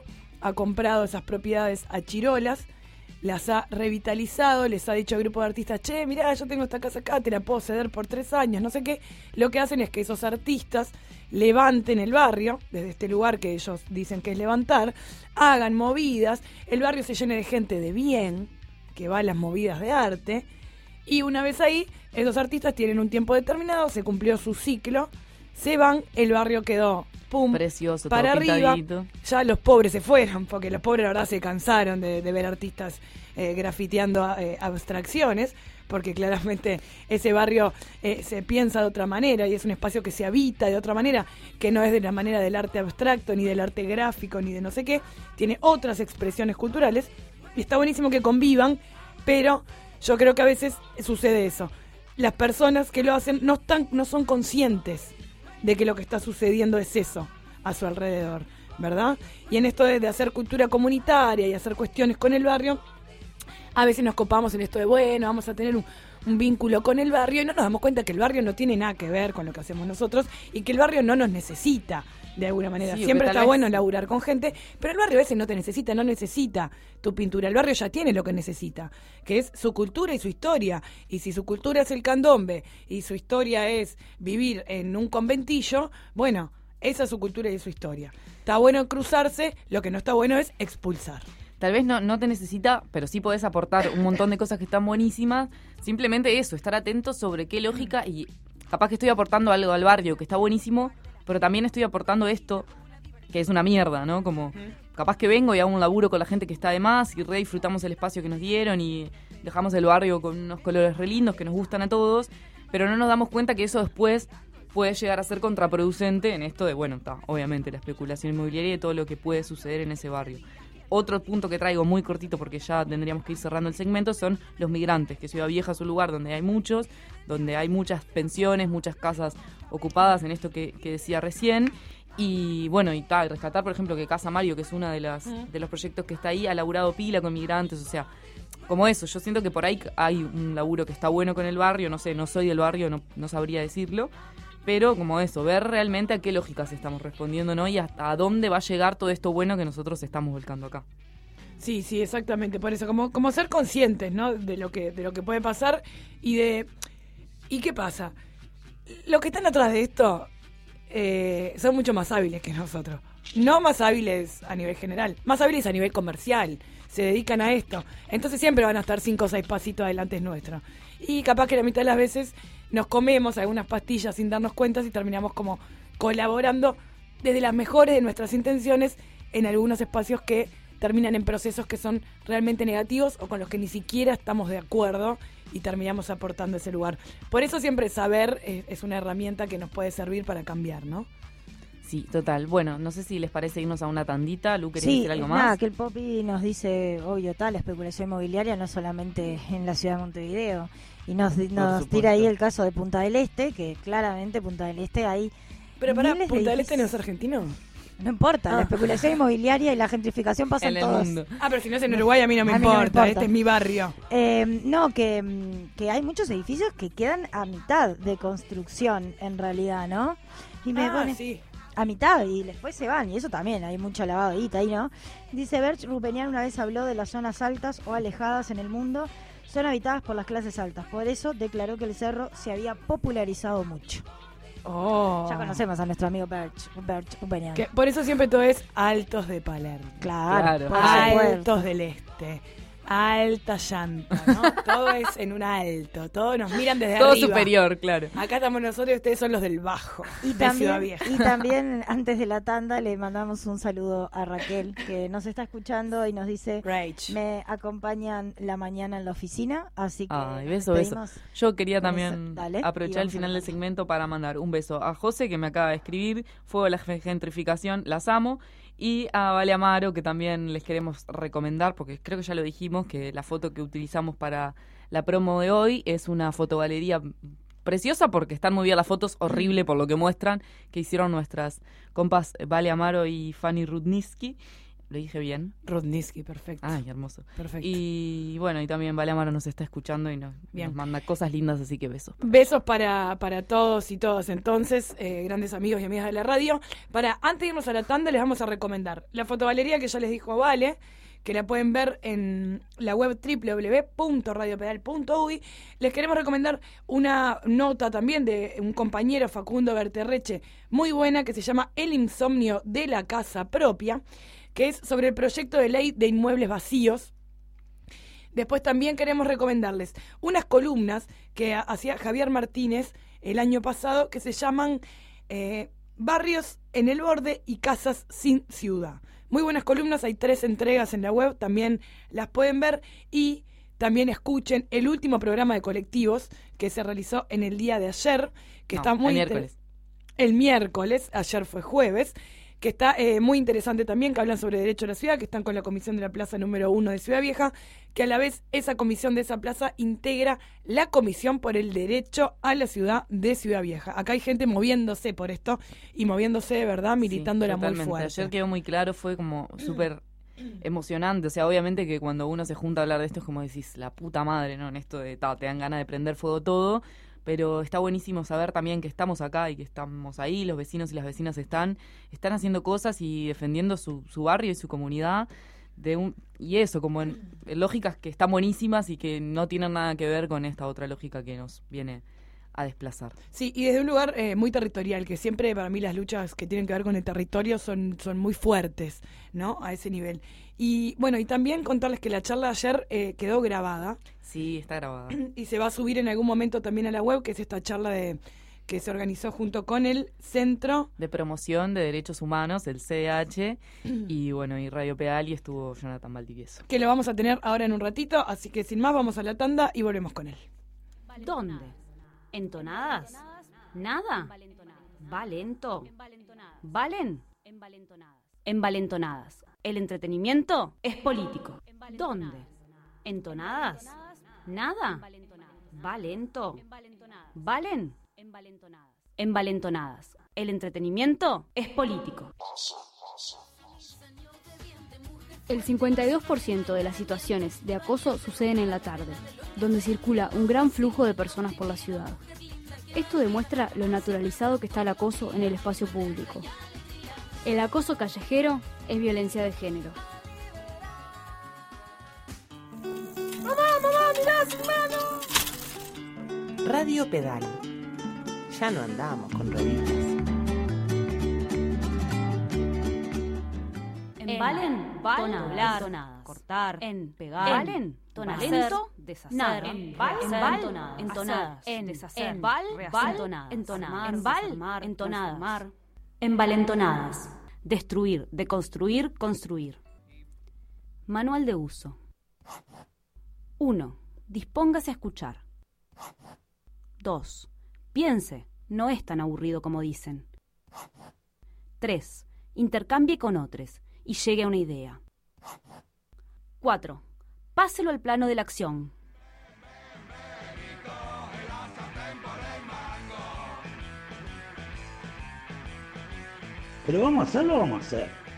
ha comprado esas propiedades a chirolas, las ha revitalizado, les ha dicho al grupo de artistas, che, mirá, yo tengo esta casa acá, te la puedo ceder por tres años, no sé qué. Lo que hacen es que esos artistas levanten el barrio, desde este lugar que ellos dicen que es levantar, hagan movidas, el barrio se llene de gente de bien, que va a las movidas de arte, y una vez ahí, esos artistas tienen un tiempo determinado, se cumplió su ciclo, se van, el barrio quedó pum, precioso, para todo arriba, pintadito. Ya los pobres se fueron, porque los pobres la verdad se cansaron de, de ver artistas eh, grafiteando eh, abstracciones, porque claramente ese barrio eh, se piensa de otra manera y es un espacio que se habita de otra manera, que no es de la manera del arte abstracto, ni del arte gráfico, ni de no sé qué, tiene otras expresiones culturales, y está buenísimo que convivan, pero yo creo que a veces sucede eso. Las personas que lo hacen no están, no son conscientes de que lo que está sucediendo es eso a su alrededor, ¿verdad? Y en esto de, de hacer cultura comunitaria y hacer cuestiones con el barrio, a veces nos copamos en esto de, bueno, vamos a tener un, un vínculo con el barrio, y no nos damos cuenta que el barrio no tiene nada que ver con lo que hacemos nosotros y que el barrio no nos necesita de alguna manera. Sí, Siempre está vez... bueno laburar con gente, pero el barrio a veces no te necesita, no necesita tu pintura. El barrio ya tiene lo que necesita, que es su cultura y su historia. Y si su cultura es el candombe y su historia es vivir en un conventillo, bueno, esa es su cultura y su historia. Está bueno cruzarse, lo que no está bueno es expulsar. Tal vez no, no te necesita, pero sí podés aportar un montón de cosas que están buenísimas. Simplemente eso, estar atento sobre qué lógica, y capaz que estoy aportando algo al barrio que está buenísimo, pero también estoy aportando esto que es una mierda, ¿no? Como capaz que vengo y hago un laburo con la gente que está de más y re disfrutamos el espacio que nos dieron y dejamos el barrio con unos colores re lindos que nos gustan a todos, pero no nos damos cuenta que eso después puede llegar a ser contraproducente en esto de, bueno, está, obviamente la especulación inmobiliaria y todo lo que puede suceder en ese barrio. Otro punto que traigo muy cortito porque ya tendríamos que ir cerrando el segmento son los migrantes, que Ciudad Vieja es un lugar donde hay muchos, donde hay muchas pensiones, muchas casas ocupadas en esto que, que decía recién. Y bueno, y tal, rescatar por ejemplo que Casa Mario, que es uno de, las, de los proyectos que está ahí, ha laburado pila con migrantes, o sea, como eso, yo siento que por ahí hay un laburo que está bueno con el barrio, no sé, no soy del barrio, no, no sabría decirlo, pero como eso, ver realmente a qué lógicas estamos respondiendo, ¿no? Y hasta a dónde va a llegar todo esto bueno que nosotros estamos volcando acá. Sí, sí, exactamente, por eso, como, como ser conscientes, ¿no? De lo que, de lo que puede pasar y de... ¿Y qué pasa? Los que están atrás de esto eh, son mucho más hábiles que nosotros. No más hábiles a nivel general, más hábiles a nivel comercial. Se dedican a esto. Entonces siempre van a estar cinco o seis pasitos adelante nuestro. Y capaz que la mitad de las veces nos comemos algunas pastillas sin darnos cuenta y terminamos como colaborando desde las mejores de nuestras intenciones en algunos espacios que terminan en procesos que son realmente negativos o con los que ni siquiera estamos de acuerdo y terminamos aportando ese lugar. Por eso siempre saber es, es una herramienta que nos puede servir para cambiar, ¿no? Sí, total. Bueno, no sé si les parece irnos a una tandita. Lu, ¿querés sí, decir algo más? Nada, que el Popi nos dice, obvio, tal, la especulación inmobiliaria no solamente en la ciudad de Montevideo. Y nos, nos tira ahí el caso de Punta del Este, que claramente Punta del Este hay... Pero pará, miles ¿Punta de del Este no es argentino? No importa, Ah. la especulación inmobiliaria y la gentrificación pasan En el todos. mundo. Ah, pero si no es en Uruguay a mí no me, A mí no me importa, importa. este es mi barrio. Eh, no, que, mm, que hay muchos edificios que quedan a mitad de construcción, en realidad, ¿no? Y me Ah, pone sí. a mitad y después se van, y eso también, hay mucho lavado de guita ahí, ¿no? Dice Berch Rupenian una vez habló de las zonas altas o alejadas en el mundo, son habitadas por las clases altas. Por eso declaró que el cerro se había popularizado mucho. Oh. Ya conocemos a nuestro amigo Berch, Berch Rupenian. Que por eso siempre todo es Altos de Palermo. Claro, Claro. por supuesto. Altos del Este. Alta llanta, ¿no? Todo es en un alto. Todos nos miran desde Todo arriba. superior, claro. Acá estamos nosotros y ustedes son los del bajo. Y de Ciudad también, Vieja. y también antes de la tanda le mandamos un saludo a Raquel, que nos está escuchando y nos dice, Rach. me acompañan la mañana en la oficina, así que Ay, beso, beso. pedimos- Yo quería beso. también Dale, y aprovechar el vamos a final la del segmento para mandar un beso a José, que me acaba de escribir, Fuego de la Gentrificación, las amo, y a Vale Amaro, que también les queremos recomendar, porque creo que ya lo dijimos, que la foto que utilizamos para la promo de hoy es una fotogalería preciosa, porque están muy bien las fotos, horrible por lo que muestran, que hicieron nuestras compas Vale Amaro y Fanny Rudnitsky. ¿Lo dije bien? Rudnitsky, perfecto. Ay, hermoso. Perfecto. Y bueno, y también Vale Amaro nos está escuchando y nos, nos manda cosas lindas, así que besos. Besos para, para todos y todas entonces, eh, grandes amigos y amigas de la radio. Para, antes de irnos a la tanda, les vamos a recomendar la fotogalería que ya les dijo Vale, que la pueden ver en la web doble u doble u doble u punto radio pedal punto u y. Les queremos recomendar una nota también de un compañero, Facundo Berterreche, muy buena, que se llama El insomnio de la casa propia, que es sobre el proyecto de ley de inmuebles vacíos. Después también queremos recomendarles unas columnas que hacía Javier Martínez el año pasado, que se llaman eh, Barrios en el borde y casas sin ciudad. Muy buenas columnas, hay tres entregas en la web, también las pueden ver y también escuchen el último programa de colectivos que se realizó en el día de ayer, que no, está muy el miércoles. El miércoles, ayer fue jueves, que está eh, muy interesante también, que hablan sobre derecho a la ciudad, que están con la comisión de la plaza número uno de Ciudad Vieja, que a la vez esa comisión de esa plaza integra la comisión por el derecho a la ciudad de Ciudad Vieja. Acá hay gente moviéndose por esto y moviéndose de verdad, militándola sí, muy fuerte. Ayer quedó muy claro, fue como súper emocionante, o sea, obviamente que cuando uno se junta a hablar de esto es como decís, la puta madre, ¿no? En esto de, ta, te dan ganas de prender fuego todo, pero está buenísimo saber también que estamos acá y que estamos ahí, los vecinos y las vecinas están, están haciendo cosas y defendiendo su, su barrio y su comunidad, de un, y eso, como en, en lógicas que están buenísimas y que no tienen nada que ver con esta otra lógica que nos viene a desplazar. Sí, y desde un lugar eh, muy territorial, que siempre para mí las luchas que tienen que ver con el territorio son, son muy fuertes, ¿no? A ese nivel. Y bueno, y también contarles que la charla de ayer eh, quedó grabada. Sí, está grabada. Y se va a subir en algún momento también a la web, que es esta charla de que se organizó junto con el Centro de Promoción de Derechos Humanos, el C D H, y bueno, y Radio Pedal, y estuvo Jonathan Valdivieso. Que lo vamos a tener ahora en un ratito, así que sin más vamos a la tanda y volvemos con él. ¿Dónde? ¿Entonadas? ¿Nada? ¿Valento? ¿Valen? Envalentonadas. El entretenimiento es político. ¿Dónde? ¿Entonadas? ¿Nada? ¿Valento? ¿Valen? Envalentonadas. El entretenimiento es político. El cincuenta y dos por ciento de las situaciones de acoso suceden en la tarde, donde circula un gran flujo de personas por la ciudad. Esto demuestra lo naturalizado que está el acoso en el espacio público. El acoso callejero es violencia de género. ¡Mamá, mamá, mirá su mano! Radio Pedal. Ya no andamos con rodillas. En valen, valen, hablar, tonadas, cortar, en pegar, valen, talento, deshacer, nada, en val, entonadas, entonadas, en deshacer, en val, entonadas, entonadas, en val, entonadas, envalentonadas, destruir, deconstruir, construir. Manual de uso. uno. Dispóngase a escuchar. dos. Piense, no es tan aburrido como dicen. tres. Intercambie con otros y llegue a una idea. cuatro. Páselo al plano de la acción. Pero vamos a hacerlo, vamos a hacer.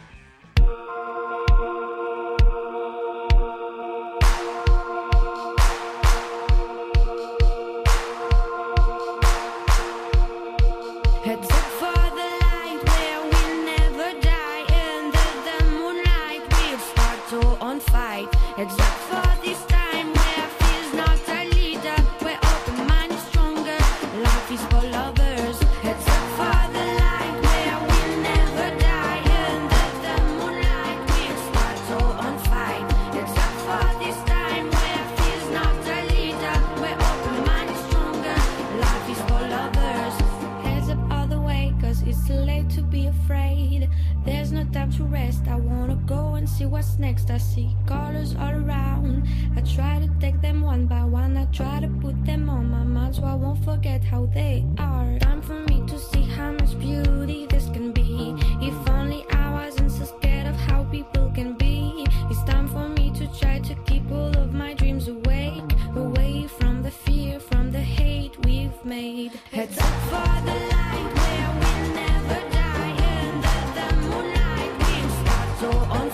Next, I see colors all around. I try to take them one by one. I try to put them on my mind so I won't forget how they are. Time for me to see how much beauty this can be. If only I wasn't so scared of how people can be. It's time for me to try to keep all of my dreams awake, away from the fear, from the hate we've made. Heads up for the light where we'll never die. Under the moonlight we'll start so on.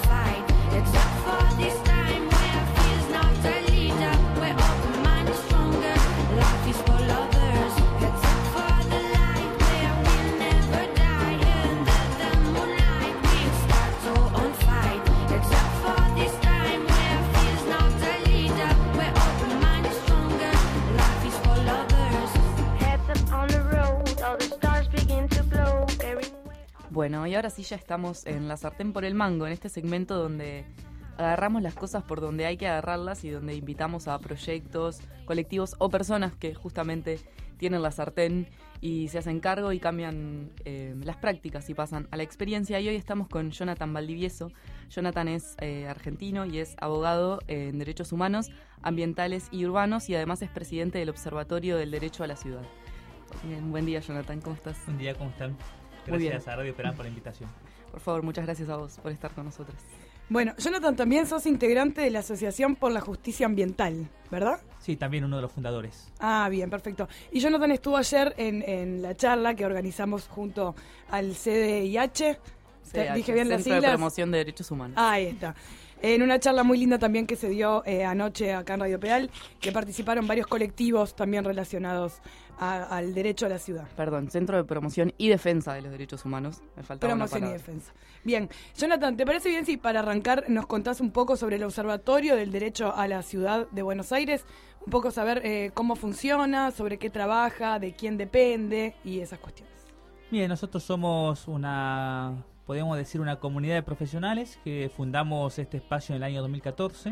Bueno, y ahora sí ya estamos en la sartén por el mango, en este segmento donde agarramos las cosas por donde hay que agarrarlas y donde invitamos a proyectos, colectivos o personas que justamente tienen la sartén y se hacen cargo y cambian eh, las prácticas y pasan a la experiencia. Y hoy estamos con Jonathan Valdivieso. Jonathan es eh, argentino y es abogado eh, en derechos humanos, ambientales y urbanos, y además es presidente del Observatorio del Derecho a la Ciudad. Bien, buen día, Jonathan, ¿cómo estás? Buen día, ¿cómo están? Muy bien. Gracias a Radio Perán por la invitación. Por favor, muchas gracias a vos por estar con nosotros. Bueno, Jonathan, también sos integrante de la Asociación por la Justicia Ambiental, ¿verdad? Sí, también uno de los fundadores. Ah, bien, perfecto. Y Jonathan estuvo ayer en, en la charla que organizamos junto al C D I H. C D I H, ¿Dije bien las Centro de siglas? Promoción de Derechos Humanos. Ah, ahí está. En una charla muy linda también que se dio eh, anoche acá en Radio Pedal, que participaron varios colectivos también relacionados a, al derecho a la ciudad. Perdón, Centro de Promoción y Defensa de los Derechos Humanos. Me faltaba Promoción una y palabra. defensa. Bien, Jonathan, ¿te parece bien si para arrancar nos contás un poco sobre el Observatorio del Derecho a la Ciudad de Buenos Aires? Un poco saber eh, cómo funciona, sobre qué trabaja, de quién depende y esas cuestiones. Bien, nosotros somos una, podemos decir, una comunidad de profesionales que fundamos este espacio en el año dos mil catorce,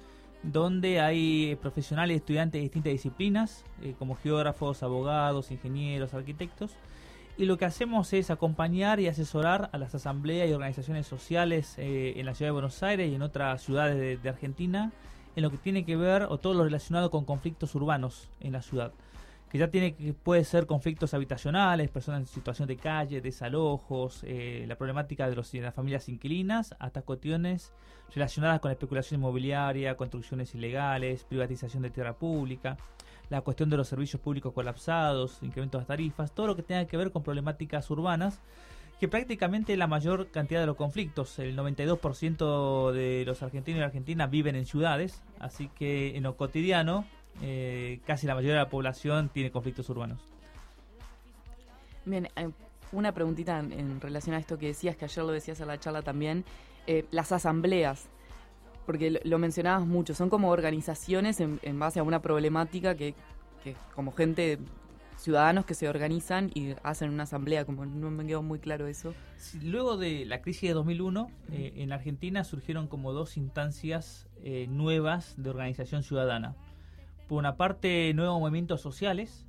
donde hay profesionales y estudiantes de distintas disciplinas, eh, como geógrafos, abogados, ingenieros, arquitectos, y lo que hacemos es acompañar y asesorar a las asambleas y organizaciones sociales eh, en la ciudad de Buenos Aires y en otras ciudades de, de Argentina, en lo que tiene que ver, o todo lo relacionado con conflictos urbanos en la ciudad, que ya tiene que puede ser conflictos habitacionales, personas en situación de calle, desalojos, eh, la problemática de, los, de las familias inquilinas, hasta cuestiones relacionadas con la especulación inmobiliaria, construcciones ilegales, privatización de tierra pública, la cuestión de los servicios públicos colapsados, incrementos de las tarifas, todo lo que tenga que ver con problemáticas urbanas, que prácticamente la mayor cantidad de los conflictos, el noventa y dos por ciento de los argentinos y argentinas viven en ciudades, así que en lo cotidiano eh, casi la mayoría de la población tiene conflictos urbanos. Bien, eh, una preguntita en, en relación a esto que decías, que ayer lo decías en la charla también, eh, las asambleas, porque lo, lo mencionabas mucho, son como organizaciones en, en base a una problemática que, que como gente, ciudadanos que se organizan y hacen una asamblea, como no me quedó muy claro eso. Sí, luego de la crisis de dos mil uno, eh, en Argentina surgieron como dos instancias eh, nuevas de organización ciudadana. Por una parte, nuevos movimientos sociales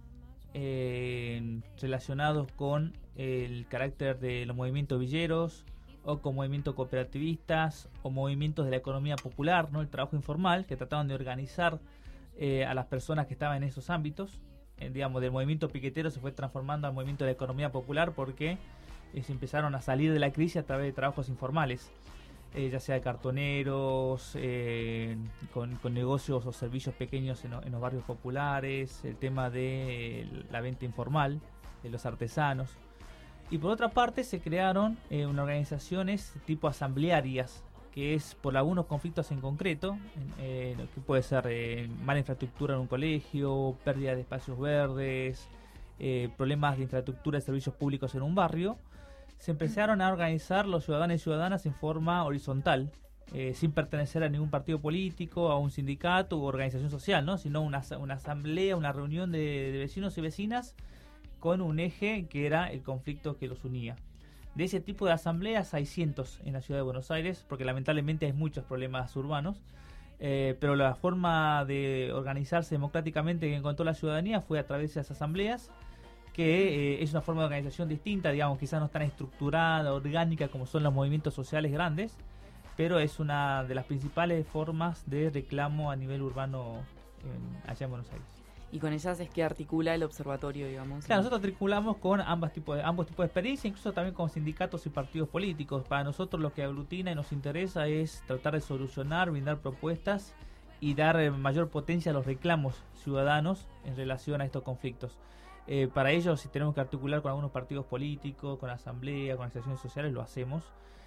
eh, relacionados con el carácter de los movimientos villeros o con movimientos cooperativistas o movimientos de la economía popular, ¿no? El trabajo informal, que trataban de organizar eh, a las personas que estaban en esos ámbitos. Eh, digamos, del movimiento piquetero se fue transformando al movimiento de la economía popular porque eh, se empezaron a salir de la crisis a través de trabajos informales, eh, ya sea de cartoneros, eh, con, con negocios o servicios pequeños en, en los barrios populares, el tema de eh, la venta informal, de los artesanos. Y por otra parte se crearon eh, unas organizaciones tipo asamblearias, que es por algunos conflictos en concreto, eh, que puede ser eh, mala infraestructura en un colegio, pérdida de espacios verdes, eh, problemas de infraestructura y servicios públicos en un barrio. Se empezaron a organizar los ciudadanos y ciudadanas en forma horizontal, eh, sin pertenecer a ningún partido político, a un sindicato u organización social, ¿no? Sino una, una asamblea, una reunión de, de vecinos y vecinas con un eje que era el conflicto que los unía. De ese tipo de asambleas hay cientos en la ciudad de Buenos Aires, porque lamentablemente hay muchos problemas urbanos, eh, pero la forma de organizarse democráticamente que encontró la ciudadanía fue a través de esas asambleas, que eh, es una forma de organización distinta, digamos, quizás no tan estructurada, orgánica como son los movimientos sociales grandes, pero es una de las principales formas de reclamo a nivel urbano en, allá en Buenos Aires. Y con ellas es que articula el observatorio, digamos. Claro, nosotros articulamos con ambas tipos de, ambos tipos de experiencia, incluso también con sindicatos y partidos políticos. Para nosotros lo que aglutina y nos interesa es tratar de solucionar, brindar propuestas y dar eh, mayor potencia a los reclamos ciudadanos en relación a estos conflictos. Eh, para ello, si tenemos que articular con algunos partidos políticos, con asamblea, con organizaciones sociales, lo hacemos.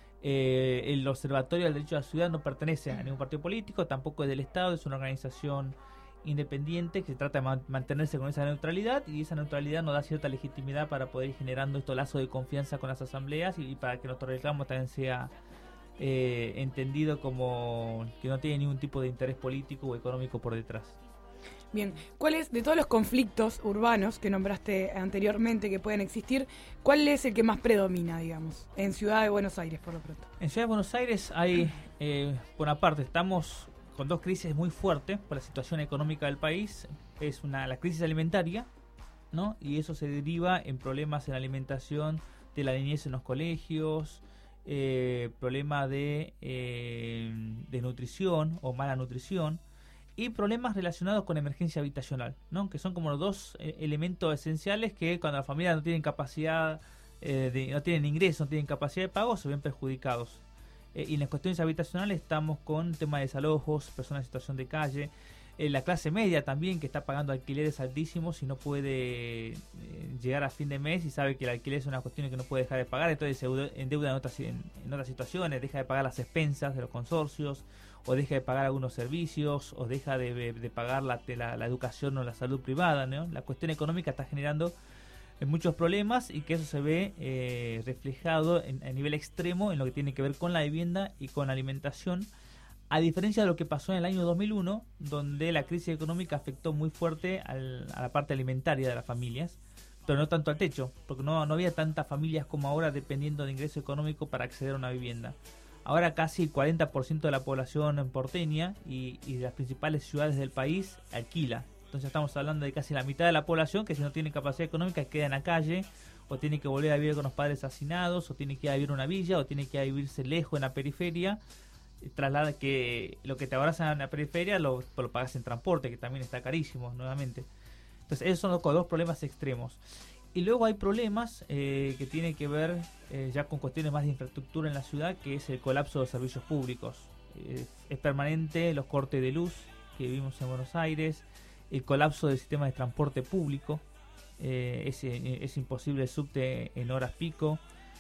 Eh, el Observatorio del Derecho a la Ciudad no pertenece a ningún partido político, tampoco es del Estado, es una organización independiente que se trata de man- mantenerse con esa neutralidad, y esa neutralidad nos da cierta legitimidad para poder ir generando estos lazos de confianza con las asambleas y, y para que nuestro reclamo también sea eh, entendido como que no tiene ningún tipo de interés político o económico por detrás. Bien, ¿cuál es, de todos los conflictos urbanos que nombraste anteriormente que pueden existir, cuál es el que más predomina, digamos, en Ciudad de Buenos Aires, por lo pronto? En Ciudad de Buenos Aires hay, eh, por una parte, estamos con dos crisis muy fuertes por la situación económica del país. Es una la crisis alimentaria, ¿no? Y eso se deriva en problemas en la alimentación de la niñez en los colegios, eh, problema de, eh, de nutrición o mala nutrición, y problemas relacionados con emergencia habitacional, ¿no? Que son como los dos eh, elementos esenciales que cuando las familias no tienen capacidad, eh, de, no tienen ingresos, no tienen capacidad de pago, se ven perjudicados. Eh, y en las cuestiones habitacionales estamos con temas de desalojos, personas en situación de calle, eh, la clase media también que está pagando alquileres altísimos y no puede eh, llegar a fin de mes y sabe que el alquiler es una cuestión que no puede dejar de pagar, entonces se endeuda en otras, en, en otras situaciones, deja de pagar las expensas de los consorcios, o deja de pagar algunos servicios, o deja de, de, de pagar la, la, la educación o la salud privada, ¿no? La cuestión económica está generando eh, muchos problemas y que eso se ve eh, reflejado en, a nivel extremo en lo que tiene que ver con la vivienda y con la alimentación, a diferencia de lo que pasó en el año dos mil uno, donde la crisis económica afectó muy fuerte al, a la parte alimentaria de las familias, pero no tanto al techo, porque no, no había tantas familias como ahora dependiendo de ingreso económico para acceder a una vivienda. Ahora casi el cuarenta por ciento de la población porteña y, y de las principales ciudades del país alquila. Entonces estamos hablando de casi la mitad de la población que si no tiene capacidad económica queda en la calle, o tiene que volver a vivir con los padres hacinados, o tiene que ir a vivir en una villa, o tiene que ir a vivirse lejos en la periferia. Traslada que lo que te abrazan en la periferia lo, lo pagas en transporte, que también está carísimo nuevamente. Entonces esos son los dos problemas extremos. Y luego hay problemas eh, que tienen que ver eh, ya con cuestiones más de infraestructura en la ciudad, que es el colapso de los servicios públicos. Eh, es permanente los cortes de luz que vivimos en Buenos Aires, el colapso del sistema de transporte público, eh, es, es imposible el subte en horas pico,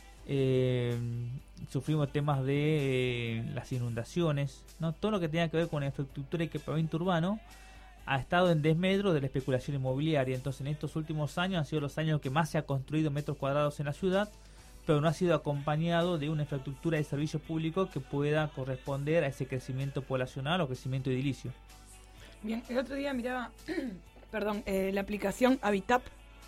eh, sufrimos temas de eh, las inundaciones, ¿no? Todo lo que tenga que ver con la infraestructura y equipamiento urbano ha estado en desmedro de la especulación inmobiliaria. Entonces en estos últimos años han sido los años que más se ha construido metros cuadrados en la ciudad, pero no ha sido acompañado de una infraestructura de servicios públicos que pueda corresponder a ese crecimiento poblacional o crecimiento edilicio. Bien, el otro día miraba perdón, eh, la aplicación Habitap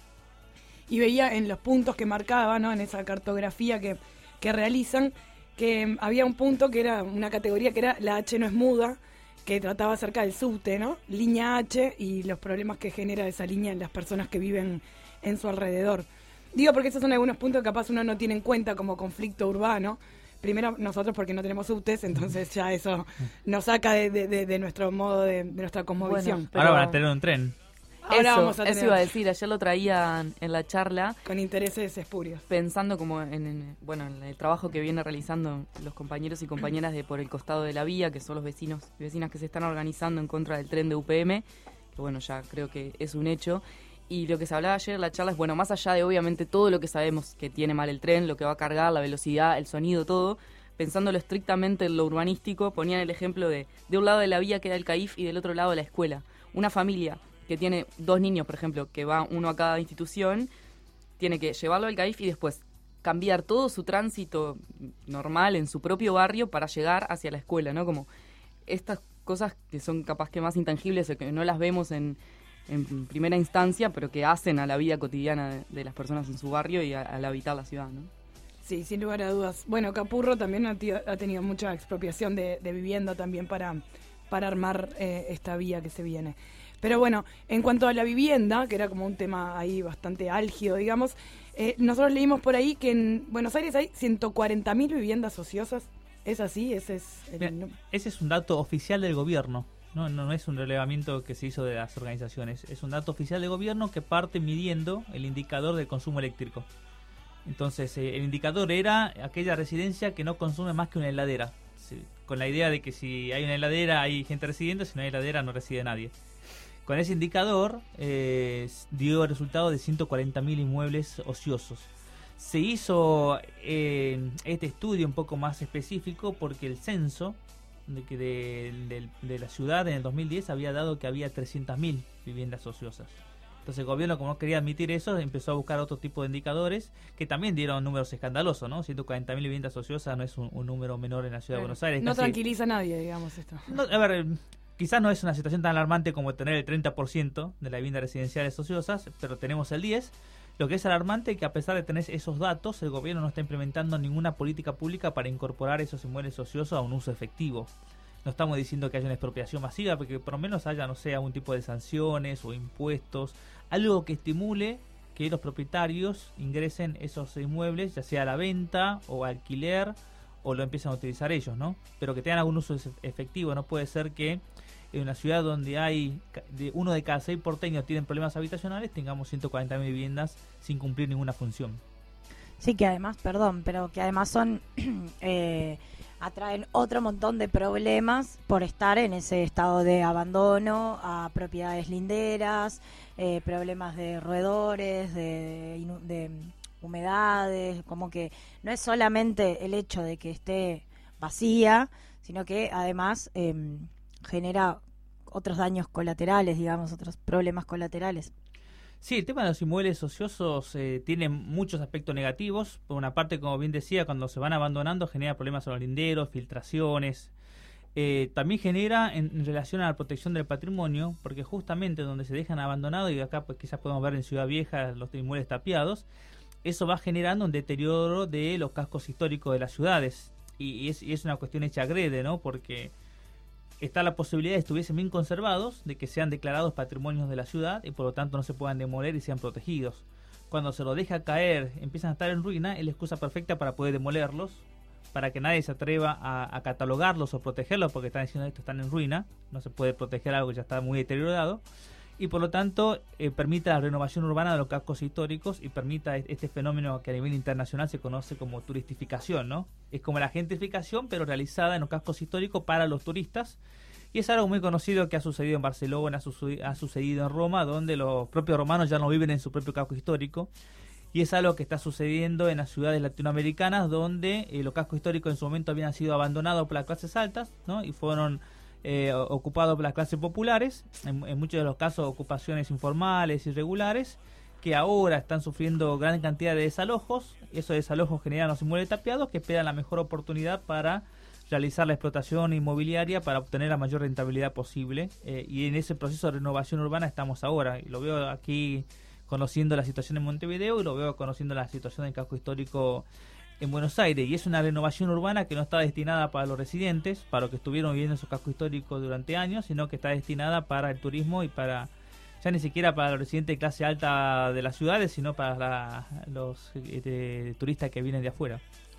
y veía en los puntos que marcaba, ¿no? En esa cartografía que, que realizan, que había un punto que era una categoría que era la H no es muda, que trataba acerca del subte, ¿no? Línea H y los problemas que genera esa línea en las personas que viven en su alrededor. Digo porque esos son algunos puntos que capaz uno no tiene en cuenta como conflicto urbano. Primero nosotros porque no tenemos subtes, entonces ya eso nos saca de, de, de, de nuestro modo, de, de nuestra cosmovisión. Bueno, ahora van a tener un tren. Ahora eso, vamos a tener... eso iba a decir, ayer lo traían en la charla. Con intereses espurios. Pensando como en, en, bueno, en el trabajo que viene realizando los compañeros y compañeras de Por el Costado de la Vía, que son los vecinos y vecinas que se están organizando en contra del tren de U P M, que bueno, ya creo que es un hecho. Y lo que se hablaba ayer en la charla es, bueno, más allá de obviamente todo lo que sabemos que tiene mal el tren, lo que va a cargar, la velocidad, el sonido, todo, pensándolo estrictamente en lo urbanístico, ponían el ejemplo de, de un lado de la vía queda el CAIF y del otro lado la escuela. Una familia que tiene dos niños, por ejemplo, que va uno a cada institución, tiene que llevarlo al CAIF y después cambiar todo su tránsito normal en su propio barrio para llegar hacia la escuela, ¿no? Como estas cosas que son capaz que más intangibles o que no las vemos en, en primera instancia, pero que hacen a la vida cotidiana de, de las personas en su barrio y a, al habitar la ciudad, ¿no? Sí, sin lugar a dudas. Bueno, Capurro también ha, tío, ha tenido mucha expropiación de, de vivienda también para, para armar eh, esta vía que se viene. Pero bueno, en cuanto a la vivienda, que era como un tema ahí bastante álgido, digamos, eh, nosotros leímos por ahí que en Buenos Aires hay ciento cuarenta mil viviendas ociosas. ¿Es así? Ese es el... Mira, ese es un dato oficial del gobierno, ¿no? No, no es un relevamiento que se hizo de las organizaciones. Es un dato oficial del gobierno que parte midiendo el indicador del consumo eléctrico. Entonces, eh, el indicador era aquella residencia que no consume más que una heladera. Sí, con la idea de que si hay una heladera hay gente residiendo, si no hay heladera no reside nadie. Con ese indicador eh, dio el resultado de ciento cuarenta mil inmuebles ociosos. Se hizo eh, este estudio un poco más específico porque el censo de, que de, de, de la ciudad en el dos mil diez había dado que había trescientas mil viviendas ociosas. Entonces el gobierno, como no quería admitir eso, empezó a buscar otro tipo de indicadores que también dieron números escandalosos, ¿no? ciento cuarenta mil viviendas ociosas no es un, un número menor en la ciudad bueno, de Buenos Aires. No casi... tranquiliza a nadie, digamos, esto. No, a ver... quizás no es una situación tan alarmante como tener el treinta por ciento de las viviendas residenciales ociosas, pero tenemos el diez por ciento. Lo que es alarmante es que a pesar de tener esos datos, el gobierno no está implementando ninguna política pública para incorporar esos inmuebles ociosos a un uso efectivo. No estamos diciendo que haya una expropiación masiva, porque por lo menos haya, no sé, algún tipo de sanciones o impuestos, algo que estimule que los propietarios ingresen esos inmuebles, ya sea a la venta o a alquiler, o lo empiezan a utilizar ellos, ¿no? Pero que tengan algún uso efectivo. No puede ser que en una ciudad donde hay de uno de cada seis porteños tienen problemas habitacionales, tengamos ciento cuarenta mil viviendas sin cumplir ninguna función. Sí, que además, perdón, pero que además son eh, atraen otro montón de problemas por estar en ese estado de abandono a propiedades linderas, eh, problemas de roedores, de, de, de humedades, como que no es solamente el hecho de que esté vacía, sino que además eh, genera otros daños colaterales, digamos, otros problemas colaterales. Sí, el tema de los inmuebles ociosos eh, tiene muchos aspectos negativos. Por una parte, como bien decía, cuando se van abandonando genera problemas a los linderos, filtraciones. Eh, también genera en, en relación a la protección del patrimonio, porque justamente donde se dejan abandonados, y acá pues quizás podemos ver en Ciudad Vieja los inmuebles tapiados, eso va generando un deterioro de los cascos históricos de las ciudades. Y, y, es, y es una cuestión hecha agrede, ¿no? Porque está la posibilidad de que estuviesen bien conservados, de que sean declarados patrimonios de la ciudad y por lo tanto no se puedan demoler y sean protegidos. Cuando se los deja caer, empiezan a estar en ruina, es la excusa perfecta para poder demolerlos, para que nadie se atreva a, a catalogarlos o protegerlos, porque están diciendo esto, están en ruina, no se puede proteger algo que ya está muy deteriorado, y por lo tanto eh, permite la renovación urbana de los cascos históricos y permita este fenómeno que a nivel internacional se conoce como turistificación, ¿no? Es como la gentrificación, pero realizada en los cascos históricos para los turistas, y es algo muy conocido que ha sucedido en Barcelona, ha, su ha sucedido en Roma, donde los propios romanos ya no viven en su propio casco histórico, y es algo que está sucediendo en las ciudades latinoamericanas, donde eh, los cascos históricos en su momento habían sido abandonados por las clases altas, ¿no? Y fueron Eh, ocupados por las clases populares, en, en muchos de los casos ocupaciones informales, irregulares, que ahora están sufriendo gran cantidad de desalojos. Esos desalojos generan los inmuebles tapiados que esperan la mejor oportunidad para realizar la explotación inmobiliaria para obtener la mayor rentabilidad posible, eh, y en ese proceso de renovación urbana estamos ahora, y lo veo aquí conociendo la situación en Montevideo y lo veo conociendo la situación del casco histórico en Buenos Aires, y es una renovación urbana que no está destinada para los residentes, para los que estuvieron viviendo en su casco histórico durante años, sino que está destinada para el turismo y para, ya ni siquiera para los residentes de clase alta de las ciudades, sino para la, los eh, turistas que vienen de afuera.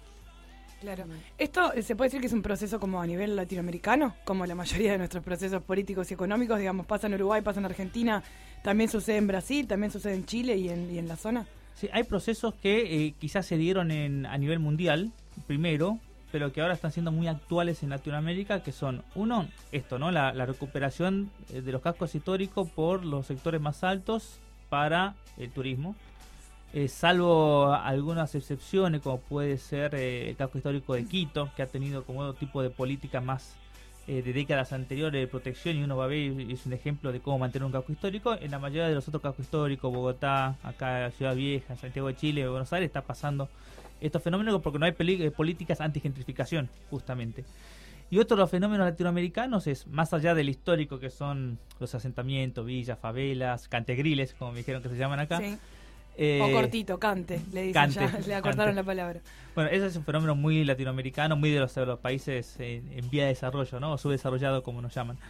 Claro. ¿Esto se puede decir que es un proceso como a nivel latinoamericano? Como la mayoría de nuestros procesos políticos y económicos, digamos, pasa en Uruguay, pasa en Argentina, también sucede en Brasil, también sucede en Chile y en, y en la zona. Sí, hay procesos que eh, quizás se dieron en, a nivel mundial primero, pero que ahora están siendo muy actuales en Latinoamérica, que son, uno, esto, ¿no? La, la recuperación de los cascos históricos por los sectores más altos para el turismo, eh, salvo algunas excepciones, como puede ser eh, el casco histórico de Quito, que ha tenido como otro tipo de política más Eh, de décadas anteriores de protección, y uno va a ver y es un ejemplo de cómo mantener un casco histórico. En la mayoría de los otros cascos históricos, Bogotá, acá Ciudad Vieja, Santiago de Chile, Buenos Aires, está pasando estos fenómenos porque no hay políticas antigentrificación, justamente. Y otro de los fenómenos latinoamericanos es, más allá del histórico, que son los asentamientos, villas, favelas, cantegriles, como me dijeron que se llaman acá. Sí. Eh, o cortito, cante, le dicen, cante, ya, le acortaron cante. la palabra. Bueno, ese es un fenómeno muy latinoamericano, muy de los, de los países en, en vía de desarrollo, ¿no? O subdesarrollado, como nos llaman.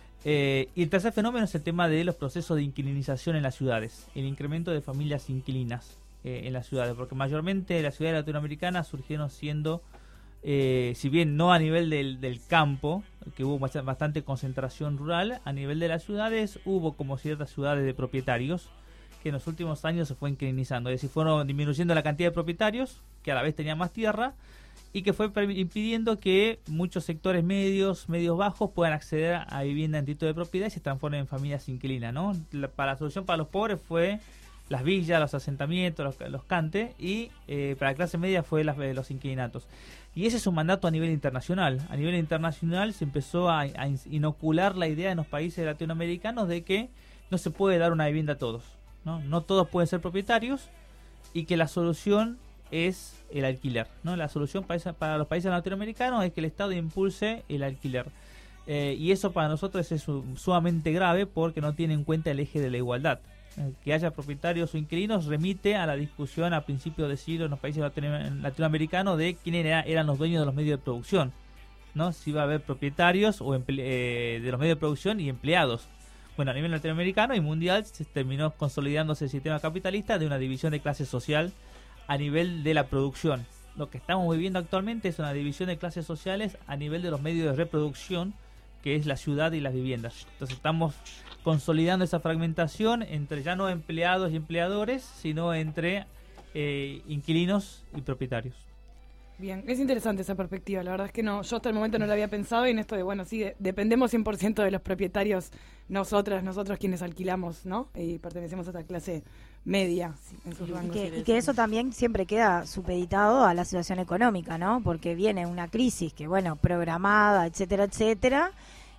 Eh, y el tercer fenómeno es el tema de los procesos de inquilinización en las ciudades, el incremento de familias inquilinas eh, en las ciudades, porque mayormente las ciudades latinoamericanas surgieron siendo, eh, si bien no a nivel del, del campo, que hubo bastante concentración rural, a nivel de las ciudades hubo como ciertas ciudades de propietarios, que en los últimos años se fue inquilинizando, es decir, fueron disminuyendo la cantidad de propietarios, que a la vez tenían más tierra, y que fue impidiendo que muchos sectores medios, medios bajos, puedan acceder a vivienda en título de propiedad y se transformen en familias inquilinas, ¿no? La, para la solución para los pobres fue las villas, los asentamientos, los, los cantes, y eh, para la clase media fue las, los inquilinatos. Y ese es un mandato a nivel internacional. A nivel internacional se empezó a, a inocular la idea en los países latinoamericanos de que no se puede dar una vivienda a todos. ¿no? No todos pueden ser propietarios, y que la solución es el alquiler, ¿no? La solución para, esa, para los países latinoamericanos es que el Estado impulse el alquiler. Eh, y eso para nosotros es su- sumamente grave porque no tiene en cuenta el eje de la igualdad. Eh, que haya propietarios o inquilinos remite a la discusión a principios de siglo en los países latino- latinoamericanos de quiénes era- eran los dueños de los medios de producción, ¿no? Si iba a haber propietarios o emple- eh, de los medios de producción y empleados. Bueno, a nivel latinoamericano y mundial se terminó consolidándose el sistema capitalista de una división de clase social a nivel de la producción. Lo que estamos viviendo actualmente es una división de clases sociales a nivel de los medios de reproducción, que es la ciudad y las viviendas. Entonces estamos consolidando esa fragmentación entre ya no empleados y empleadores, sino entre eh, inquilinos y propietarios. Bien, es interesante esa perspectiva, la verdad es que no, yo hasta el momento no la había pensado y en esto de, bueno, sí, de- dependemos cien por ciento de los propietarios, nosotras, nosotros quienes alquilamos, ¿no? Y pertenecemos a esta clase media en sus Y rangos. que, y que eso también siempre queda supeditado a la situación económica, ¿no? Porque viene una crisis que, bueno, programada, etcétera, etcétera,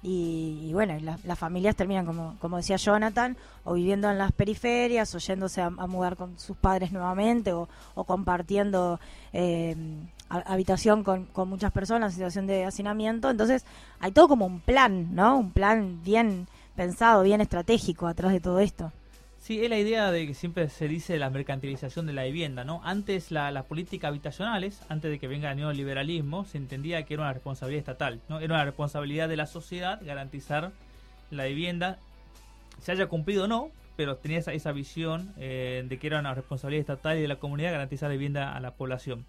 y, y bueno, y la- las familias terminan, como, como decía Jonathan, o viviendo en las periferias, o yéndose a, a mudar con sus padres nuevamente, o, o compartiendo eh, ha- habitación con, con muchas personas en situación de hacinamiento. Entonces hay todo como un plan, ¿no? Un plan bien pensado, bien estratégico atrás de todo esto. Sí, es la idea de que siempre se dice la mercantilización de la vivienda, ¿no? Antes la- las políticas habitacionales, antes de que venga el neoliberalismo, se entendía que era una responsabilidad estatal, ¿no? Era una responsabilidad de la sociedad garantizar la vivienda, se haya cumplido o no, pero tenía esa, esa visión eh, de que era una responsabilidad estatal y de la comunidad garantizar la vivienda a la población.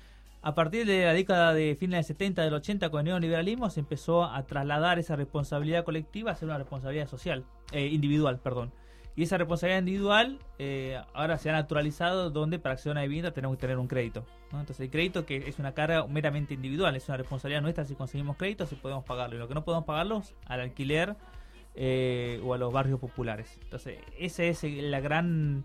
A partir de la década de fines del setenta, del ochenta, con el neoliberalismo, se empezó a trasladar esa responsabilidad colectiva a ser una responsabilidad social, eh, individual, perdón. Y esa responsabilidad individual eh, ahora se ha naturalizado donde para acceder a una vivienda tenemos que tener un crédito, ¿no? Entonces el crédito, que es una carga meramente individual, es una responsabilidad nuestra si conseguimos crédito, si podemos pagarlo. Y lo que no podemos pagarlo al alquiler eh, o a los barrios populares. Entonces esa es la gran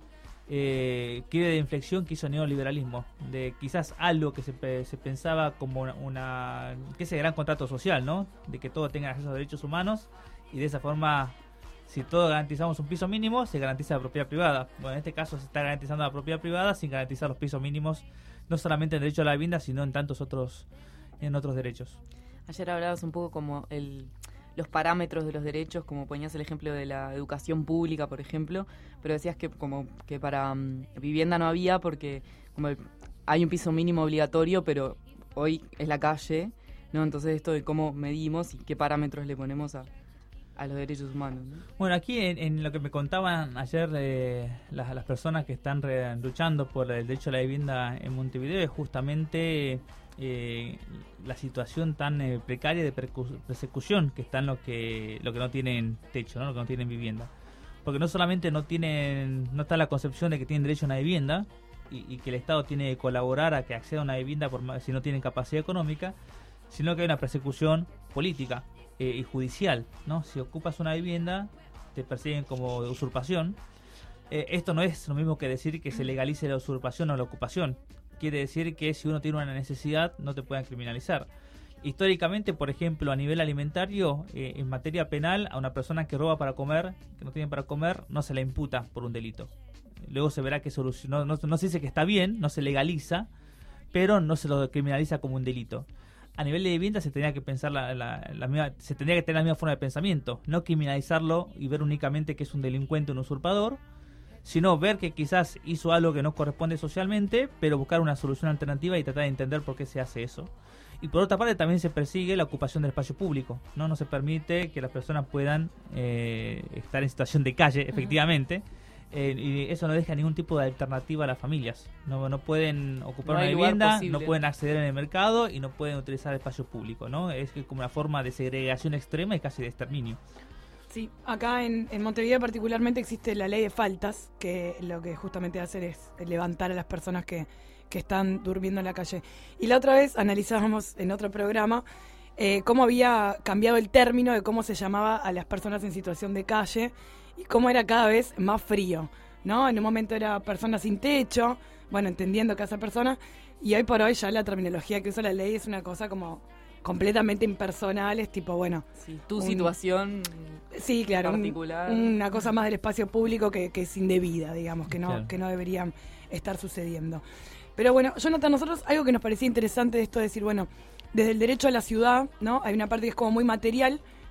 eh, quiebre de inflexión que hizo el neoliberalismo. De quizás algo que se, pe- se pensaba como una, una que es el gran contrato social, ¿no? De que todos tengan acceso a derechos humanos y de esa forma, si todos garantizamos un piso mínimo, se garantiza la propiedad privada. Bueno, en este caso se está garantizando la propiedad privada sin garantizar los pisos mínimos, no solamente en derecho a la vivienda, sino en tantos otros en otros derechos. Ayer hablabas un poco como el, los parámetros de los derechos, como ponías el ejemplo de la educación pública, por ejemplo, pero decías que como que para um, vivienda no había porque como el- hay un piso mínimo obligatorio, pero hoy es la calle, ¿no? Entonces esto de cómo medimos y qué parámetros le ponemos a a los derechos humanos, ¿no? Bueno, aquí en, en lo que me contaban ayer eh, las, las personas que están re- luchando por el derecho a la vivienda en Montevideo es justamente eh, la situación tan eh, precaria de percu- persecución que están los que los que no tienen techo, ¿no? Los que no tienen vivienda. Porque no solamente no tienen no está la concepción de que tienen derecho a una vivienda y, y que el Estado tiene que colaborar a que acceda a una vivienda por más- si no tienen capacidad económica, sino que hay una persecución política eh, y judicial, ¿no? Si ocupas una vivienda, te persiguen como de usurpación. Eh, esto no es lo mismo que decir que se legalice la usurpación o la ocupación. Quiere decir que si uno tiene una necesidad, no te puedan criminalizar. Históricamente, por ejemplo, a nivel alimentario, eh, en materia penal, a una persona que roba para comer, que no tiene para comer, no se la imputa por un delito. Luego se verá que solucionó, no, no se dice que está bien, no se legaliza, pero no se lo criminaliza como un delito. A nivel de vivienda se tenía que pensar la, la, la misma, se tendría que tener la misma forma de pensamiento, no criminalizarlo y ver únicamente que es un delincuente, un usurpador, sino ver que quizás hizo algo que no corresponde socialmente, pero buscar una solución alternativa y tratar de entender por qué se hace eso. Y por otra parte también se persigue la ocupación del espacio público, no no se permite que las personas puedan eh, estar en situación de calle, efectivamente. Eh, y eso no deja ningún tipo de alternativa a las familias. No, no pueden ocupar No una hay lugar vivienda, posible. no pueden acceder en el mercado y no pueden utilizar el espacio público, ¿no? Es que como una forma de segregación extrema y casi de exterminio. Sí, acá en, en Montevideo particularmente existe la ley de faltas, que lo que justamente hace es levantar a las personas que, que están durmiendo en la calle. Y la otra vez analizábamos en otro programa eh, cómo había cambiado el término de cómo se llamaba a las personas en situación de calle y cómo era cada vez más frío, ¿no? En un momento era personas sin techo, bueno, entendiendo que esa persona, y hoy por hoy ya la terminología que usa la ley es una cosa como completamente impersonal, es tipo, bueno... Sí, tu un- situación Sí, claro, un- particular. una cosa más del espacio público que, que es indebida, digamos, que no, Claro. que no deberían estar sucediendo. Pero bueno, Jonathan, nosotros algo que nos parecía interesante de esto de decir, bueno, desde el derecho a la ciudad, ¿no? Hay una parte que es como muy material,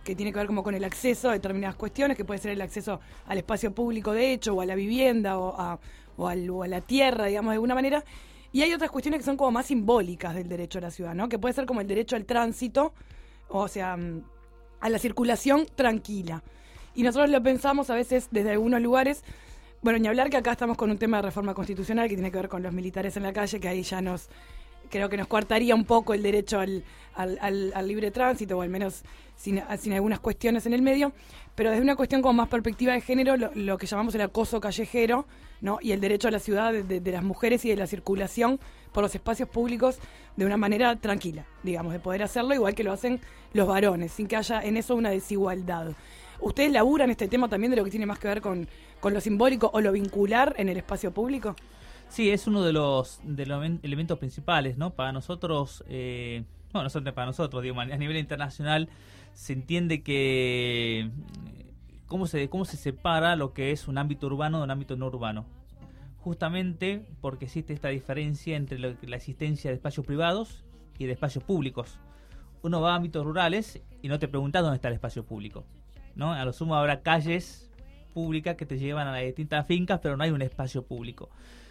que tiene que ver como con el acceso a determinadas cuestiones, que puede ser el acceso al espacio público de hecho, o a la vivienda, o a, o al, o a la tierra, digamos, de alguna manera. Y hay otras cuestiones que son como más simbólicas del derecho a la ciudad, ¿no? Que puede ser como el derecho al tránsito, o sea, a la circulación tranquila. Y nosotros lo pensamos a veces desde algunos lugares. Bueno, ni hablar que acá estamos con un tema de reforma constitucional que tiene que ver con los militares en la calle, que ahí ya nos, creo que nos coartaría un poco el derecho al, al, al, al libre tránsito, o al menos sin, sin algunas cuestiones en el medio. Pero desde una cuestión como más perspectiva de género, lo, lo que llamamos el acoso callejero, ¿no? Y el derecho a la ciudad de, de, de las mujeres y de la circulación por los espacios públicos de una manera tranquila, digamos, de poder hacerlo igual que lo hacen los varones, sin que haya en eso una desigualdad. ¿Ustedes laburan este tema también de lo que tiene más que ver con, con lo simbólico o lo vincular en el espacio público? Sí, es uno de los, de los elementos principales, ¿no? Para nosotros, eh, no, no solamente para nosotros, digo, a nivel internacional se entiende que cómo se cómo se separa lo que es un ámbito urbano de un ámbito no urbano. Justamente porque existe esta diferencia entre lo, la existencia de espacios privados y de espacios públicos. Uno va a ámbitos rurales y no te preguntas dónde está el espacio público, ¿no? A lo sumo habrá calles públicas que te llevan a las distintas fincas, pero no hay un espacio público.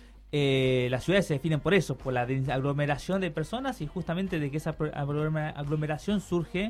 Eh, las ciudades se definen por eso, por la aglomeración de personas, y justamente de que esa aglomeración surge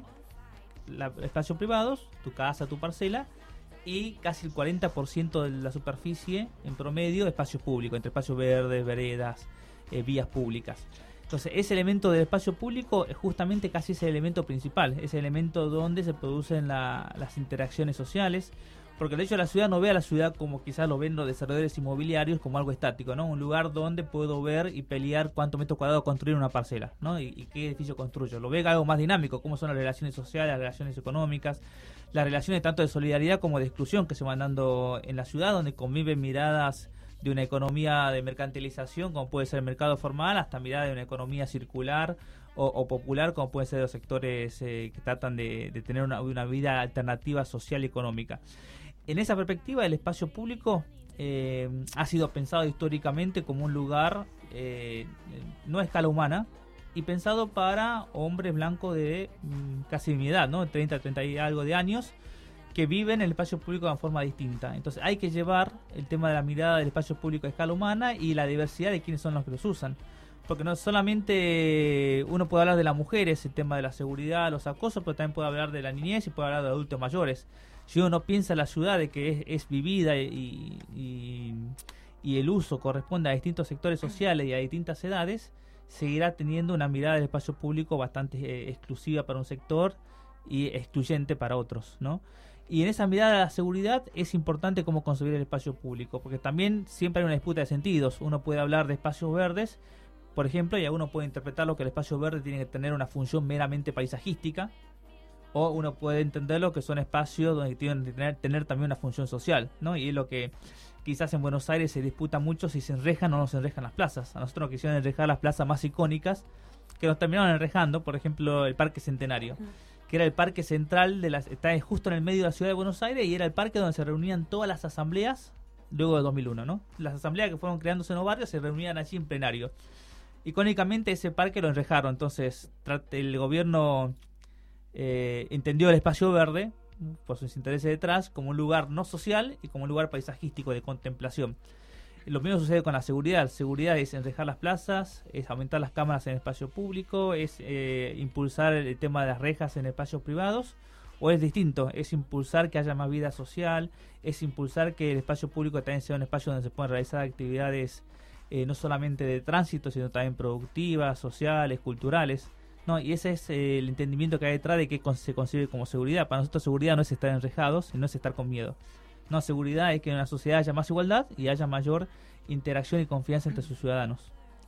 la, espacios privados, tu casa, tu parcela, y casi el cuarenta por ciento de la superficie en promedio espacios públicos, entre espacios verdes, veredas, eh, vías públicas. Entonces ese elemento del espacio público es justamente casi ese elemento principal, ese elemento donde se producen la, las interacciones sociales, porque de hecho la ciudad no ve a la ciudad como quizás lo ven los desarrolladores inmobiliarios, como algo estático, ¿no? Un lugar donde puedo ver y pelear cuántos metros cuadrados construir una parcela, ¿no? Y, y qué edificio construyo. Lo ve algo más dinámico, cómo son las relaciones sociales, las relaciones económicas, las relaciones tanto de solidaridad como de exclusión que se van dando en la ciudad, donde conviven miradas de una economía de mercantilización, como puede ser el mercado formal, hasta miradas de una economía circular o, o popular, como pueden ser los sectores eh, que tratan de, de tener una, una vida alternativa social y económica. En esa perspectiva, el espacio público eh, ha sido pensado históricamente como un lugar eh, no a escala humana y pensado para hombres blancos de mm, casi mi edad, ¿no? treinta, treinta y algo de años, que viven en el espacio público de una forma distinta. Entonces hay que llevar el tema de la mirada del espacio público a escala humana y la diversidad de quiénes son los que los usan. Porque no solamente uno puede hablar de las mujeres, el tema de la seguridad, los acosos, pero también puede hablar de la niñez y puede hablar de adultos mayores. Si uno piensa en la ciudad de que es, es vivida y, y, y el uso corresponde a distintos sectores sociales y a distintas edades, seguirá teniendo una mirada del espacio público bastante eh, exclusiva para un sector y excluyente para otros, ¿no? Y en esa mirada de la seguridad es importante cómo concebir el espacio público, porque también siempre hay una disputa de sentidos. Uno puede hablar de espacios verdes, por ejemplo, y uno puede interpretarlo que el espacio verde tiene que tener una función meramente paisajística, o uno puede entenderlo que son espacios donde tienen que tener, tener también una función social, ¿no? Y es lo que quizás en Buenos Aires se disputa mucho si se enrejan o no se enrejan las plazas. A nosotros nos quisieron enrejar las plazas más icónicas, que nos terminaron enrejando, por ejemplo, el Parque Centenario, que era el parque central, de las, está justo en el medio de la ciudad de Buenos Aires, y era el parque donde se reunían todas las asambleas luego de dos mil uno, ¿no? Las asambleas que fueron creándose en los barrios se reunían allí en plenario. Icónicamente ese parque lo enrejaron, entonces el gobierno eh, entendió el espacio verde, por sus intereses detrás, como un lugar no social y como un lugar paisajístico de contemplación. Lo mismo sucede con la seguridad. Seguridad es enrejar las plazas, es aumentar las cámaras en el espacio público, es eh, impulsar el tema de las rejas en espacios privados, o es distinto, es impulsar que haya más vida social, es impulsar que el espacio público también sea un espacio donde se puedan realizar actividades eh, no solamente de tránsito, sino también productivas, sociales, culturales, ¿no? Y ese es eh, el entendimiento que hay detrás de qué se concibe como seguridad. Para nosotros seguridad no es estar enrejados, no es estar con miedo. No, seguridad es que en una sociedad haya más igualdad y haya mayor interacción y confianza entre sus ciudadanos.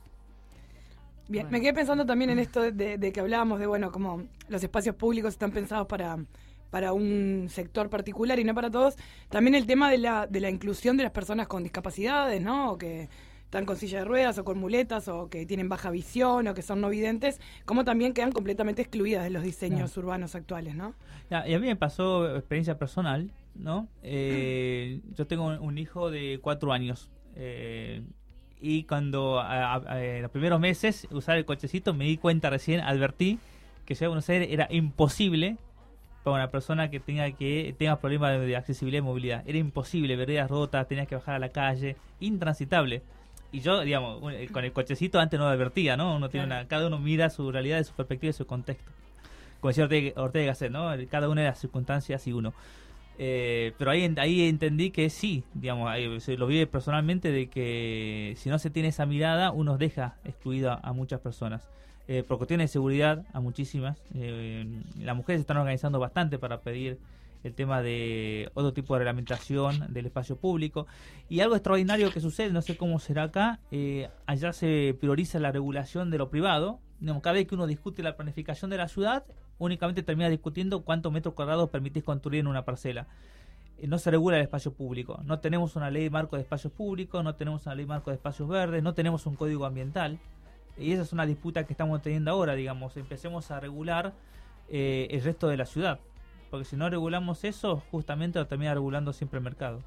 Bien, bueno. Me quedé pensando también en esto de, de que hablábamos de, bueno, como los espacios públicos están pensados para, para un sector particular y no para todos. También el tema de la, de la inclusión de las personas con discapacidades, ¿no? O que están con silla de ruedas o con muletas o que tienen baja visión o que son no videntes, como también quedan completamente excluidas de los diseños no. urbanos actuales, ¿no? Ya, y a mí me pasó experiencia personal, ¿no? Eh, yo tengo un hijo de cuatro años eh, y cuando a, a, a, en los primeros meses usar el cochecito me di cuenta recién, advertí que Ciudad de Buenos Aires era imposible para una persona que tenga que tenga problemas de, de accesibilidad y movilidad. Era imposible, veredas rotas, tenías que bajar a la calle, intransitable. Y yo, digamos, con el cochecito antes no lo advertía, ¿no? Uno tiene una, cada uno mira su realidad, su perspectiva y su contexto. Como decía Ortega, Ortega Gasset, ¿no? Cada una de las circunstancias y uno. Eh, pero ahí ahí entendí que sí, digamos, ahí, se lo vi personalmente, de que si no se tiene esa mirada, uno deja excluido a, a muchas personas. Eh, por cuestiones de seguridad, a muchísimas. Eh, las mujeres se están organizando bastante para pedir el tema de otro tipo de reglamentación del espacio público. Y algo extraordinario que sucede, no sé cómo será acá, eh, allá se prioriza la regulación de lo privado. Digamos, cada vez que uno discute la planificación de la ciudad, únicamente termina discutiendo cuántos metros cuadrados permitís construir en una parcela. Eh, no se regula el espacio público. No tenemos una ley marco de espacios públicos, no tenemos una ley marco de espacios verdes, no tenemos un código ambiental. Y esa es una disputa que estamos teniendo ahora, digamos. Empecemos a regular eh, el resto de la ciudad. Porque si no regulamos eso, justamente lo termina regulando siempre el mercado.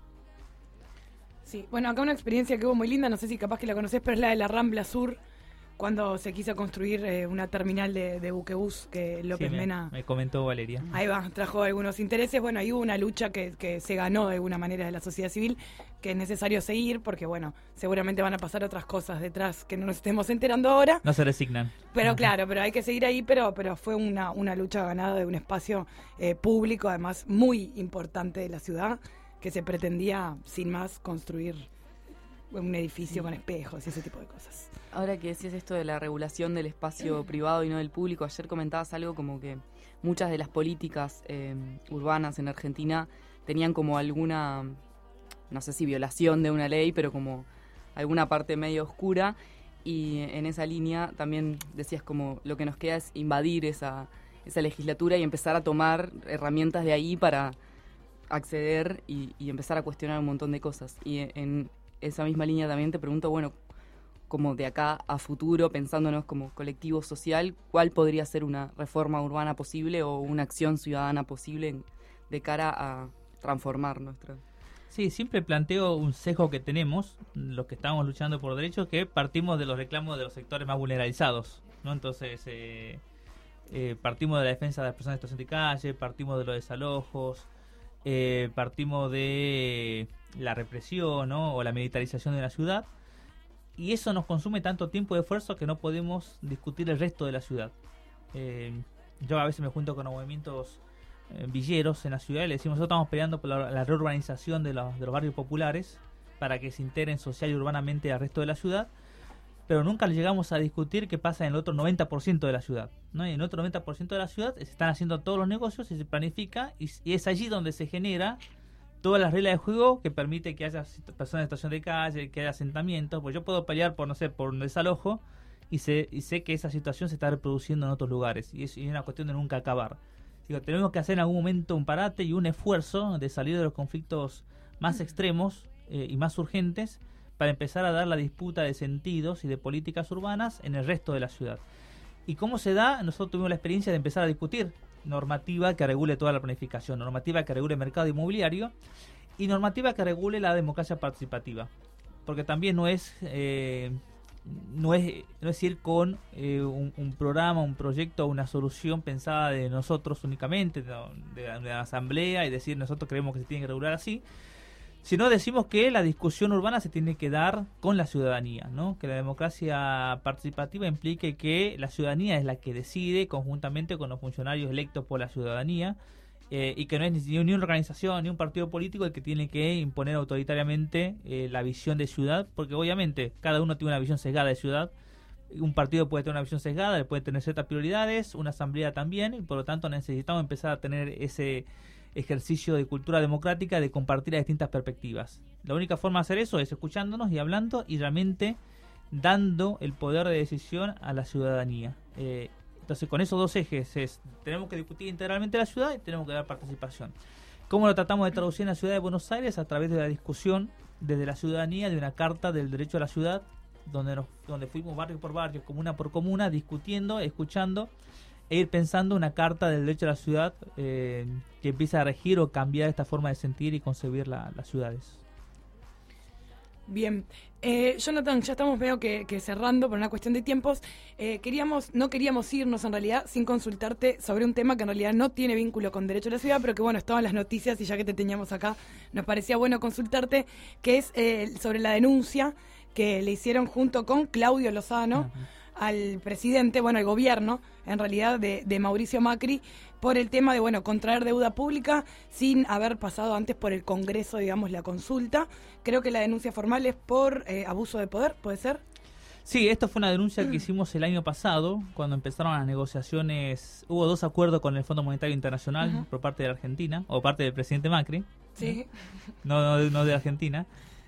Sí, bueno, acá una experiencia que hubo muy linda, no sé si capaz que la conocés, pero es la de la Rambla Sur, cuando se quiso construir eh, una terminal de, de buquebús que López sí, me, Mena... me comentó Valeria. Ahí va, trajo algunos intereses. Bueno, ahí hubo una lucha que, que se ganó de alguna manera de la sociedad civil, que es necesario seguir, porque bueno, seguramente van a pasar otras cosas detrás que no nos estemos enterando ahora. No se resignan. Pero claro, pero hay que seguir ahí, pero pero fue una, una lucha ganada de un espacio eh, público, además muy importante de la ciudad, que se pretendía, sin más, construir un edificio con espejos y ese tipo de cosas. Ahora que decías esto de la regulación del espacio privado y no del público, ayer comentabas algo como que muchas de las políticas eh, urbanas en Argentina tenían como alguna, no sé si violación de una ley, pero como alguna parte medio oscura, y en esa línea también decías como lo que nos queda es invadir esa, esa legislatura y empezar a tomar herramientas de ahí para acceder y, y empezar a cuestionar un montón de cosas. Y en esa misma línea también te pregunto, bueno, como de acá a futuro, pensándonos como colectivo social, ¿cuál podría ser una reforma urbana posible o una acción ciudadana posible de cara a transformar nuestra? Sí, siempre planteo un sesgo que tenemos, los que estamos luchando por derechos, que partimos de los reclamos de los sectores más vulnerabilizados, ¿no? Entonces, eh, eh, partimos de la defensa de las personas en situación de calle, partimos de los desalojos, eh, partimos de la represión, ¿no? O la militarización de la ciudad. Y eso nos consume tanto tiempo y esfuerzo que no podemos discutir el resto de la ciudad. Eh, yo a veces me junto con los movimientos eh, villeros en la ciudad y le decimos, nosotros estamos peleando por la, la reurbanización de los, de los barrios populares para que se integren social y urbanamente al resto de la ciudad, pero nunca llegamos a discutir qué pasa en el otro noventa por ciento de la ciudad, ¿no? Y en el otro noventa por ciento de la ciudad se están haciendo todos los negocios y se planifica, y, y es allí donde se genera todas las reglas de juego que permite que haya personas en situación de calle, que haya asentamientos. Pues yo puedo pelear por, no sé, por un desalojo y sé, y sé que esa situación se está reproduciendo en otros lugares y es, y es una cuestión de nunca acabar. Digo, tenemos que hacer en algún momento un parate y un esfuerzo de salir de los conflictos más extremos eh, y más urgentes para empezar a dar la disputa de sentidos y de políticas urbanas en el resto de la ciudad. ¿Y cómo se da? Nosotros tuvimos la experiencia de empezar a discutir normativa que regule toda la planificación, normativa que regule el mercado inmobiliario y normativa que regule la democracia participativa, porque también no es eh, no es no es ir con eh, un, un programa, un proyecto, una solución pensada de nosotros únicamente, de, de, la, de la asamblea, y decir nosotros creemos que se tiene que regular así, sino decimos que la discusión urbana se tiene que dar con la ciudadanía, ¿no? Que la democracia participativa implique que la ciudadanía es la que decide conjuntamente con los funcionarios electos por la ciudadanía, eh, y que no es ni, ni una organización ni un partido político el que tiene que imponer autoritariamente eh, la visión de ciudad, porque obviamente cada uno tiene una visión sesgada de ciudad. Un partido puede tener una visión sesgada, puede tener ciertas prioridades, una asamblea también, y por lo tanto necesitamos empezar a tener ese ejercicio de cultura democrática de compartir las distintas perspectivas. La única forma de hacer eso es escuchándonos y hablando y realmente dando el poder de decisión a la ciudadanía. Eh, entonces con esos dos ejes es, tenemos que discutir integralmente la ciudad y tenemos que dar participación. ¿Cómo lo tratamos de traducir en la ciudad de Buenos Aires? A través de la discusión desde la ciudadanía de una carta del derecho a la ciudad, donde, nos, donde fuimos barrio por barrio, comuna por comuna, discutiendo, escuchando e ir pensando una carta del derecho a la ciudad eh, que empieza a regir o cambiar esta forma de sentir y concebir la, las ciudades. Bien, eh, Jonathan, ya estamos medio que, que cerrando por una cuestión de tiempos. Eh, queríamos, no queríamos irnos en realidad sin consultarte sobre un tema que en realidad no tiene vínculo con Derecho a la Ciudad, pero que bueno, estaban las noticias y ya que te teníamos acá, nos parecía bueno consultarte, que es eh, sobre la denuncia que le hicieron junto con Claudio Lozano uh-huh. al presidente, bueno, al gobierno, en realidad, de, de Mauricio Macri, por el tema de, bueno, contraer deuda pública sin haber pasado antes por el Congreso, digamos, la consulta. Creo que la denuncia formal es por eh, abuso de poder, ¿puede ser? Sí, esto fue una denuncia que hicimos el año pasado, cuando empezaron las negociaciones. Hubo dos acuerdos con el Fondo Monetario Internacional uh-huh. por parte de la Argentina, o parte del presidente Macri. Sí. No, no, no de Argentina.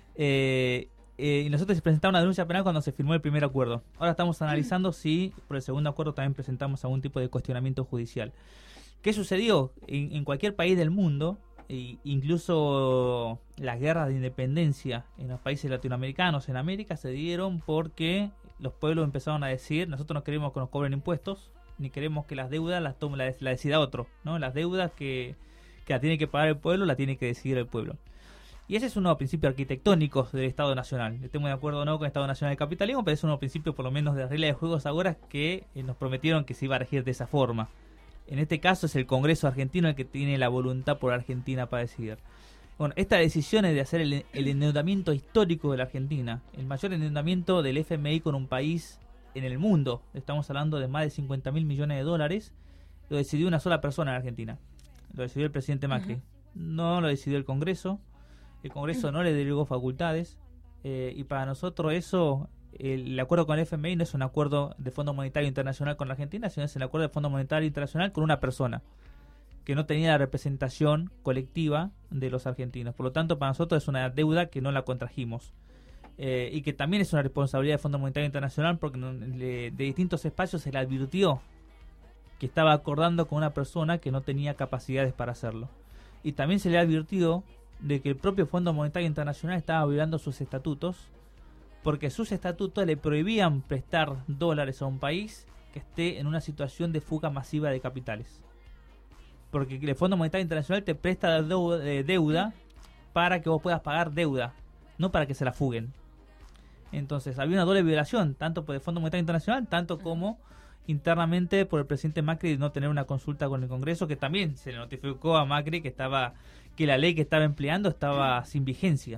Eh, eh, y nosotros presentamos una denuncia penal cuando se firmó el primer acuerdo. Ahora estamos analizando si por el segundo acuerdo también presentamos algún tipo de cuestionamiento judicial. ¿Qué sucedió? En, en cualquier país del mundo, e incluso las guerras de independencia en los países latinoamericanos, en América, se dieron porque los pueblos empezaron a decir: nosotros no queremos que nos cobren impuestos, ni queremos que las deudas las tome, la, la decida otro, ¿no? Las deudas que, que la tiene que pagar el pueblo, la tiene que decidir el pueblo. Y ese es uno de los principios arquitectónicos del Estado Nacional. Estoy muy de acuerdo o no con el Estado Nacional del Capitalismo, pero es uno de los principios, por lo menos, de las reglas de juegos ahora que eh, nos prometieron que se iba a regir de esa forma. En este caso es el Congreso argentino el que tiene la voluntad por Argentina para decidir. Bueno, esta decisión es de hacer el, el endeudamiento histórico de la Argentina, el mayor endeudamiento del F M I con un país en el mundo. Estamos hablando de más de cincuenta mil millones de dólares. Lo decidió una sola persona en Argentina. Lo decidió el presidente Macri. Uh-huh. No lo decidió el Congreso. El Congreso uh-huh. no le delegó facultades. Eh, y para nosotros eso... El acuerdo con el F M I no es un acuerdo de Fondo Monetario Internacional con la Argentina, sino es el acuerdo de Fondo Monetario Internacional con una persona que no tenía la representación colectiva de los argentinos. Por lo tanto, para nosotros es una deuda que no la contrajimos. Eh, y que también es una responsabilidad del Fondo Monetario Internacional porque de distintos espacios se le advirtió que estaba acordando con una persona que no tenía capacidades para hacerlo. Y también se le advirtió de que el propio Fondo Monetario Internacional estaba violando sus estatutos, porque sus estatutos le prohibían prestar dólares a un país que esté en una situación de fuga masiva de capitales. Porque el Fondo Monetario Internacional te presta deuda para que vos puedas pagar deuda, no para que se la fuguen. Entonces había una doble violación, tanto por el Fondo Monetario Internacional, tanto como internamente por el presidente Macri de no tener una consulta con el Congreso, que también se le notificó a Macri que estaba que la ley que estaba empleando estaba sin vigencia.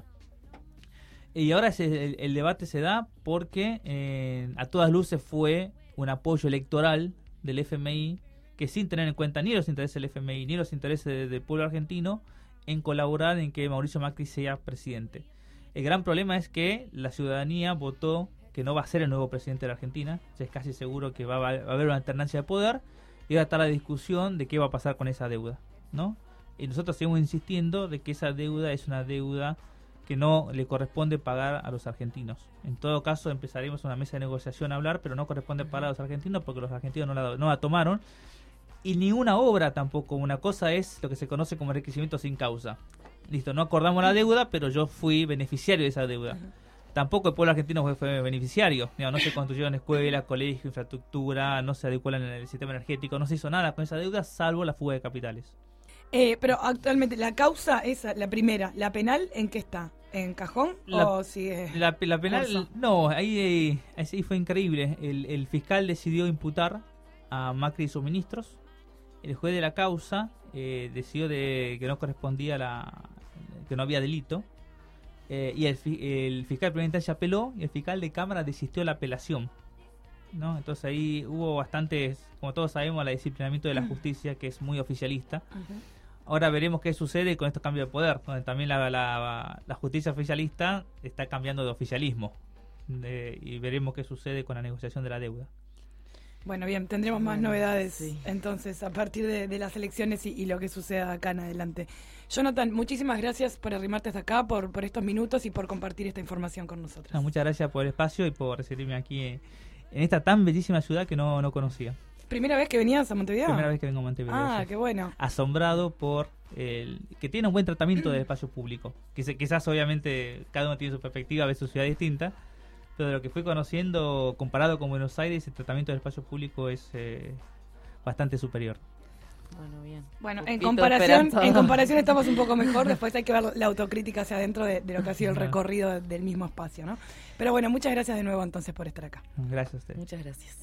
Y ahora ese, el, el debate se da porque eh, a todas luces fue un apoyo electoral del F M I que, sin tener en cuenta ni los intereses del F M I ni los intereses de, del pueblo argentino, en colaborar en que Mauricio Macri sea presidente. El gran problema es que la ciudadanía votó que no va a ser el nuevo presidente de la Argentina. Ya es casi seguro que va a, va a haber una alternancia de poder y va a estar la discusión de qué va a pasar con esa deuda, ¿no? Y nosotros seguimos insistiendo de que esa deuda es una deuda que no le corresponde pagar a los argentinos. En todo caso, empezaremos una mesa de negociación a hablar, pero no corresponde pagar a los argentinos porque los argentinos no la, no la tomaron. Y ninguna obra tampoco. Una cosa es lo que se conoce como enriquecimiento sin causa. Listo, no acordamos la deuda, pero yo fui beneficiario de esa deuda. Tampoco el pueblo argentino fue, fue beneficiario. Digamos, no se construyeron escuelas, colegios, infraestructura, no se adecuó en el sistema energético, no se hizo nada con esa deuda, salvo la fuga de capitales. Eh, pero actualmente la causa es la primera, la penal, ¿en qué está? ¿En cajón la, o sigue? La, la penal, Orso? no, ahí, ahí fue increíble. El, el fiscal decidió imputar a Macri y sus ministros. El juez de la causa eh, decidió de que no correspondía la, que no había delito. Eh, y el, el fiscal de primera instancia apeló y el fiscal de cámara desistió de la apelación, ¿no? Entonces ahí hubo bastantes, como todos sabemos, el disciplinamiento de la justicia, que es muy oficialista. Uh-huh. Ahora veremos qué sucede con estos cambios de poder, donde también la, la, la justicia oficialista está cambiando de oficialismo. De, y veremos qué sucede con la negociación de la deuda. Bueno, bien, tendremos más bueno, novedades sí. entonces a partir de, de las elecciones y, y lo que suceda acá en adelante. Jonathan, muchísimas gracias por arrimarte hasta acá, por, por estos minutos y por compartir esta información con nosotros. No, muchas gracias por el espacio y por recibirme aquí en, en esta tan bellísima ciudad que no, no conocía. ¿Primera vez que venías a Montevideo? Primera vez que vengo a Montevideo. Ah, sí. Qué bueno. Asombrado por el que tiene un buen tratamiento del espacio público. Que se, quizás obviamente cada uno tiene su perspectiva, ve su ciudad distinta, pero de lo que fui conociendo comparado con Buenos Aires, el tratamiento del espacio público es eh, bastante superior. Bueno, bien. Bueno, en Poquito comparación, esperanzador. en comparación estamos un poco mejor. Después hay que ver la autocrítica hacia adentro de, de lo que ha sido el Ajá. recorrido del mismo espacio, ¿no? Pero bueno, muchas gracias de nuevo entonces por estar acá. Gracias a usted. Muchas gracias.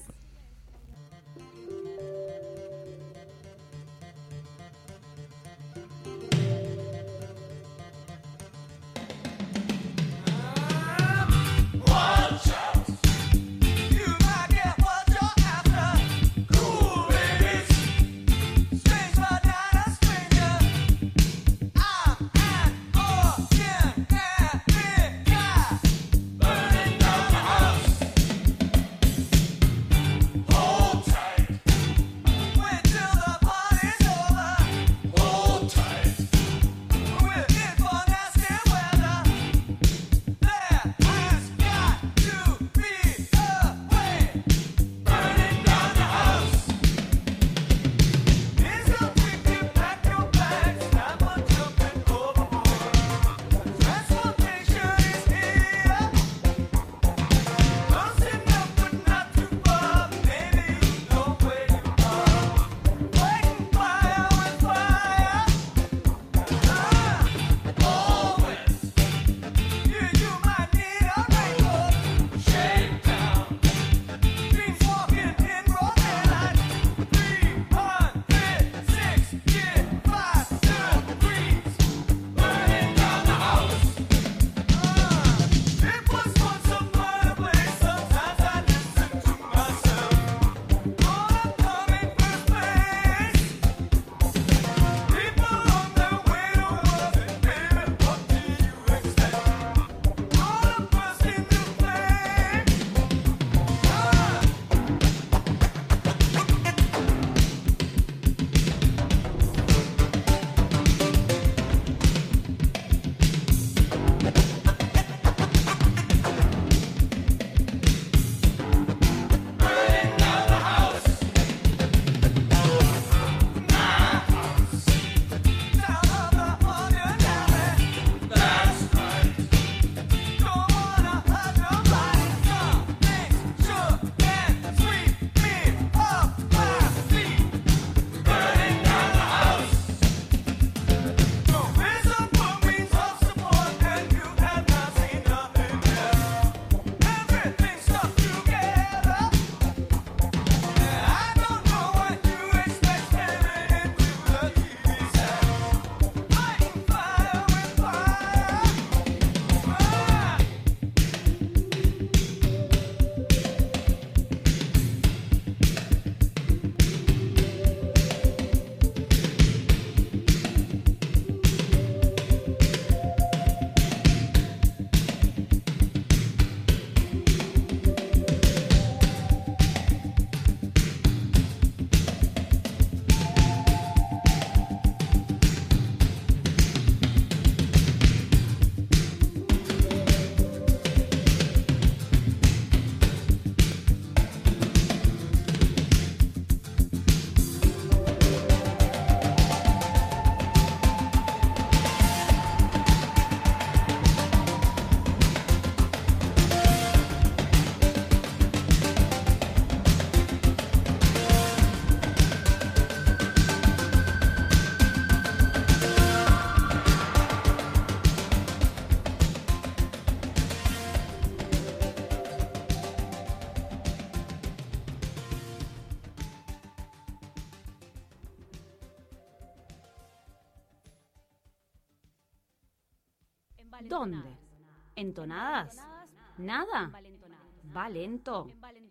¿Dónde? ¿Entonadas? ¿Nada? ¿Va lento?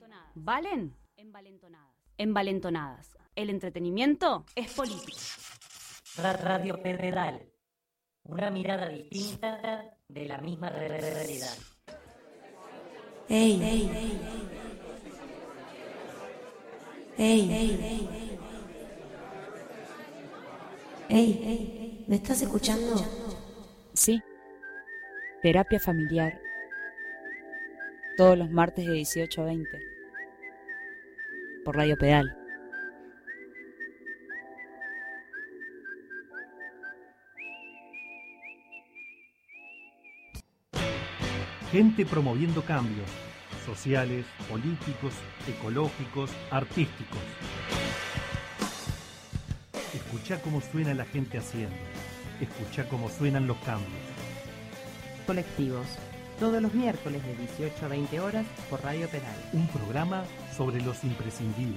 ¿Valen? Envalentonadas. El entretenimiento es político. Radio Pedredal. Una mirada distinta de la misma realidad. Ey, ey, ey, ey, ey, ey, ¿me estás escuchando? Sí. Terapia familiar. Todos los martes de dieciocho a veinte. Por Radio Pedal. Gente promoviendo cambios sociales, políticos, ecológicos, artísticos. Escucha cómo suena la gente haciendo. Escucha cómo suenan los cambios. Colectivos. Todos los miércoles de dieciocho a veinte horas por Radio Pedal. Un programa sobre los imprescindibles.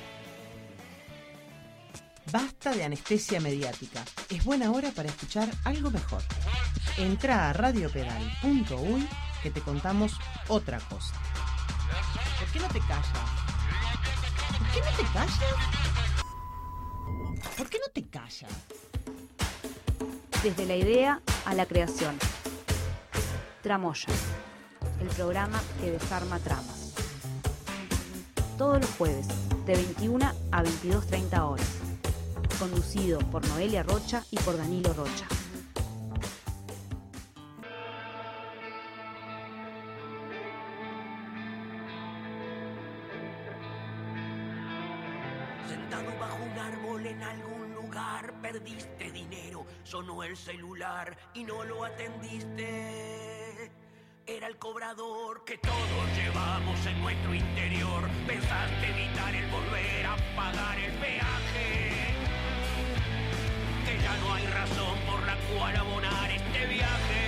Basta de anestesia mediática. Es buena hora para escuchar algo mejor. Entra a radio pedal punto uy que te contamos otra cosa. ¿Por qué no te callas? ¿Por qué no te callas? ¿Por qué no te callas? Desde la idea a la creación. Tramoya, el programa que desarma tramas. Todos los jueves, de veintiuna a veintidós treinta horas. Conducido por Noelia Rocha y por Danilo Rocha. Sentado bajo un árbol en algún lugar, perdiste dinero, sonó el celular y no lo atendiste. Era el cobrador que todos llevamos en nuestro interior. Pensaste evitar el volver a pagar el peaje, que ya no hay razón por la cual abonar este viaje.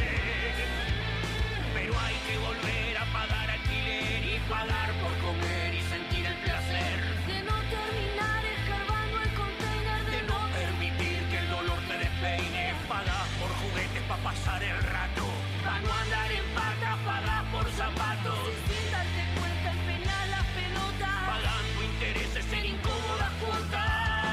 Pero hay que volver a pagar alquiler y pagar por comer y sentir el placer De no terminar escarbando el container, de no permitir que el dolor te despeine. Pagas por juguetes para pasar el rato, para no andar en pata, pagas por zapatos sin darte cuenta empeñar las pelotas, pagando intereses en incómodas cuotas.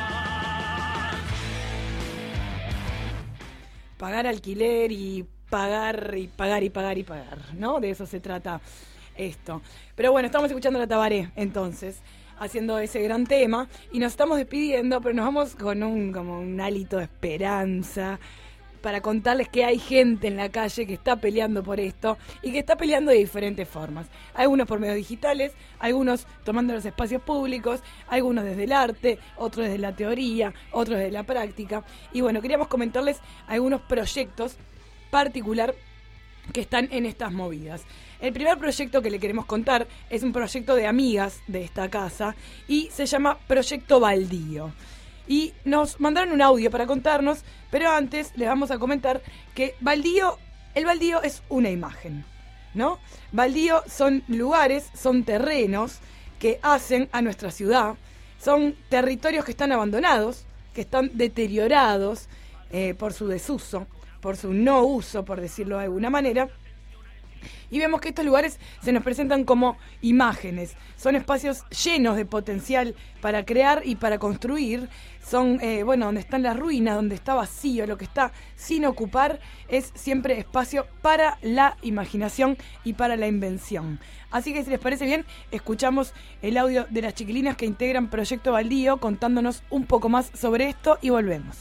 Pagar alquiler y pagar y pagar y pagar y pagar, ¿no? De eso se trata esto. Pero bueno, estamos escuchando a la Tabaré, entonces, haciendo ese gran tema, y nos estamos despidiendo, pero nos vamos con un, como un hálito de esperanza, para contarles que hay gente en la calle que está peleando por esto y que está peleando de diferentes formas. Algunos por medios digitales, algunos tomando los espacios públicos, algunos desde el arte, otros desde la teoría, otros desde la práctica. Y bueno, queríamos comentarles algunos proyectos particular que están en estas movidas. El primer proyecto que le queremos contar es un proyecto de amigas de esta casa y se llama Proyecto Baldío. Y nos mandaron un audio para contarnos, pero antes les vamos a comentar que baldío, el baldío es una imagen, ¿no? Baldío son lugares, son terrenos que hacen a nuestra ciudad, son territorios que están abandonados, que están deteriorados eh, por su desuso, por su no uso, por decirlo de alguna manera. Y vemos que estos lugares se nos presentan como imágenes. Son espacios llenos de potencial para crear y para construir. Son, eh, bueno, donde están las ruinas, donde está vacío, lo que está sin ocupar es siempre espacio para la imaginación y para la invención. Así que si les parece bien, escuchamos el audio de las chiquilinas que integran Proyecto Baldío contándonos un poco más sobre esto y volvemos.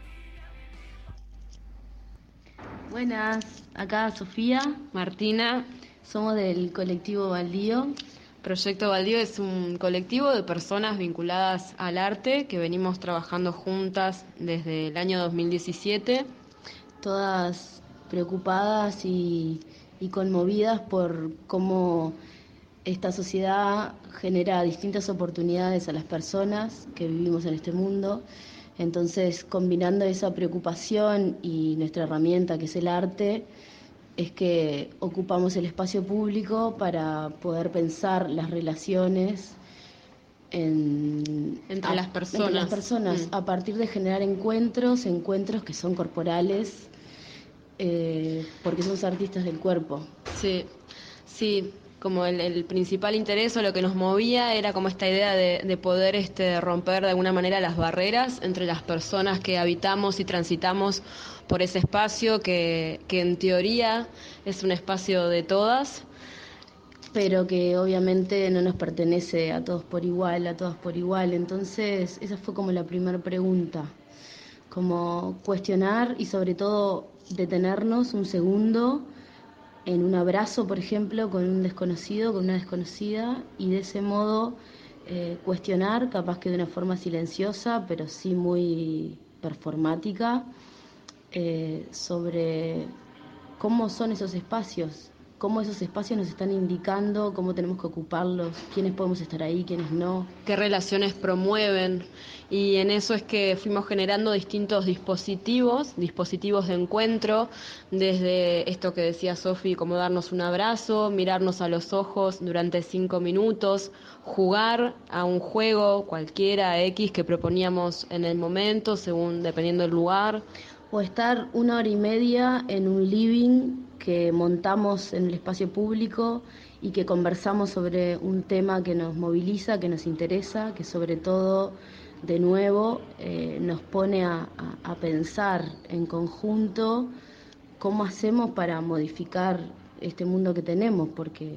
Buenas, acá Sofía, Martina, somos del colectivo Baldío. Proyecto Baldío es un colectivo de personas vinculadas al arte que venimos trabajando juntas desde el año dos mil diecisiete, todas preocupadas y, y conmovidas por cómo esta sociedad genera distintas oportunidades a las personas que vivimos en este mundo. Entonces, combinando esa preocupación y nuestra herramienta, que es el arte, es que ocupamos el espacio público para poder pensar las relaciones en, entre, a, las personas. entre las personas, mm. a partir de generar encuentros, encuentros que son corporales, eh, porque somos artistas del cuerpo. Sí, sí. Como el, el principal interés o lo que nos movía era como esta idea de, de poder este, romper de alguna manera las barreras entre las personas que habitamos y transitamos por ese espacio que, que en teoría es un espacio de todas, pero que obviamente no nos pertenece a todos por igual, a todas por igual. Entonces esa fue como la primera pregunta, como cuestionar y sobre todo detenernos un segundo en un abrazo, por ejemplo, con un desconocido, con una desconocida, y de ese modo eh, cuestionar, capaz que de una forma silenciosa, pero sí muy performática, eh, sobre cómo son esos espacios, cómo esos espacios nos están indicando, cómo tenemos que ocuparlos, quiénes podemos estar ahí, quiénes no. Qué relaciones promueven. Y en eso es que fuimos generando distintos dispositivos, dispositivos de encuentro, desde esto que decía Sofi, como darnos un abrazo, mirarnos a los ojos durante cinco minutos, jugar a un juego cualquiera X que proponíamos en el momento, según dependiendo del lugar. O estar una hora y media en un living que montamos en el espacio público y que conversamos sobre un tema que nos moviliza, que nos interesa, que sobre todo, de nuevo, eh, nos pone a, a, a pensar en conjunto cómo hacemos para modificar este mundo que tenemos, porque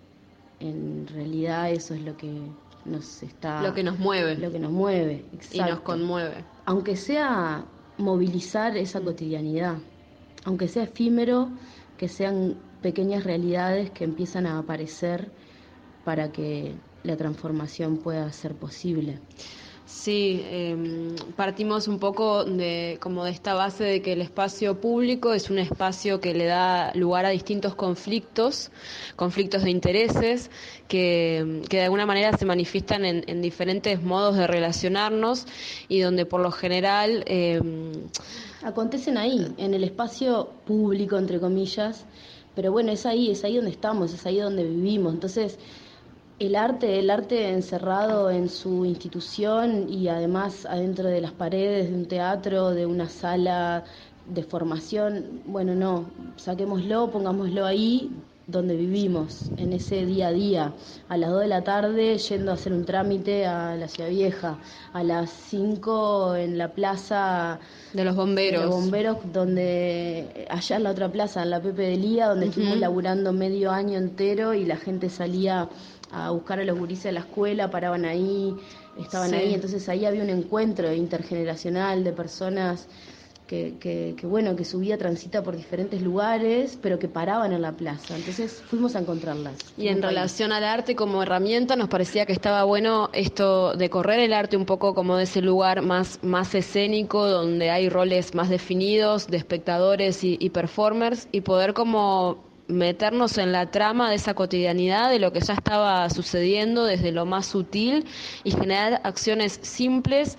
en realidad eso es lo que nos está... Lo que nos mueve. Lo que nos mueve, exacto. Y nos conmueve. Aunque sea movilizar esa cotidianidad, aunque sea efímero, que sean pequeñas realidades que empiezan a aparecer para que la transformación pueda ser posible. Sí, eh, partimos un poco de como de esta base de que el espacio público es un espacio que le da lugar a distintos conflictos, conflictos de intereses, que, que de alguna manera se manifiestan en, en diferentes modos de relacionarnos y donde por lo general eh, acontecen ahí, en el espacio público, entre comillas, pero bueno, es ahí, es ahí donde estamos, es ahí donde vivimos. Entonces, el arte, el arte encerrado en su institución y además adentro de las paredes de un teatro, de una sala de formación, bueno, no, saquémoslo, pongámoslo ahí donde vivimos, en ese día a día, a las dos de la tarde yendo a hacer un trámite a la Ciudad Vieja, a las cinco en la plaza de los bomberos, de los bomberos donde allá en la otra plaza, en la Pepe de Lía, donde uh-huh. estuvimos laburando medio año entero y la gente salía a buscar a los gurises de la escuela, paraban ahí, estaban sí. ahí, entonces ahí había un encuentro intergeneracional de personas que, que, que bueno, que su vida transita por diferentes lugares, pero que paraban en la plaza, entonces fuimos a encontrarlas. Y en relación al arte como herramienta nos parecía que estaba bueno esto de correr el arte un poco como de ese lugar más, más escénico, donde hay roles más definidos de espectadores y, y performers, y poder como meternos en la trama de esa cotidianidad, de lo que ya estaba sucediendo desde lo más sutil y generar acciones simples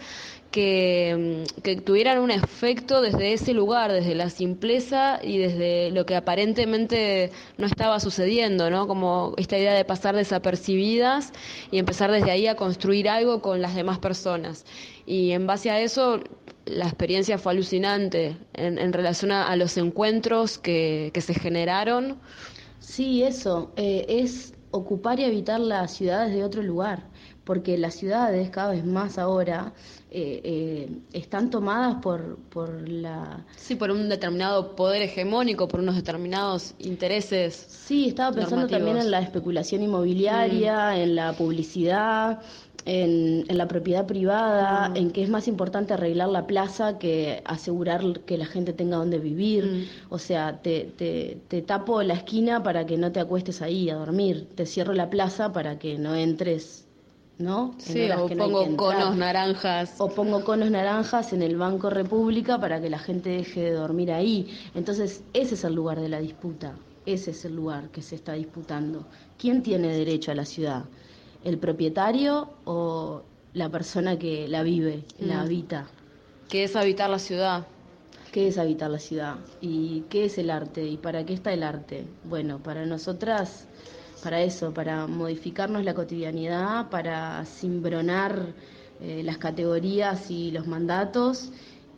que, que tuvieran un efecto desde ese lugar, desde la simpleza y desde lo que aparentemente no estaba sucediendo, ¿no? Como esta idea de pasar desapercibidas y empezar desde ahí a construir algo con las demás personas. Y en base a eso, la experiencia fue alucinante en, en relación a, a los encuentros que, que se generaron. Sí, eso, eh, es ocupar y habitar las ciudades de otro lugar, porque las ciudades cada vez más ahora eh, eh, están tomadas por, por la... Sí, por un determinado poder hegemónico, por unos determinados intereses. Sí, estaba pensando normativos. También en la especulación inmobiliaria, mm. en la publicidad, En, en la propiedad privada, mm. en que es más importante arreglar la plaza que asegurar que la gente tenga donde vivir. Mm. O sea, te, te, te tapo la esquina para que no te acuestes ahí a dormir, te cierro la plaza para que no entres, ¿no? Sí, o que pongo no conos naranjas. O pongo conos naranjas en el Banco República para que la gente deje de dormir ahí. Entonces, ese es el lugar de la disputa, ese es el lugar que se está disputando. ¿Quién tiene derecho a la ciudad? ¿El propietario o la persona que la vive, mm. la habita? ¿Qué es habitar la ciudad? ¿Qué es habitar la ciudad? ¿Y qué es el arte? ¿Y para qué está el arte? Bueno, para nosotras, para eso, para modificarnos la cotidianidad, para cimbronar eh, las categorías y los mandatos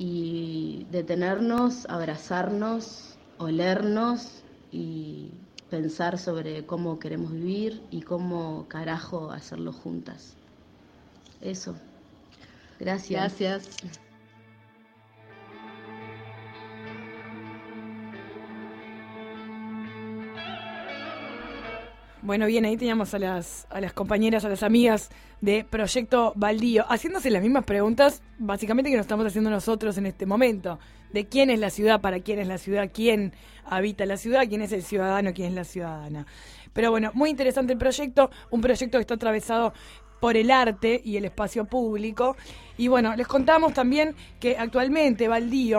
y detenernos, abrazarnos, olernos y pensar sobre cómo queremos vivir y cómo carajo hacerlo juntas. Eso. Gracias. Gracias. Bueno, bien, ahí teníamos a las, a las compañeras, a las amigas de Proyecto Baldío, haciéndose las mismas preguntas, básicamente que nos estamos haciendo nosotros en este momento, de quién es la ciudad, para quién es la ciudad, quién habita la ciudad, quién es el ciudadano, quién es la ciudadana. Pero bueno, muy interesante el proyecto, un proyecto que está atravesado por el arte y el espacio público. Y bueno, les contamos también que actualmente Baldío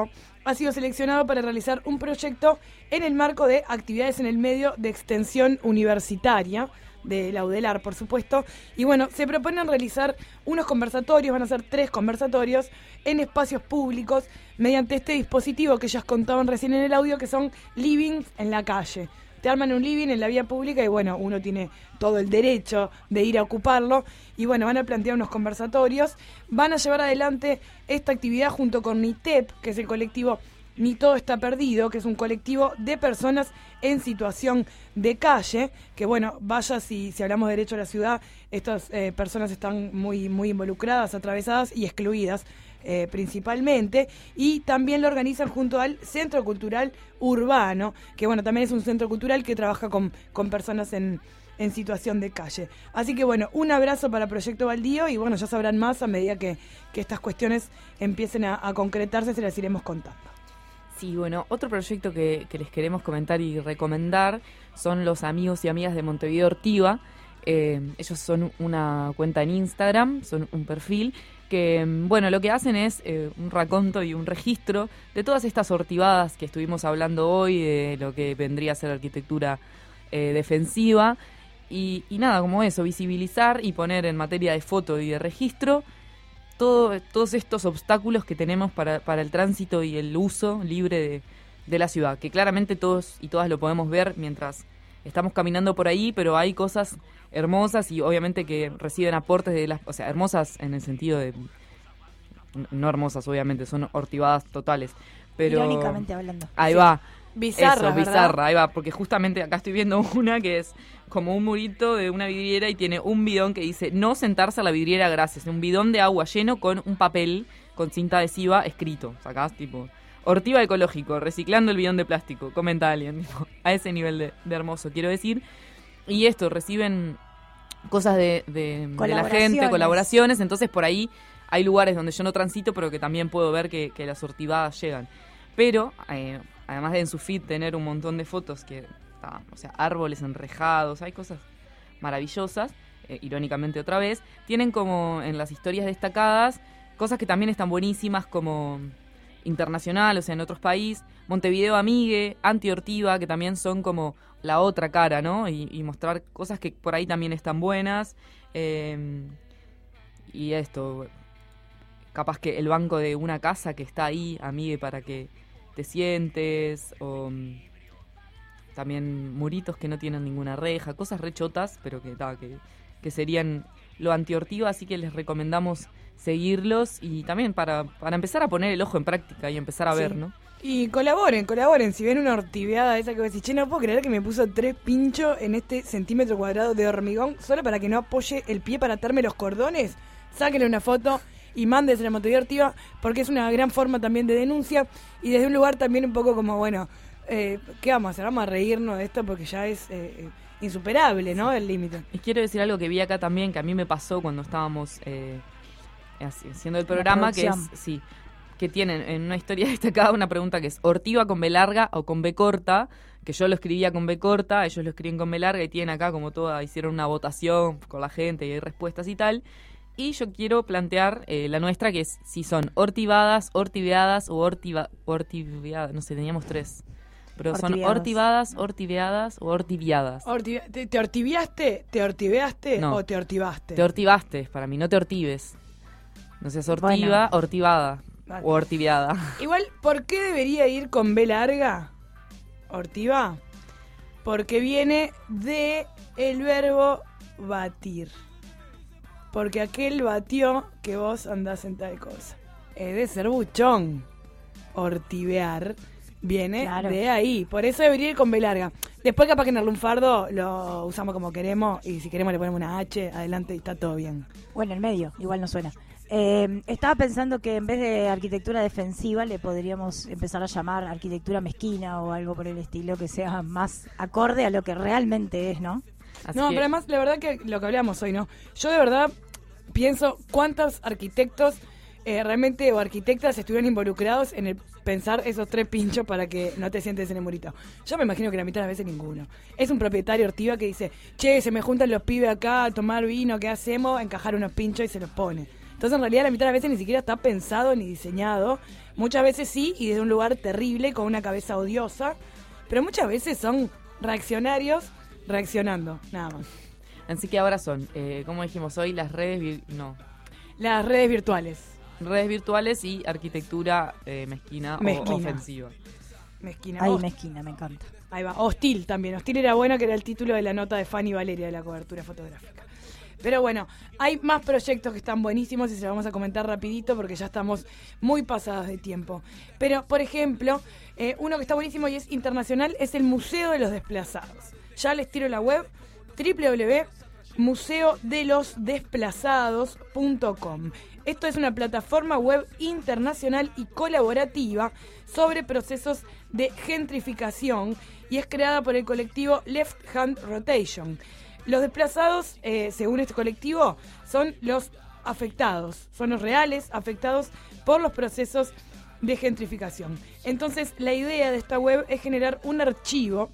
ha sido seleccionado para realizar un proyecto en el marco de actividades en el medio de extensión universitaria de la UDELAR, por supuesto. Y bueno, se proponen realizar unos conversatorios, van a ser tres conversatorios en espacios públicos mediante este dispositivo que ellas contaban recién en el audio, que son livings en la calle. Te arman un living en la vía pública y bueno, uno tiene todo el derecho de ir a ocuparlo. Y bueno, van a plantear unos conversatorios. Van a llevar adelante esta actividad junto con NITEP, que es el colectivo Ni Todo Está Perdido, que es un colectivo de personas en situación de calle. Que bueno, vaya si, si hablamos de derecho a la ciudad, estas eh, personas están muy, muy involucradas, atravesadas y excluidas. Eh, principalmente, y también lo organizan junto al Centro Cultural Urbano, que bueno, también es un centro cultural que trabaja con, con personas en, en situación de calle. Así que bueno, un abrazo para Proyecto Baldío y bueno, ya sabrán más a medida que, que estas cuestiones empiecen a, a concretarse, se las iremos contando. Sí, bueno, otro proyecto que, que les queremos comentar y recomendar son los amigos y amigas de Montevideo Ortiva. Eh, ellos son una cuenta en Instagram, son un perfil que, bueno, lo que hacen es eh, un raconto y un registro de todas estas ortivadas que estuvimos hablando hoy, de lo que vendría a ser arquitectura eh, defensiva, y, y nada, como eso, visibilizar y poner en materia de foto y de registro todo, todos estos obstáculos que tenemos para, para el tránsito y el uso libre de, de la ciudad, que claramente todos y todas lo podemos ver mientras estamos caminando por ahí, pero hay cosas hermosas y obviamente que reciben aportes de las, o sea, hermosas en el sentido de, no hermosas obviamente, son ortivadas totales, pero irónicamente hablando. Ahí sí. va. Bizarra, Eso, bizarra, ahí va, porque justamente acá estoy viendo una que es como un murito de una vidriera y tiene un bidón que dice no sentarse a la vidriera, gracias, un bidón de agua lleno con un papel con cinta adhesiva escrito, sacás tipo Ortiva ecológico, reciclando el bidón de plástico, comenta alguien, tipo, a ese nivel de, de hermoso, quiero decir. Y esto, reciben cosas de, de, de la gente, colaboraciones, entonces por ahí hay lugares donde yo no transito, pero que también puedo ver que, que las ortivadas llegan. Pero, eh, además de en su feed tener un montón de fotos que, ah, o sea, árboles enrejados, hay cosas maravillosas, eh, irónicamente otra vez, tienen como en las historias destacadas cosas que también están buenísimas, como internacional, o sea, en otros países, Montevideo Amigue, Anti-Ortiva, que también son como la otra cara, ¿no? Y, y mostrar cosas que por ahí también están buenas. Eh, y esto, capaz que el banco de una casa que está ahí, Amigue, para que te sientes, o um, también muritos que no tienen ninguna reja, cosas rechotas, pero que, ta, que, que serían lo Anti-Ortiva, así que les recomendamos seguirlos y también para, para empezar a poner el ojo en práctica y empezar a Sí. ver, ¿no? Y colaboren, colaboren. Si ven una ortiveada esa que vos decís, che, no puedo creer que me puso tres pinchos en este centímetro cuadrado de hormigón solo para que no apoye el pie para atarme los cordones, sáquenle una foto y mándesela a Montevideo Ortiva, porque es una gran forma también de denuncia y desde un lugar también un poco como, bueno, eh, ¿qué vamos a hacer? Vamos a reírnos de esto porque ya es eh, insuperable, ¿no? El límite. Y quiero decir algo que vi acá también, que a mí me pasó cuando estábamos eh, haciendo el programa, que es, sí, que tienen en una historia destacada una pregunta que es Ortiva con B larga o con B corta, que yo lo escribía con B corta, ellos lo escriben con B larga y tienen acá como toda, hicieron una votación con la gente y hay respuestas y tal. Y yo quiero plantear eh, la nuestra, que es si son ortivadas, ortiveadas o ortiva, ortiveadas, no sé, teníamos tres. Pero son ortivadas, ortiveadas o ortiviadas. Orti- ¿Te, ¿Te ortiviaste? ¿Te ortiveaste No. o te ortivaste? Te ortivaste, para mí, no te ortives. No seas ortiva, Bueno. ortivada Vale. o ortiviada. Igual, ¿por qué debería ir con B larga? Ortiva. Porque viene de el verbo batir. Porque aquel batió que vos andás en tal cosa. Es de ser buchón. Ortivear viene Claro. de ahí. Por eso debería ir con B larga. Después capaz que en el lunfardo lo usamos como queremos. Y si queremos le ponemos una H adelante y está todo bien. O en el medio, igual no suena. Eh, estaba pensando que en vez de arquitectura defensiva le podríamos empezar a llamar arquitectura mezquina o algo por el estilo que sea más acorde a lo que realmente es, ¿no? Así no, que- pero además, la verdad que lo que hablamos hoy, ¿no? Yo de verdad pienso cuántos arquitectos eh, realmente o arquitectas estuvieron involucrados en el pensar esos tres pinchos para que no te sientes en el murito. Yo me imagino que la mitad de las veces ninguno. Es un propietario Ortiva que dice, che, se me juntan los pibes acá a tomar vino, ¿qué hacemos? Encajar unos pinchos y se los pone. Entonces en realidad la mitad de las veces ni siquiera está pensado ni diseñado. Muchas veces sí, y desde un lugar terrible, con una cabeza odiosa, pero muchas veces son reaccionarios reaccionando, nada más. Así que ahora son, eh, como dijimos hoy, las redes... vir- no, Las redes virtuales. redes virtuales y arquitectura eh, mezquina, Mezquina. o ofensiva. Mezquina. Ay, Host- mezquina, me encanta. Ahí va. Hostil también. Hostil era bueno, que era el título de la nota de Fanny Valeria de la cobertura fotográfica. Pero bueno, hay más proyectos que están buenísimos y se los vamos a comentar rapidito porque ya estamos muy pasadas de tiempo. Pero, por ejemplo, eh, uno que está buenísimo y es internacional es el Museo de los Desplazados. Ya les tiro la web, doble u doble u doble u punto museo de los desplazados punto com. Esto es una plataforma web internacional y colaborativa sobre procesos de gentrificación y es creada por el colectivo Left Hand Rotation. Los desplazados, eh, según este colectivo, son los afectados, son los reales afectados por los procesos de gentrificación. Entonces, la idea de esta web es generar un archivo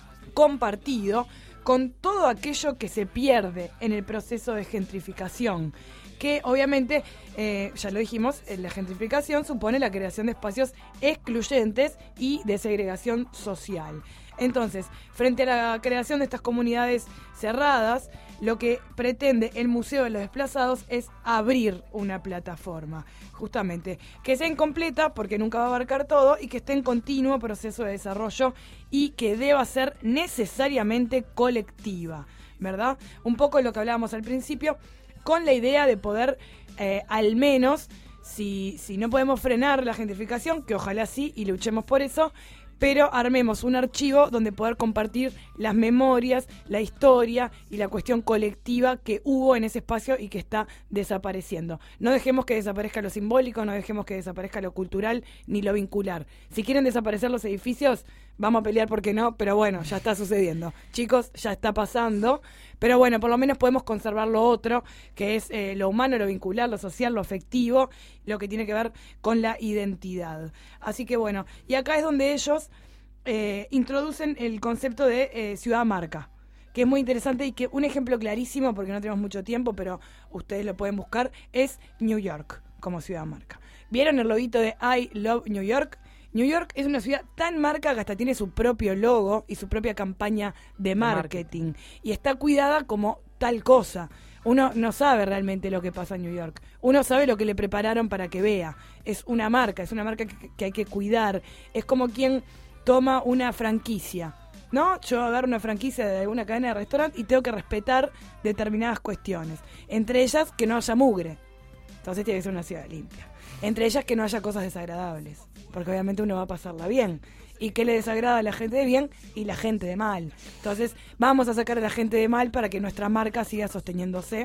compartido con todo aquello que se pierde en el proceso de gentrificación, que obviamente, eh, ya lo dijimos, eh, la gentrificación supone la creación de espacios excluyentes y de segregación social. Entonces, frente a la creación de estas comunidades cerradas, lo que pretende el Museo de los Desplazados es abrir una plataforma, justamente, que sea incompleta porque nunca va a abarcar todo y que esté en continuo proceso de desarrollo y que deba ser necesariamente colectiva, ¿verdad? Un poco lo que hablábamos al principio, con la idea de poder, eh, al menos, si, si no podemos frenar la gentrificación, que ojalá sí y luchemos por eso, pero armemos un archivo donde poder compartir las memorias, la historia y la cuestión colectiva que hubo en ese espacio y que está desapareciendo. No dejemos que desaparezca lo simbólico, no dejemos que desaparezca lo cultural ni lo vincular. Si quieren desaparecer los edificios, vamos a pelear porque no, pero bueno, ya está sucediendo. Chicos, ya está pasando, pero bueno, por lo menos podemos conservar lo otro, que es eh, lo humano, lo vincular, lo social, lo afectivo, lo que tiene que ver con la identidad. Así que bueno, y acá es donde ellos eh, introducen el concepto de eh, ciudad-marca, que es muy interesante y que un ejemplo clarísimo, porque no tenemos mucho tiempo, pero ustedes lo pueden buscar, es New York como ciudad-marca. ¿Vieron el loguito de I Love New York? New York es una ciudad tan marca que hasta tiene su propio logo y su propia campaña de marketing. Y está cuidada como tal cosa. Uno no sabe realmente lo que pasa en New York. Uno sabe lo que le prepararon para que vea. Es una marca, es una marca que, que hay que cuidar. Es como quien toma una franquicia, ¿no? Yo agarro una franquicia de alguna cadena de restaurante y tengo que respetar determinadas cuestiones. Entre ellas, que no haya mugre. Entonces tiene que ser una ciudad limpia. Entre ellas, que no haya cosas desagradables, porque obviamente uno va a pasarla bien. ¿Y qué le desagrada a la gente de bien y la gente de mal? Entonces, vamos a sacar a la gente de mal para que nuestra marca siga sosteniéndose.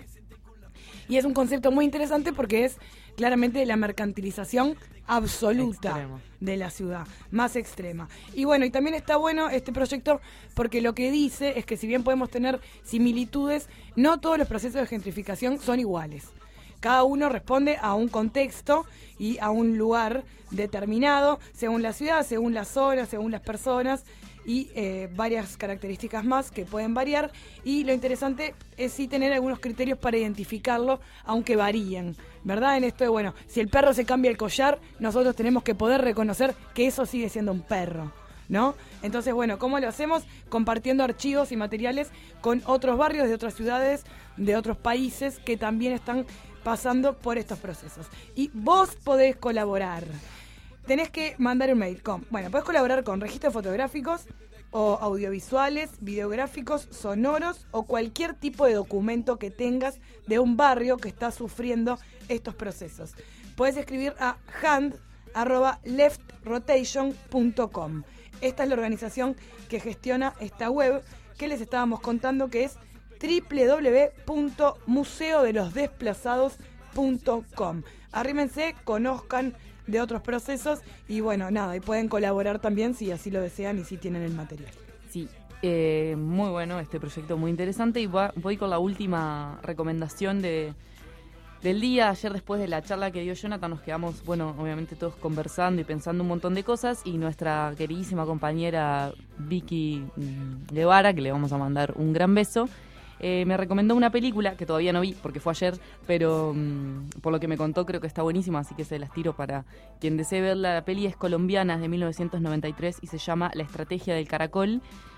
Y es un concepto muy interesante porque es claramente la mercantilización absoluta Extremo. de la ciudad, más extrema. Y bueno, y también está bueno este proyecto porque lo que dice es que si bien podemos tener similitudes, no todos los procesos de gentrificación son iguales. Cada uno responde a un contexto y a un lugar determinado, según la ciudad, según la zona, según las personas y eh, varias características más que pueden variar. Y lo interesante es sí tener algunos criterios para identificarlo, aunque varíen, ¿verdad? En esto de, bueno, si el perro se cambia el collar, nosotros tenemos que poder reconocer que eso sigue siendo un perro, ¿no? Entonces, bueno, ¿cómo lo hacemos? Compartiendo archivos y materiales con otros barrios de otras ciudades, de otros países que también están pasando por estos procesos. Y vos podés colaborar. Tenés que mandar un mail con, bueno, podés colaborar con registros fotográficos o audiovisuales, videográficos, sonoros o cualquier tipo de documento que tengas de un barrio que está sufriendo estos procesos. Podés escribir a hand arroba left rotation punto com. Esta es la organización que gestiona esta web que les estábamos contando, que es doble u doble u doble u punto museo de los desplazados punto com. Arrímense, conozcan de otros procesos y bueno, nada, y pueden colaborar también si así lo desean y si tienen el material. Sí, eh, muy bueno este proyecto, muy interesante, y va, voy con la última recomendación de del día. Ayer, después de la charla que dio Jonathan, nos quedamos, bueno, obviamente todos conversando y pensando un montón de cosas, y nuestra queridísima compañera Vicky Guevara, que le vamos a mandar un gran beso, eh, me recomendó una película que todavía no vi porque fue ayer, pero um, por lo que me contó creo que está buenísima, así que se las tiro para quien desee verla. La peli es colombiana, es de mil novecientos noventa y tres y se llama La estrategia del caracol.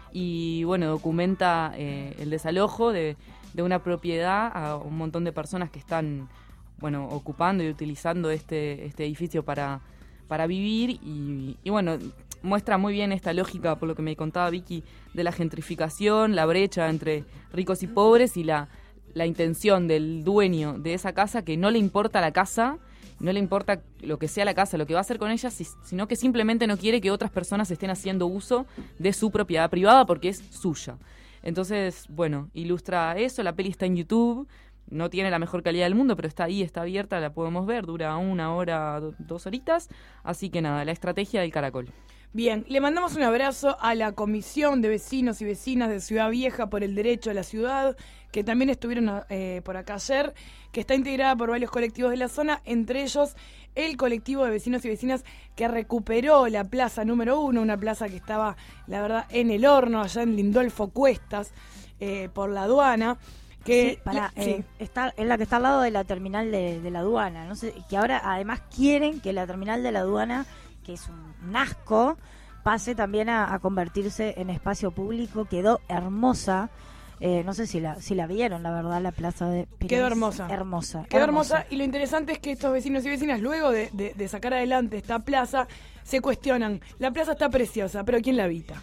Y bueno, documenta eh, el desalojo de, de una propiedad a un montón de personas que están, bueno, ocupando y utilizando este, este edificio para, para vivir. Y, y bueno, muestra muy bien esta lógica, por lo que me contaba Vicky, de la gentrificación, la brecha entre ricos y pobres y la, la intención del dueño de esa casa que no le importa la casa, no le importa lo que sea la casa, lo que va a hacer con ella, sino que simplemente no quiere que otras personas estén haciendo uso de su propiedad privada porque es suya. Entonces, bueno, ilustra eso. La peli está en YouTube, no tiene la mejor calidad del mundo, pero está ahí, está abierta, la podemos ver, dura una hora, do, dos horitas. Así que nada, La estrategia del caracol. Bien, le mandamos un abrazo a la Comisión de Vecinos y Vecinas de Ciudad Vieja por el Derecho a la Ciudad, que también estuvieron eh, por acá ayer, que está integrada por varios colectivos de la zona, entre ellos el colectivo de vecinos y vecinas que recuperó la plaza número uno, una plaza que estaba, la verdad, en el horno, allá en Lindolfo Cuestas, eh, por la aduana. Que sí, para, la, eh, sí. está, es la que está al lado de la terminal de, de la aduana, no sé, que ahora además quieren que la terminal de la aduana, que es un asco, pase también a, a convertirse en espacio público. Quedó hermosa. Eh, no sé si la si la vieron, la verdad, la plaza de Pilar. Quedó hermosa. Hermosa. Quedó hermosa. hermosa. Y lo interesante es que estos vecinos y vecinas, luego de, de, de sacar adelante esta plaza, se cuestionan. La plaza está preciosa, pero ¿quién la habita?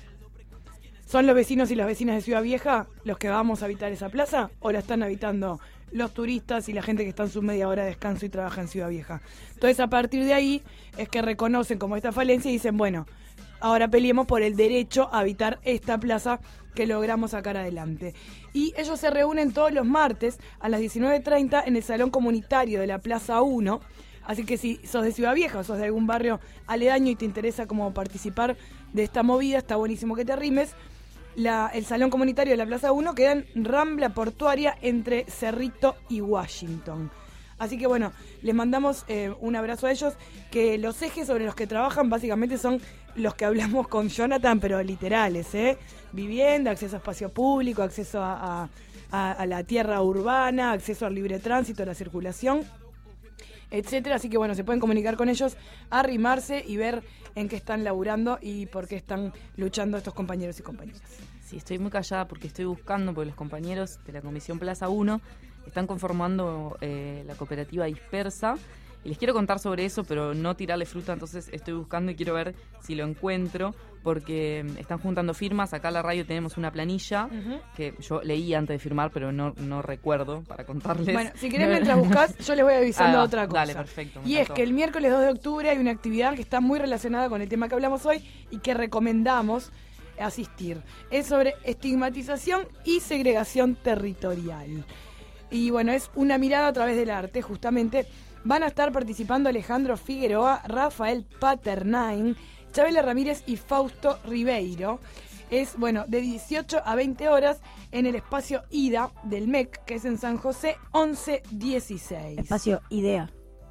¿Son los vecinos y las vecinas de Ciudad Vieja los que vamos a habitar esa plaza? ¿O la están habitando los turistas y la gente que está en su media hora de descanso y trabaja en Ciudad Vieja? Entonces, a partir de ahí, es que reconocen como esta falencia y dicen, bueno, ahora peleemos por el derecho a habitar esta plaza que logramos sacar adelante. Y ellos se reúnen todos los martes a las diecinueve treinta en el Salón Comunitario de la Plaza uno. Así que si sos de Ciudad Vieja o sos de algún barrio aledaño y te interesa como participar de esta movida, está buenísimo que te arrimes. La, el Salón Comunitario de la Plaza uno queda en Rambla Portuaria entre Cerrito y Washington. Así que bueno, les mandamos eh, un abrazo a ellos, que los ejes sobre los que trabajan básicamente son los que hablamos con Jonathan, pero literales, ¿eh? Vivienda, acceso a espacio público, acceso a, a, a la tierra urbana, acceso al libre tránsito, a la circulación, etcétera. Así que bueno, se pueden comunicar con ellos, arrimarse y ver en qué están laburando y por qué están luchando estos compañeros y compañeras. Sí, estoy muy callada porque estoy buscando, porque los compañeros de la Comisión Plaza uno están conformando eh, la cooperativa Dispersa. Y les quiero contar sobre eso, pero no tirarle fruta, entonces estoy buscando y quiero ver si lo encuentro, porque están juntando firmas. Acá en la radio tenemos una planilla uh-huh. que yo leí antes de firmar, pero no, no recuerdo para contarles. Bueno, si querés mientras buscás, yo les voy avisando ah, otra cosa. Dale, perfecto. Y es que el miércoles dos de octubre hay una actividad que está muy relacionada con el tema que hablamos hoy y que recomendamos asistir. Es sobre estigmatización y segregación territorial. Y bueno, es una mirada a través del arte, justamente. Van a estar participando Alejandro Figueroa, Rafael Paternain, Chabela Ramírez y Fausto Ribeiro. Es, bueno, de dieciocho a veinte horas en el espacio IDA del M E C, que es en San José, once dieciséis. Espacio IDEA.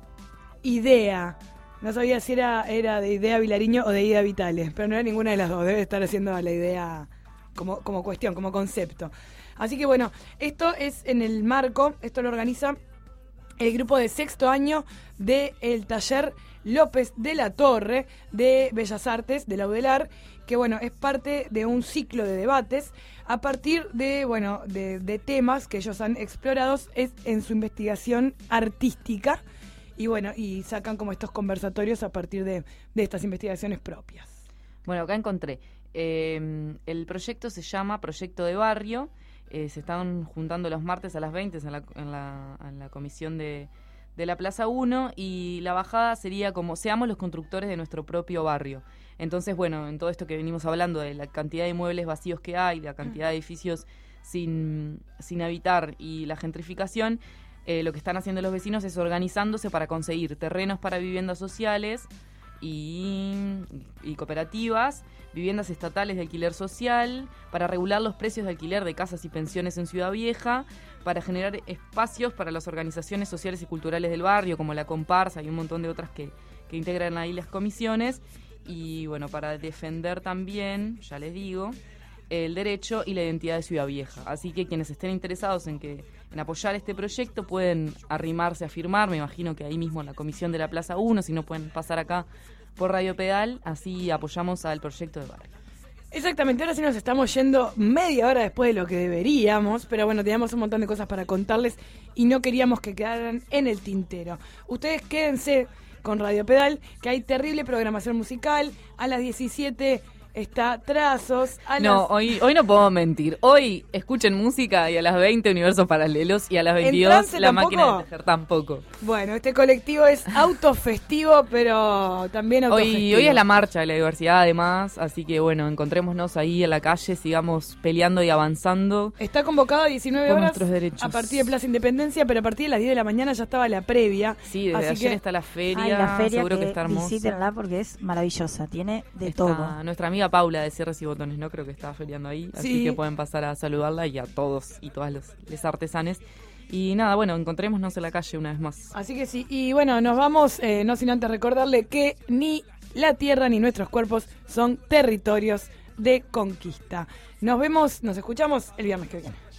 IDEA. No sabía si era, era de Idea Vilariño o de Ida Vitales, pero no era ninguna de las dos. Debe estar haciendo la idea como, como cuestión, como concepto. Así que bueno, esto es en el marco, esto lo organiza el grupo de sexto año del taller López de la Torre de Bellas Artes de la UDELAR, que bueno, es parte de un ciclo de debates a partir de, bueno, de, de temas que ellos han explorado es en su investigación artística y bueno, y sacan como estos conversatorios a partir de, de estas investigaciones propias. Bueno, acá encontré. Eh, el proyecto se llama Proyecto de Barrio. Eh, se están juntando los martes a las veinte en la, en la, en la comisión de, de la Plaza uno y la bajada sería como seamos los constructores de nuestro propio barrio. Entonces, bueno, en todo esto que venimos hablando de la cantidad de inmuebles vacíos que hay, la cantidad de edificios sin, sin habitar y la gentrificación, eh, lo que están haciendo los vecinos es organizándose para conseguir terrenos para viviendas sociales y, y cooperativas, viviendas estatales de alquiler social, para regular los precios de alquiler de casas y pensiones en Ciudad Vieja, para generar espacios para las organizaciones sociales y culturales del barrio, como la Comparsa y un montón de otras que, que integran ahí las comisiones, y bueno, para defender también, ya les digo, el derecho y la identidad de Ciudad Vieja. Así que quienes estén interesados en que en apoyar este proyecto pueden arrimarse a firmar, me imagino que ahí mismo en la comisión de la Plaza uno, si no pueden pasar acá por Radio Pedal, así apoyamos al proyecto de barrio. Exactamente, ahora sí nos estamos yendo media hora después de lo que deberíamos, pero bueno, teníamos un montón de cosas para contarles y no queríamos que quedaran en el tintero. Ustedes quédense con Radio Pedal, que hay terrible programación musical. A las diecisiete está Trazos. A No, las... hoy hoy no puedo mentir. Hoy escuchen música y a las veinte Universos Paralelos y a las veintidós La tampoco? Máquina de Tejer tampoco. Bueno, este colectivo es autofestivo, pero también autofestivo. Hoy, hoy es la marcha de la diversidad además, así que bueno, encontrémonos ahí en la calle, sigamos peleando y avanzando. Está convocado a diecinueve por horas nuestros derechos. a partir de Plaza Independencia, pero a partir de las diez de la mañana ya estaba la previa. Sí, desde así ayer que... está la feria, Ay, la feria seguro que, que está hermosa. visítenla porque es maravillosa, tiene de Está todo. nuestra amiga Paula de Cierres y Botones, ¿no? Creo que estaba feriando ahí, así Sí. que pueden pasar a saludarla y a todos y todas los, los artesanes. Y nada, bueno, encontrémonos en la calle una vez más. Así que sí, y bueno, nos vamos, eh, no sin antes recordarle que ni la tierra ni nuestros cuerpos son territorios de conquista. Nos vemos, nos escuchamos el viernes que viene.